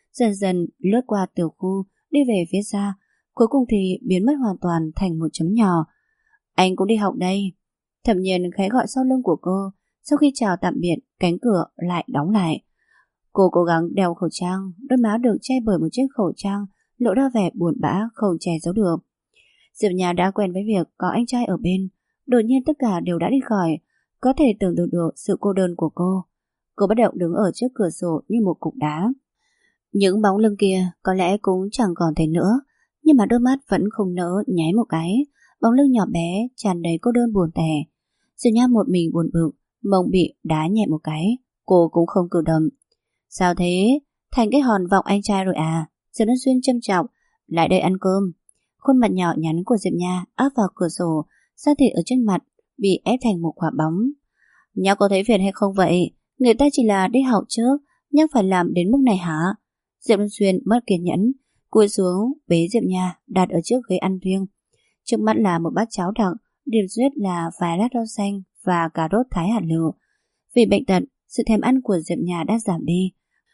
dần dần lướt qua tiểu khu, đi về phía xa, cuối cùng thì biến mất hoàn toàn thành một chấm nhỏ. Anh cũng đi học đây. Thẩm Nhiên khẽ gọi sau lưng của cô. Sau khi chào tạm biệt, cánh cửa lại đóng lại. Cô cố gắng đeo khẩu trang, đôi má được che bởi một chiếc khẩu trang lộ ra vẻ buồn bã không che giấu được. Diệp Nha đã quen với việc có anh trai ở bên, đột nhiên tất cả đều đã đi khỏi, có thể tưởng tượng được sự cô đơn của cô. Cô bất động đứng ở trước cửa sổ như một cục đá. Những bóng lưng kia có lẽ cũng chẳng còn thấy nữa, nhưng mà đôi mắt vẫn không nỡ nháy một cái. Bóng lưng nhỏ bé tràn đầy cô đơn buồn tẻ. Diệp Nha một mình buồn bực, mông bị đá nhẹ một cái, cô cũng không cử động. Sao thế? Thành cái hòn vọng anh trai rồi à? Diệp Lân Xuyên châm chọc. Lại đây ăn cơm. Khuôn mặt nhỏ nhắn của Diệp Nha áp vào cửa sổ, da thịt ở trên mặt bị ép thành một quả bóng. Nhóc có thấy phiền hay không vậy? Người ta chỉ là đi học trước, nhóc phải làm đến mức này hả? Diệp Lân Xuyên mất kiên nhẫn, cúi xuống bế Diệp Nha đặt ở trước ghế ăn riêng. Trước mắt là một bát cháo đặc, điểm duyệt là vài lát rau xanh và cà rốt thái hạt lựu. Vì bệnh tật, sự thèm ăn của Diệp Nha đã giảm đi.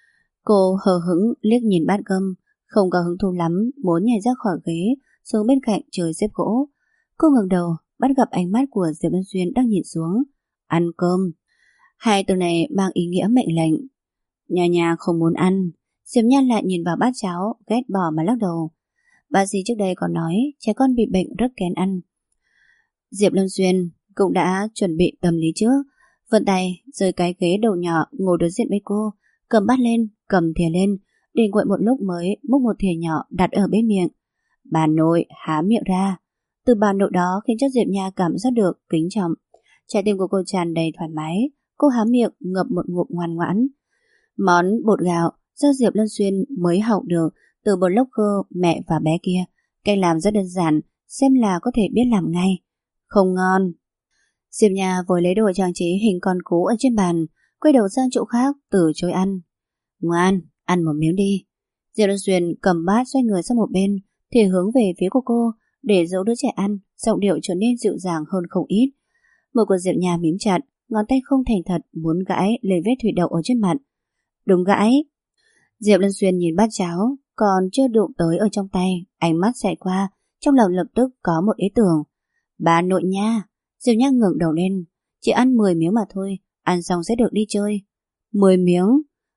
Cô hờ hững liếc nhìn bát cơm, không có hứng thú lắm, muốn nhảy ra khỏi ghế xuống bên cạnh chơi xếp gỗ. Cô ngẩng đầu, bắt gặp ánh mắt của Diệp Lân Xuyên đang nhìn xuống. Ăn cơm. Hai từ này mang ý nghĩa mệnh lệnh. Nha không muốn ăn. Diệp Nha lại nhìn vào bát cháo, ghét bỏ mà lắc đầu. Bà dì trước đây còn nói trẻ con bị bệnh rất kén ăn. Diệp Lân Xuyên cũng đã chuẩn bị tâm lý trước, vươn tay rời cái ghế đầu nhỏ ngồi đối diện với cô, cầm bát lên, cầm thìa lên, định nguội một lúc mới múc một thìa nhỏ đặt ở bên miệng. Bà nội há miệng ra. Từ bà nội đó khiến cho Diệp Nha cảm giác được kính trọng. Trái tim của cô tràn đầy thoải mái. Cô há miệng ngậm một ngụm ngoan ngoãn. Món bột gạo do Diệp Lân Xuyên mới học được từ blogger mẹ và bé kia. Cách làm rất đơn giản, xem là có thể biết làm ngay. Không ngon. Diệp Nha vội lấy đồ trang trí hình con cú ở trên bàn, quay đầu sang chỗ khác từ chối ăn. Ngoan, ăn một miếng đi. Diệp Lân Xuyên cầm bát xoay người sang một bên thì hướng về phía của cô để dỗ đứa trẻ ăn, giọng điệu trở nên dịu dàng hơn không ít. Môi của Diệp Nha mím chặt, ngón tay không thành thật muốn gãi lên vết thủy đậu ở trên mặt. Đúng gãi. Diệp Lân Xuyên nhìn bát cháo còn chưa đụng tới ở trong tay, ánh mắt xẹt qua, trong lòng lập tức có một ý tưởng. Bà nội nha. Diệp Nha ngẩng đầu lên. Chỉ ăn 10 miếng mà thôi, ăn xong sẽ được đi chơi. 10 miếng?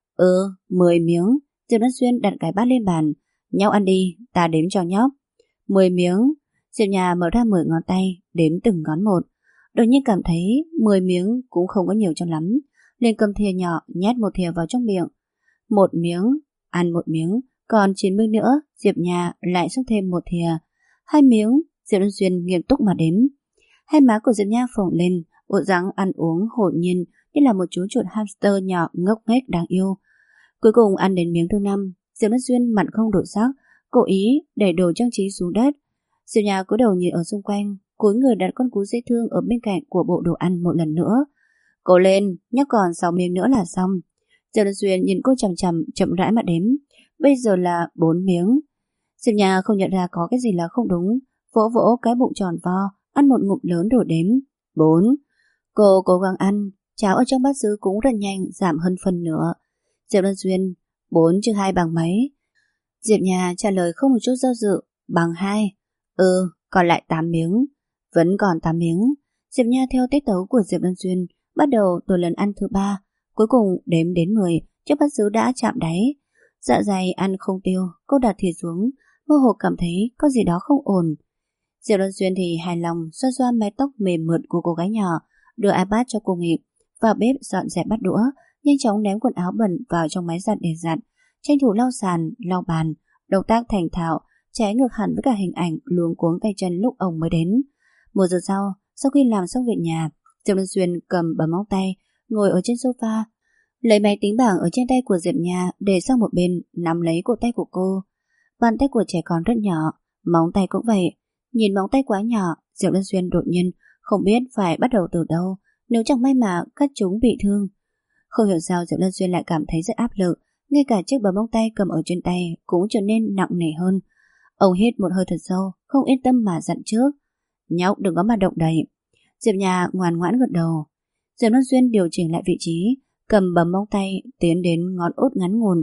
10 miếng. Diệp Lân Xuyên đặt cái bát lên bàn. Nhóc ăn đi, ta đếm cho nhóc. 10 miếng. Diệp Nha mở ra 10 ngón tay, đếm từng ngón một. Đột nhiên cảm thấy 10 miếng cũng không có nhiều cho lắm, liền cầm thìa nhỏ nhét một thìa vào trong miệng. Một miếng, ăn một miếng, còn 9 miếng nữa. Diệp Nha lại xúc thêm một thìa. 2 miếng. Diệp Lân Xuyên nghiêm túc mà đếm. Hai má của Diệp Nha phồng lên, bộ dáng ăn uống hồn nhiên như là một chú chuột hamster nhỏ ngốc nghếch đáng yêu. Cuối cùng ăn đến miếng thứ 5, Diệp Lân Xuyên mặt không đổi sắc, cố ý để đồ trang trí xuống đất. Diệp Nha cúi đầu nhìn ở xung quanh, cúi người đặt con cú dễ thương ở bên cạnh của bộ đồ ăn một lần nữa. Cố lên, nhắc còn 6 miếng nữa là xong. Diệp Lân Xuyên nhìn cô chằm chằm, chậm rãi mà đếm. Bây giờ là 4 miếng. Diệp Nha không nhận ra có cái gì là không đúng, vỗ vỗ cái bụng tròn vo, ăn một ngụm lớn rồi đếm. 4. Cô cố gắng ăn, cháo ở trong bát sứ cũng rất nhanh giảm hơn phần nữa. Diệp Lân Xuyên, 4 trừ 2 bằng mấy? Diệp Nha trả lời không một chút do dự, bằng 2. Còn lại 8 miếng. Vẫn còn 8 miếng. Diệp Nha theo tiết tấu của Diệp Lân Xuyên bắt đầu từ lần ăn thứ 3, cuối cùng đếm đến 10, chiếc bát sứ đã chạm đáy. Dạ dày ăn không tiêu, cô đặt thìa xuống, mơ hồ cảm thấy có gì đó không ổn. Diệp Lân Xuyên thì hài lòng xoa xoa mái tóc mềm mượt của cô gái nhỏ, đưa iPad cho cô nghịch, vào bếp dọn dẹp bát đũa, nhanh chóng ném quần áo bẩn vào trong máy giặt để giặt, tranh thủ lau sàn, lau bàn, động tác thành thạo, trái ngược hẳn với cả hình ảnh luống cuống tay chân lúc ông mới đến. 1 giờ sau khi làm xong việc nhà, Diệp Lân Xuyên cầm bấm móng tay, ngồi ở trên sofa, lấy máy tính bảng ở trên tay của Diệp Nha để sang một bên, nắm lấy cổ tay của cô. Bàn tay của trẻ con rất nhỏ, móng tay cũng vậy. Nhìn móng tay quá nhỏ, Diệp Lân Xuyên đột nhiên không biết phải bắt đầu từ đâu, nếu chẳng may mà cắt chúng bị thương. Không hiểu sao Diệp Lân Xuyên lại cảm thấy rất áp lực, ngay cả chiếc bấm móng tay cầm ở trên tay cũng trở nên nặng nề hơn. Ông hít một hơi thật sâu, không yên tâm mà dặn trước. Nhóc đừng có mà động đậy. Diệp Nha ngoan ngoãn gật đầu. Diệp Lân Xuyên điều chỉnh lại vị trí, cầm bấm móng tay tiến đến ngón út ngắn ngủn,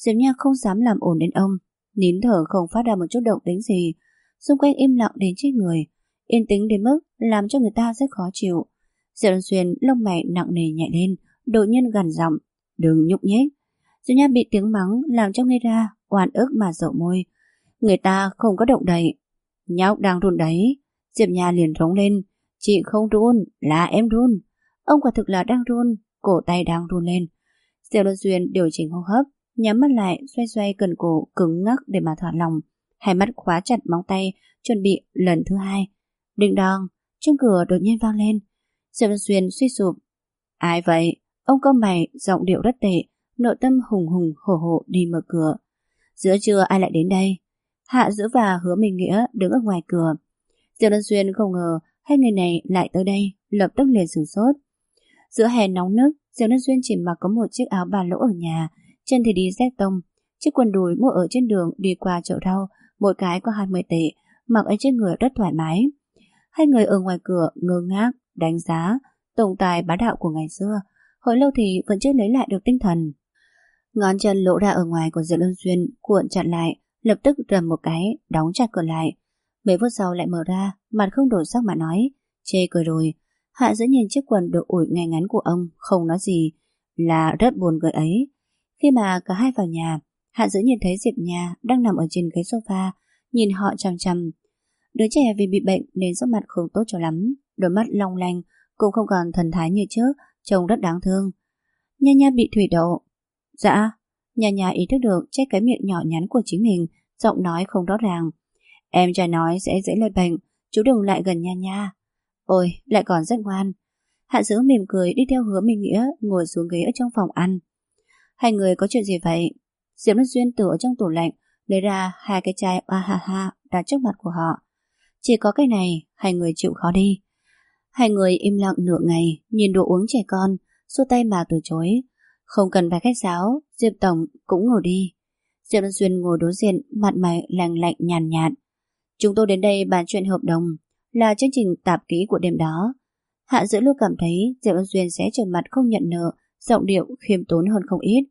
Diệp Nha không dám làm ổn đến ông, nín thở không phát ra một chút động tĩnh gì, xung quanh im lặng đến chết người, yên tĩnh đến mức làm cho người ta rất khó chịu. Diệp Luân Xuyên lông mày nặng nề nhảy lên, đột nhiên gằn giọng, đừng nhúc nhích. Diệp Nha bị tiếng mắng làm cho ngây ra, oan ức mà dậu môi. Người ta không có động đậy. Nhóc đang run đấy. Diệp Nha liền rống lên, chị không run, là em run. Ông quả thực là đang run, cổ tay đang run lên. Diệp Luân Xuyên điều chỉnh hô hấp, nhắm mắt lại, xoay xoay cần cổ cứng ngắc để mà thả lòng, hai mắt khóa chặt móng tay, chuẩn bị lần thứ hai. Đinh đong, chuông cửa đột nhiên vang lên. Diệp Luân Xuyên suy sụp. Ai vậy? Ông cau mày, giọng điệu rất tệ, nội tâm hùng hùng hổ hổ đi mở cửa. Giữa trưa ai lại đến đây? Hạ Dữ và Hứa Minh Nghĩa đứng ở ngoài cửa. Diệp Luân Xuyên không ngờ hai người này lại tới đây, lập tức liền sửng sốt. Giữa hè nóng nức, Diệp Luân Xuyên chỉ mặc có một chiếc áo ba lỗ ở nhà, chân thì đi dép tông, chiếc quần đùi mua ở trên đường đi qua chợ rau, mỗi cái có 20 tệ, mặc ở trên người rất thoải mái. Hai người ở ngoài cửa ngơ ngác, đánh giá, tổng tài bá đạo của ngày xưa, hồi lâu thì vẫn chưa lấy lại được tinh thần. Ngón chân lộ ra ở ngoài của Diệp Luân Xuyên cuộn chặt lại, lập tức rầm một cái, đóng chặt cửa lại. Mấy phút sau lại mở ra, mặt không đổi sắc mà nói, chê cười rồi. Hạ Dữ nhìn chiếc quần được ủi ngay ngắn của ông, không nói gì, là rất buồn cười ấy. Khi mà cả hai vào nhà, Hạ Dữ nhìn thấy Diệp Nha đang nằm ở trên ghế sofa, nhìn họ chằm chằm. Đứa trẻ vì bị bệnh nên sắc mặt không tốt cho lắm, đôi mắt long lanh, cũng không còn thần thái như trước, trông rất đáng thương. Nha Nha bị thủy đậu. Dạ. Nha Nha ý thức được che cái miệng nhỏ nhắn của chính mình, giọng nói không rõ ràng. Em trai nói sẽ dễ lây bệnh, chú đừng lại gần Nha Nha. Ôi, lại còn rất ngoan. Hạ Dữ mỉm cười đi theo Hứa Minh Nghĩa ngồi xuống ghế ở trong phòng ăn. Hai người có chuyện gì vậy? Diệp Luân Xuyên từ ở trong tủ lạnh lấy ra hai cái chai Ahaha đặt trước mặt của họ. Chỉ có cái này, hai người chịu khó đi. Hai người im lặng nửa ngày, nhìn đồ uống trẻ con, xua tay mà từ chối. Không cần phải khách sáo, Diệp Tổng cũng ngồi đi. Diệp Luân Xuyên ngồi đối diện, mặt mày lạnh lạnh nhàn nhạt. Chúng tôi đến đây bàn chuyện hợp đồng, là chương trình tạp ký của đêm đó. Hạ Dữ luôn cảm thấy Diệp Luân Xuyên sẽ trở mặt không nhận nợ, giọng điệu khiêm tốn hơn không ít.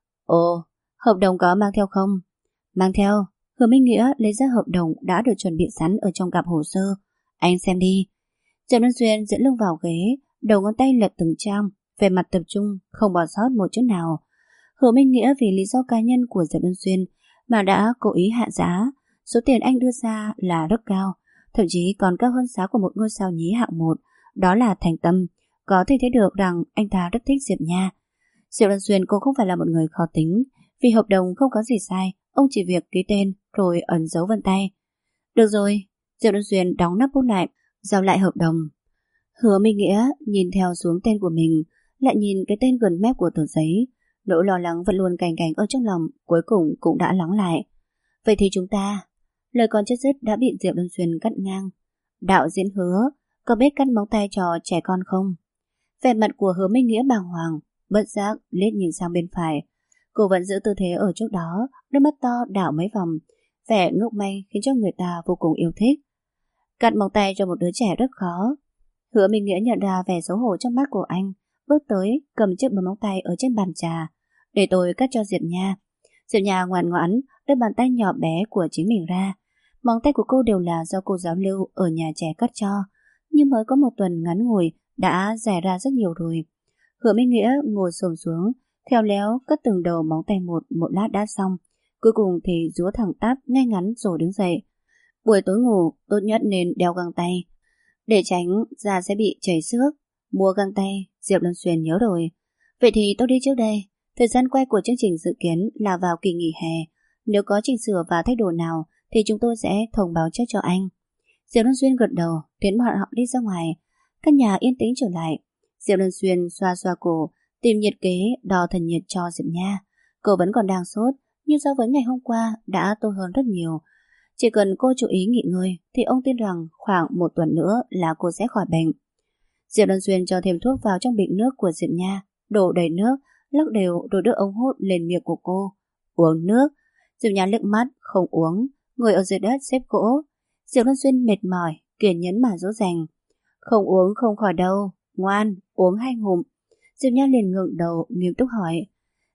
Ồ, hợp đồng có mang theo không? Mang theo. Hứa Minh Nghĩa lấy ra hợp đồng đã được chuẩn bị sẵn ở trong cặp hồ sơ. Anh xem đi. Diệp Luân Xuyên dẫn lưng vào ghế, đầu ngón tay lật từng trang, về mặt tập trung, không bỏ sót một chút nào. Hứa Minh Nghĩa vì lý do cá nhân của Diệp Luân Xuyên mà đã cố ý hạ giá. Số tiền anh đưa ra là rất cao, thậm chí còn cao hơn giá của một ngôi sao nhí hạng 1. Đó là thành tâm. Có thể thấy được rằng anh ta rất thích Diệp Nha. Diệp Luân Xuyên cũng không phải là một người khó tính, vì hợp đồng không có gì sai, ông chỉ việc ký tên rồi ấn dấu vân tay. Được rồi. Diệp Luân Xuyên đóng nắp bút lại, giao lại hợp đồng. Hứa Minh Nghĩa nhìn theo xuống tên của mình, lại nhìn cái tên gần mép của tờ giấy. Nỗi lo lắng vẫn luôn cành cành ở trong lòng, cuối cùng cũng đã lắng lại. Vậy thì chúng ta... Lời còn chưa dứt đã bị Diệp Luân Xuyên cắt ngang. Đạo diễn Hứa, có biết cắt móng tay cho trẻ con không? Vẻ mặt của Hứa Minh Nghĩa bàng hoàng, bất giác liếc nhìn sang bên phải. Cô vẫn giữ tư thế ở chỗ đó, đôi mắt to đảo mấy vòng, vẻ ngốc manh khiến cho người ta vô cùng yêu thích. Cắt móng tay cho một đứa trẻ rất khó. Hứa Minh Nghĩa nhận ra vẻ xấu hổ trong mắt của anh, bước tới cầm chiếc bấm móng tay ở trên bàn trà. Để tôi cắt cho Diệp Nha. Diệp Nha ngoan ngoãn đưa bàn tay nhỏ bé của chính mình ra. Móng tay của cô đều là do cô giáo lưu ở nhà trẻ cắt cho, nhưng mới có một tuần ngắn ngủi đã dài ra rất nhiều rồi. Hứa Minh Nghĩa ngồi xổm xuống, khéo léo cất từng đầu móng tay một lát đã xong. Cuối cùng thì rúa thẳng tắp ngay ngắn rồi đứng dậy. Buổi tối ngủ tốt nhất nên đeo găng tay, để tránh da sẽ bị chảy xước. Mua găng tay, Diệp Luân Xuyên nhớ rồi. Vậy thì tôi đi trước đây. Thời gian quay của chương trình dự kiến là vào kỳ nghỉ hè. Nếu có chỉnh sửa và thay đổi nào thì chúng tôi sẽ thông báo trước cho anh. Diệp Luân Xuyên gật đầu, tiến bọn họ đi ra ngoài. Căn nhà yên tĩnh trở lại. Diệp Luân Xuyên xoa xoa cổ, tìm nhiệt kế đo thân nhiệt cho Diệp Nha. Cô vẫn còn đang sốt, nhưng so với ngày hôm qua đã tốt hơn rất nhiều. Chỉ cần cô chú ý nghỉ ngơi thì ông tin rằng khoảng một tuần nữa là cô sẽ khỏi bệnh. Diệp Luân Xuyên cho thêm thuốc vào trong bình nước của Diệp Nha, đổ đầy nước, lắc đều rồi đưa ống hút lên miệng của cô. Uống nước. Diệp Nha liếc mắt, không uống, ngồi ở dưới đất xếp gỗ. Diệp Luân Xuyên mệt mỏi, kiên nhẫn mà dỗ dành. Không uống không khỏi đâu, ngoan, uống 2 ngụm. Diệp Nha liền ngẩng đầu nghiêm túc hỏi.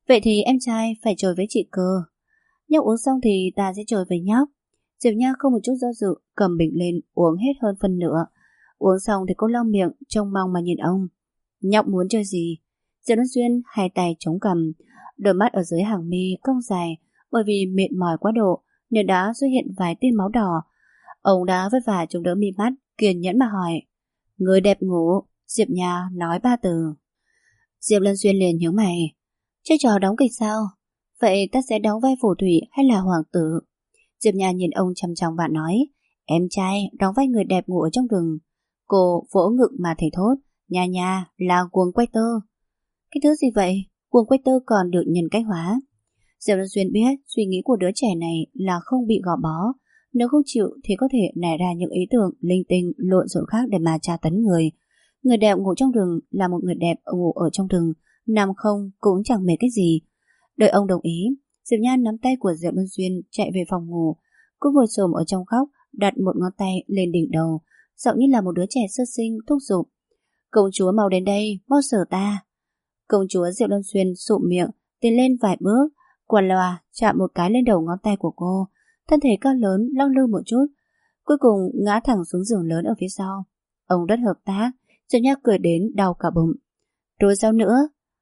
Vậy thì em trai phải chơi với chị cơ. Nhóc uống xong thì ta sẽ chơi với nhóc. Diệp Nha không một chút do dự, cầm bình lên uống hết hơn phân nửa. Uống xong thì cô lau miệng, trông mong mà nhìn ông. Nhóc muốn chơi gì? Diệp Luân Xuyên hai tay chống cằm, đôi mắt ở dưới hàng mi cong dài, bởi vì mệt mỏi quá độ nên đã xuất hiện vài tia máu đỏ. Ông đã vất vả chống đỡ mi mắt, kiên nhẫn mà hỏi. Người đẹp ngủ. Diệp Nha nói ba từ. Diệp Luân Xuyên liền nhướng mày. Chơi trò đóng kịch sao? Vậy ta sẽ đóng vai phù thủy hay là hoàng tử? Diệp Nha nhìn ông chăm chăm và nói. Em trai đóng vai người đẹp ngủ ở trong rừng. Cô vỗ ngực mà thề thốt. Nha nha là cuồng quay tơ. Cái thứ gì vậy? Cuồng quay tơ còn được nhân cách hóa. Diệp Luân Xuyên biết suy nghĩ của đứa trẻ này là không bị gò bó. Nếu không chịu thì có thể nảy ra những ý tưởng linh tinh lộn xộn khác để mà tra tấn người. Người đẹp ngủ trong rừng là một người đẹp ngủ ở trong rừng, nằm không cũng chẳng mệt cái gì. Đợi ông đồng ý, Diệp Nhan nắm tay của Diệp Luân Xuyên chạy về phòng ngủ. Cô ngồi xổm ở trong góc, đặt một ngón tay lên đỉnh đầu, giọng như là một đứa trẻ sơ sinh thúc giục. Công chúa mau đến đây, mau sờ ta. Công chúa Diệp Luân Xuyên sụm miệng, tiến lên vài bước, quả loà chạm một cái lên đầu ngón tay của cô. Thân thể cao lớn lăng lư một chút, cuối cùng ngã thẳng xuống giường lớn ở phía sau. Ông rất hợp tác. Diệp Nha cười đến đau cả bụng. Rồi sao nữa?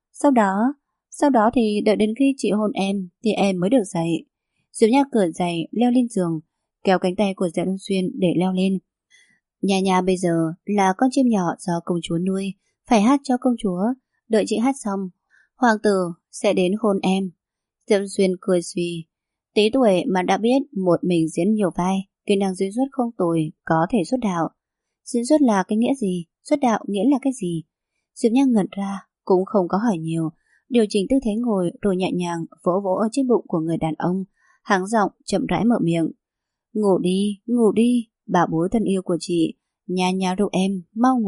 Sau đó thì đợi đến khi chị hôn em thì em mới được dậy. Diệp Nha cởi giày leo lên giường, kéo cánh tay của Diệp Luân Xuyên để leo lên. Nhà nhà bây giờ là con chim nhỏ do công chúa nuôi, phải hát cho công chúa. Đợi chị hát xong, hoàng tử sẽ đến hôn em. Diệp Luân Xuyên cười suy. Tí tuổi mà đã biết một mình diễn nhiều vai, kỹ năng diễn xuất không tồi, có thể xuất đạo. Diễn xuất là cái nghĩa gì? Xuất đạo nghĩa là cái gì? Diệp Nha ngẩn ra, cũng không có hỏi nhiều, điều chỉnh tư thế ngồi rồi nhẹ nhàng vỗ vỗ ở trên bụng của người đàn ông, hắng giọng chậm rãi mở miệng. Ngủ đi, bảo bối thân yêu của chị. Nhà nhà rượu em, mau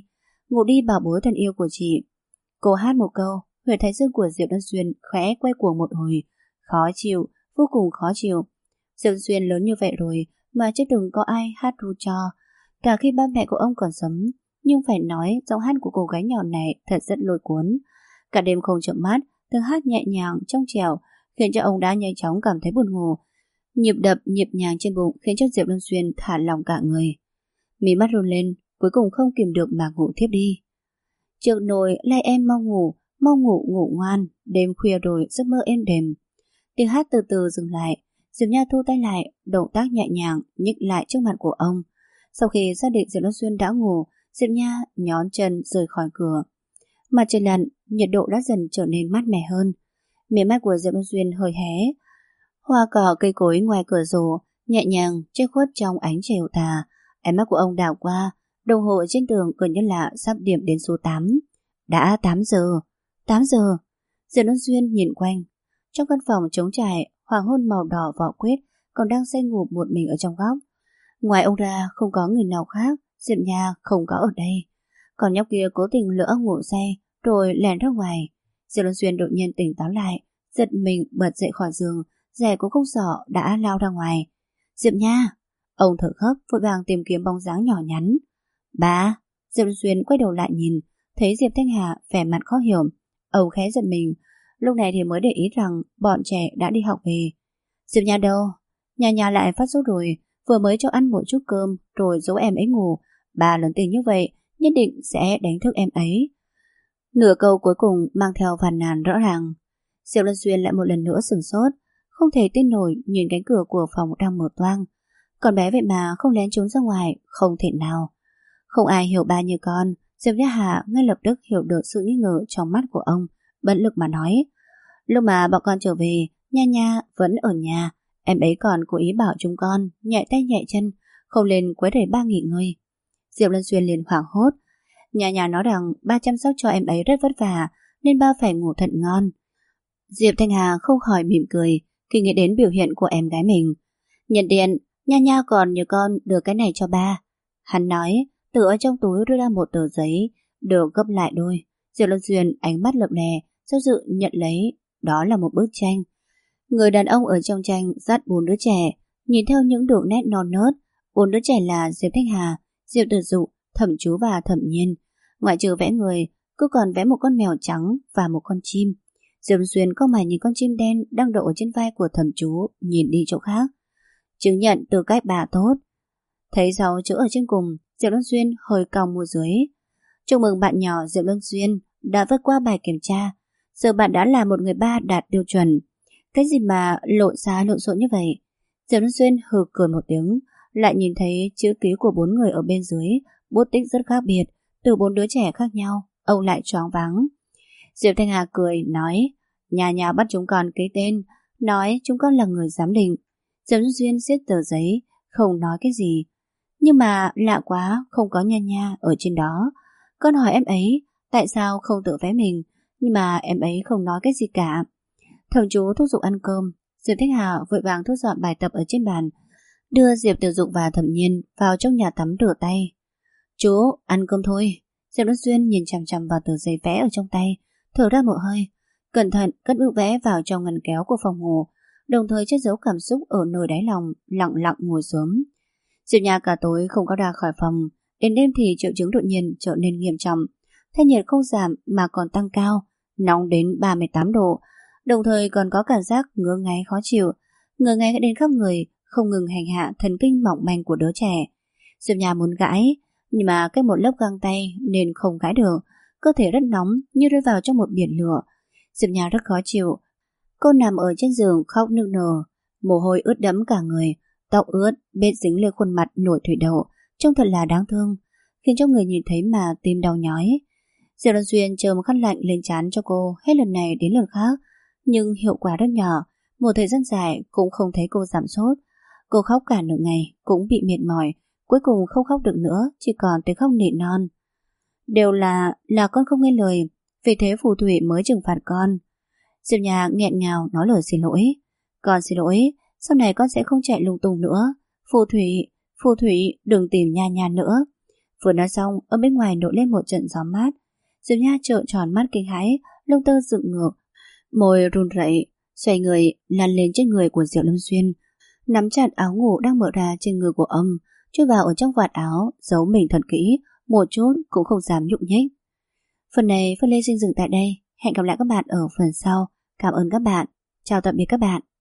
ngủ đi bảo bối thân yêu của chị. Cô hát một câu, huyệt thái dương của Diệp Luân Xuyên khẽ quay cuồng một hồi, khó chịu, vô cùng khó chịu. Diệp Luân Xuyên lớn như vậy rồi mà chưa từng có ai hát ru cho, cả khi ba mẹ của ông còn sống. Nhưng phải nói giọng hát của cô gái nhỏ này thật rất lôi cuốn. Cả đêm không chợp mắt, tiếng hát nhẹ nhàng trong trẻo khiến cho ông đã nhanh chóng cảm thấy buồn ngủ. Nhịp đập nhịp nhàng trên bụng khiến cho Diệp Luân Xuyên thả lỏng cả người. Mí mắt run lên, cuối cùng không kìm được mà ngủ thiếp đi. Trước nồi lai em mau ngủ ngủ ngoan, đêm khuya rồi giấc mơ êm đềm. Tiếng hát từ từ dừng lại, Diệp Nha thu tay lại, động tác nhẹ nhàng nhích lại trước mặt của ông. Sau khi xác định Diệp Luân Xuyên đã ngủ, Diệp Nha nhón chân rời khỏi cửa. Mặt trời lặn, nhiệt độ đã dần trở nên mát mẻ hơn. Mí mắt của Diệp Luân Xuyên hơi hé. Hoa cỏ cây cối ngoài cửa sổ nhẹ nhàng che khuất trong ánh chiều tà. Ánh mắt của ông đảo qua, đồng hồ trên tường gần như là sắp điểm đến số 8. Đã 8 giờ. 8 giờ. Diệp Luân Xuyên nhìn quanh. Trong căn phòng trống trải, hoàng hôn màu đỏ vỏ quýt còn đang say ngủ một mình ở trong góc. Ngoài ông ra không có người nào khác. Diệp Nha không có ở đây. Còn nhóc kia cố tình lỡ ngủ say rồi lèn ra ngoài. Diệp Luân Xuyên đột nhiên tỉnh táo lại, giật mình bật dậy khỏi giường, giày cũng không sợ đã lao ra ngoài. Diệp Nha! Ông thở gấp vội vàng tìm kiếm bóng dáng nhỏ nhắn. Ba! Diệp Luân Xuyên quay đầu lại nhìn, thấy Diệp Thanh Hà vẻ mặt khó hiểu. Ông khẽ giật mình, lúc này thì mới để ý rằng bọn trẻ đã đi học về. Diệp Nha đâu? Nhà lại phát sốt rồi, vừa mới cho ăn một chút cơm rồi dỗ em ấy ngủ. Bà lớn tiếng như vậy nhất định sẽ đánh thức em ấy. Nửa câu cuối cùng mang theo phàn nàn rõ ràng. Diệp Luân Xuyên lại một lần nữa sửng sốt, không thể tin nổi nhìn cánh cửa của phòng đang mở toang. Con bé vậy mà không lén trốn ra ngoài, không thể nào. Không ai hiểu ba như con. Diệp Nhã Hà ngay lập tức hiểu được sự nghi ngờ trong mắt của ông, bận lực mà nói. Lúc mà bọn con trở về, Nha Nha vẫn ở nhà. Em ấy còn cố ý bảo chúng con nhẹ tay nhẹ chân, không lên quấy rầy ba nghỉ ngơi. Diệp Luân Xuyên liền hoảng hốt. Nhà nói rằng ba chăm sóc cho em ấy rất vất vả nên ba phải ngủ thật ngon. Diệp Thanh Hà không khỏi mỉm cười khi nghĩ đến biểu hiện của em gái mình. Nhận điện, Nha còn nhờ con đưa cái này cho ba. Hắn nói, từ ở trong túi đưa ra một tờ giấy, được gấp lại đôi. Diệp Luân Xuyên ánh mắt lập lè, do dự nhận lấy. Đó là một bức tranh. Người đàn ông ở trong tranh dắt 4 đứa trẻ, nhìn theo những đường nét non nớt. 4 đứa trẻ là Diệp Thanh Hà, Diệp Tử Dụ, Thẩm Chú và Thẩm Nhiên. Ngoại trừ vẽ người, cô còn vẽ một con mèo trắng và một con chim. Diệp Luân Xuyên cau mày nhìn con chim đen đang đậu ở trên vai của Thẩm Chú, nhìn đi chỗ khác. Chứng nhận tư cách bà tốt. Thấy 6 chữ ở trên cùng, Diệp Luân Xuyên hơi cong môi dưới. Chúc mừng bạn nhỏ Diệp Luân Xuyên đã vượt qua bài kiểm tra. Giờ bạn đã là một người ba đạt tiêu chuẩn. Cái gì mà lộn xá lộn xộn như vậy? Diệp Luân Xuyên hừ cười một tiếng, lại nhìn thấy chữ ký của 4 người ở bên dưới, bút tích rất khác biệt, từ 4 đứa trẻ khác nhau. Ông lại choáng váng. Diệp Thanh Hà cười nói, nhà bắt chúng con ký tên, nói chúng con là người giám định. Diệp Luân Xuyên siết tờ giấy, không nói cái gì. Nhưng mà lạ quá, không có nha ở trên đó. Con hỏi em ấy tại sao không tự vẽ mình, nhưng mà em ấy không nói cái gì cả. Thằng chú thúc giục ăn cơm. Diệp Thanh Hà vội vàng thu dọn bài tập ở trên bàn, đưa Diệp Tiểu Dục và Thẩm Nhiên vào trong nhà tắm rửa tay. Chú, ăn cơm thôi. Diệp Luân Xuyên nhìn chằm chằm vào tờ giấy vẽ ở trong tay, thở ra một hơi, cẩn thận cất bức vẽ vào trong ngăn kéo của phòng ngủ, đồng thời che giấu cảm xúc ở nơi đáy lòng, lặng lặng ngồi xuống. Diệp Nha cả tối không có ra khỏi phòng, đến đêm thì triệu chứng đột nhiên trở nên nghiêm trọng, thân nhiệt không giảm mà còn tăng cao, nóng đến 38 độ, đồng thời còn có cảm giác ngứa ngáy khó chịu, ngứa ngáy đến khắp người, không ngừng hành hạ thần kinh mỏng manh của đứa trẻ. Diệp Nha muốn gãi, nhưng mà cái một lớp găng tay nên không gãi được, cơ thể rất nóng như rơi vào trong một biển lửa. Diệp Nha rất khó chịu. Cô nằm ở trên giường khóc nức nở, mồ hôi ướt đẫm cả người, tóc ướt bết dính lên khuôn mặt nổi thủy đậu, trông thật là đáng thương, khiến cho người nhìn thấy mà tim đau nhói. Diệp Luân Xuyên chờ một khăn lạnh lên trán cho cô hết lần này đến lần khác, nhưng hiệu quả rất nhỏ. Một thời gian dài cũng không thấy cô giảm sốt. Cô khóc cả nửa ngày cũng bị mệt mỏi, cuối cùng không khóc được nữa, chỉ còn tiếng khóc nỉ non. Đều là con không nghe lời, vì thế phù thủy mới trừng phạt con. Diệp Nha nghẹn ngào nói lời xin lỗi. Con xin lỗi, sau này con sẽ không chạy lung tung nữa. Phù thủy đừng tìm nha nữa. Vừa nói xong, ở bên ngoài nổi lên một trận gió mát. Diệp Nha trợn tròn mắt kinh hãi, lông tơ dựng ngược, môi run rẩy, xoay người lăn lên trên người của Diệp Lâm Xuyên, nắm chặt áo ngủ đang mở ra trên người của ông, chui vào ở trong vạt áo, giấu mình thật kỹ, một chút cũng không dám nhúc nhích. Phần này Phân Lê xin dừng tại đây. Hẹn gặp lại các bạn ở phần sau. Cảm ơn các bạn. Chào tạm biệt các bạn.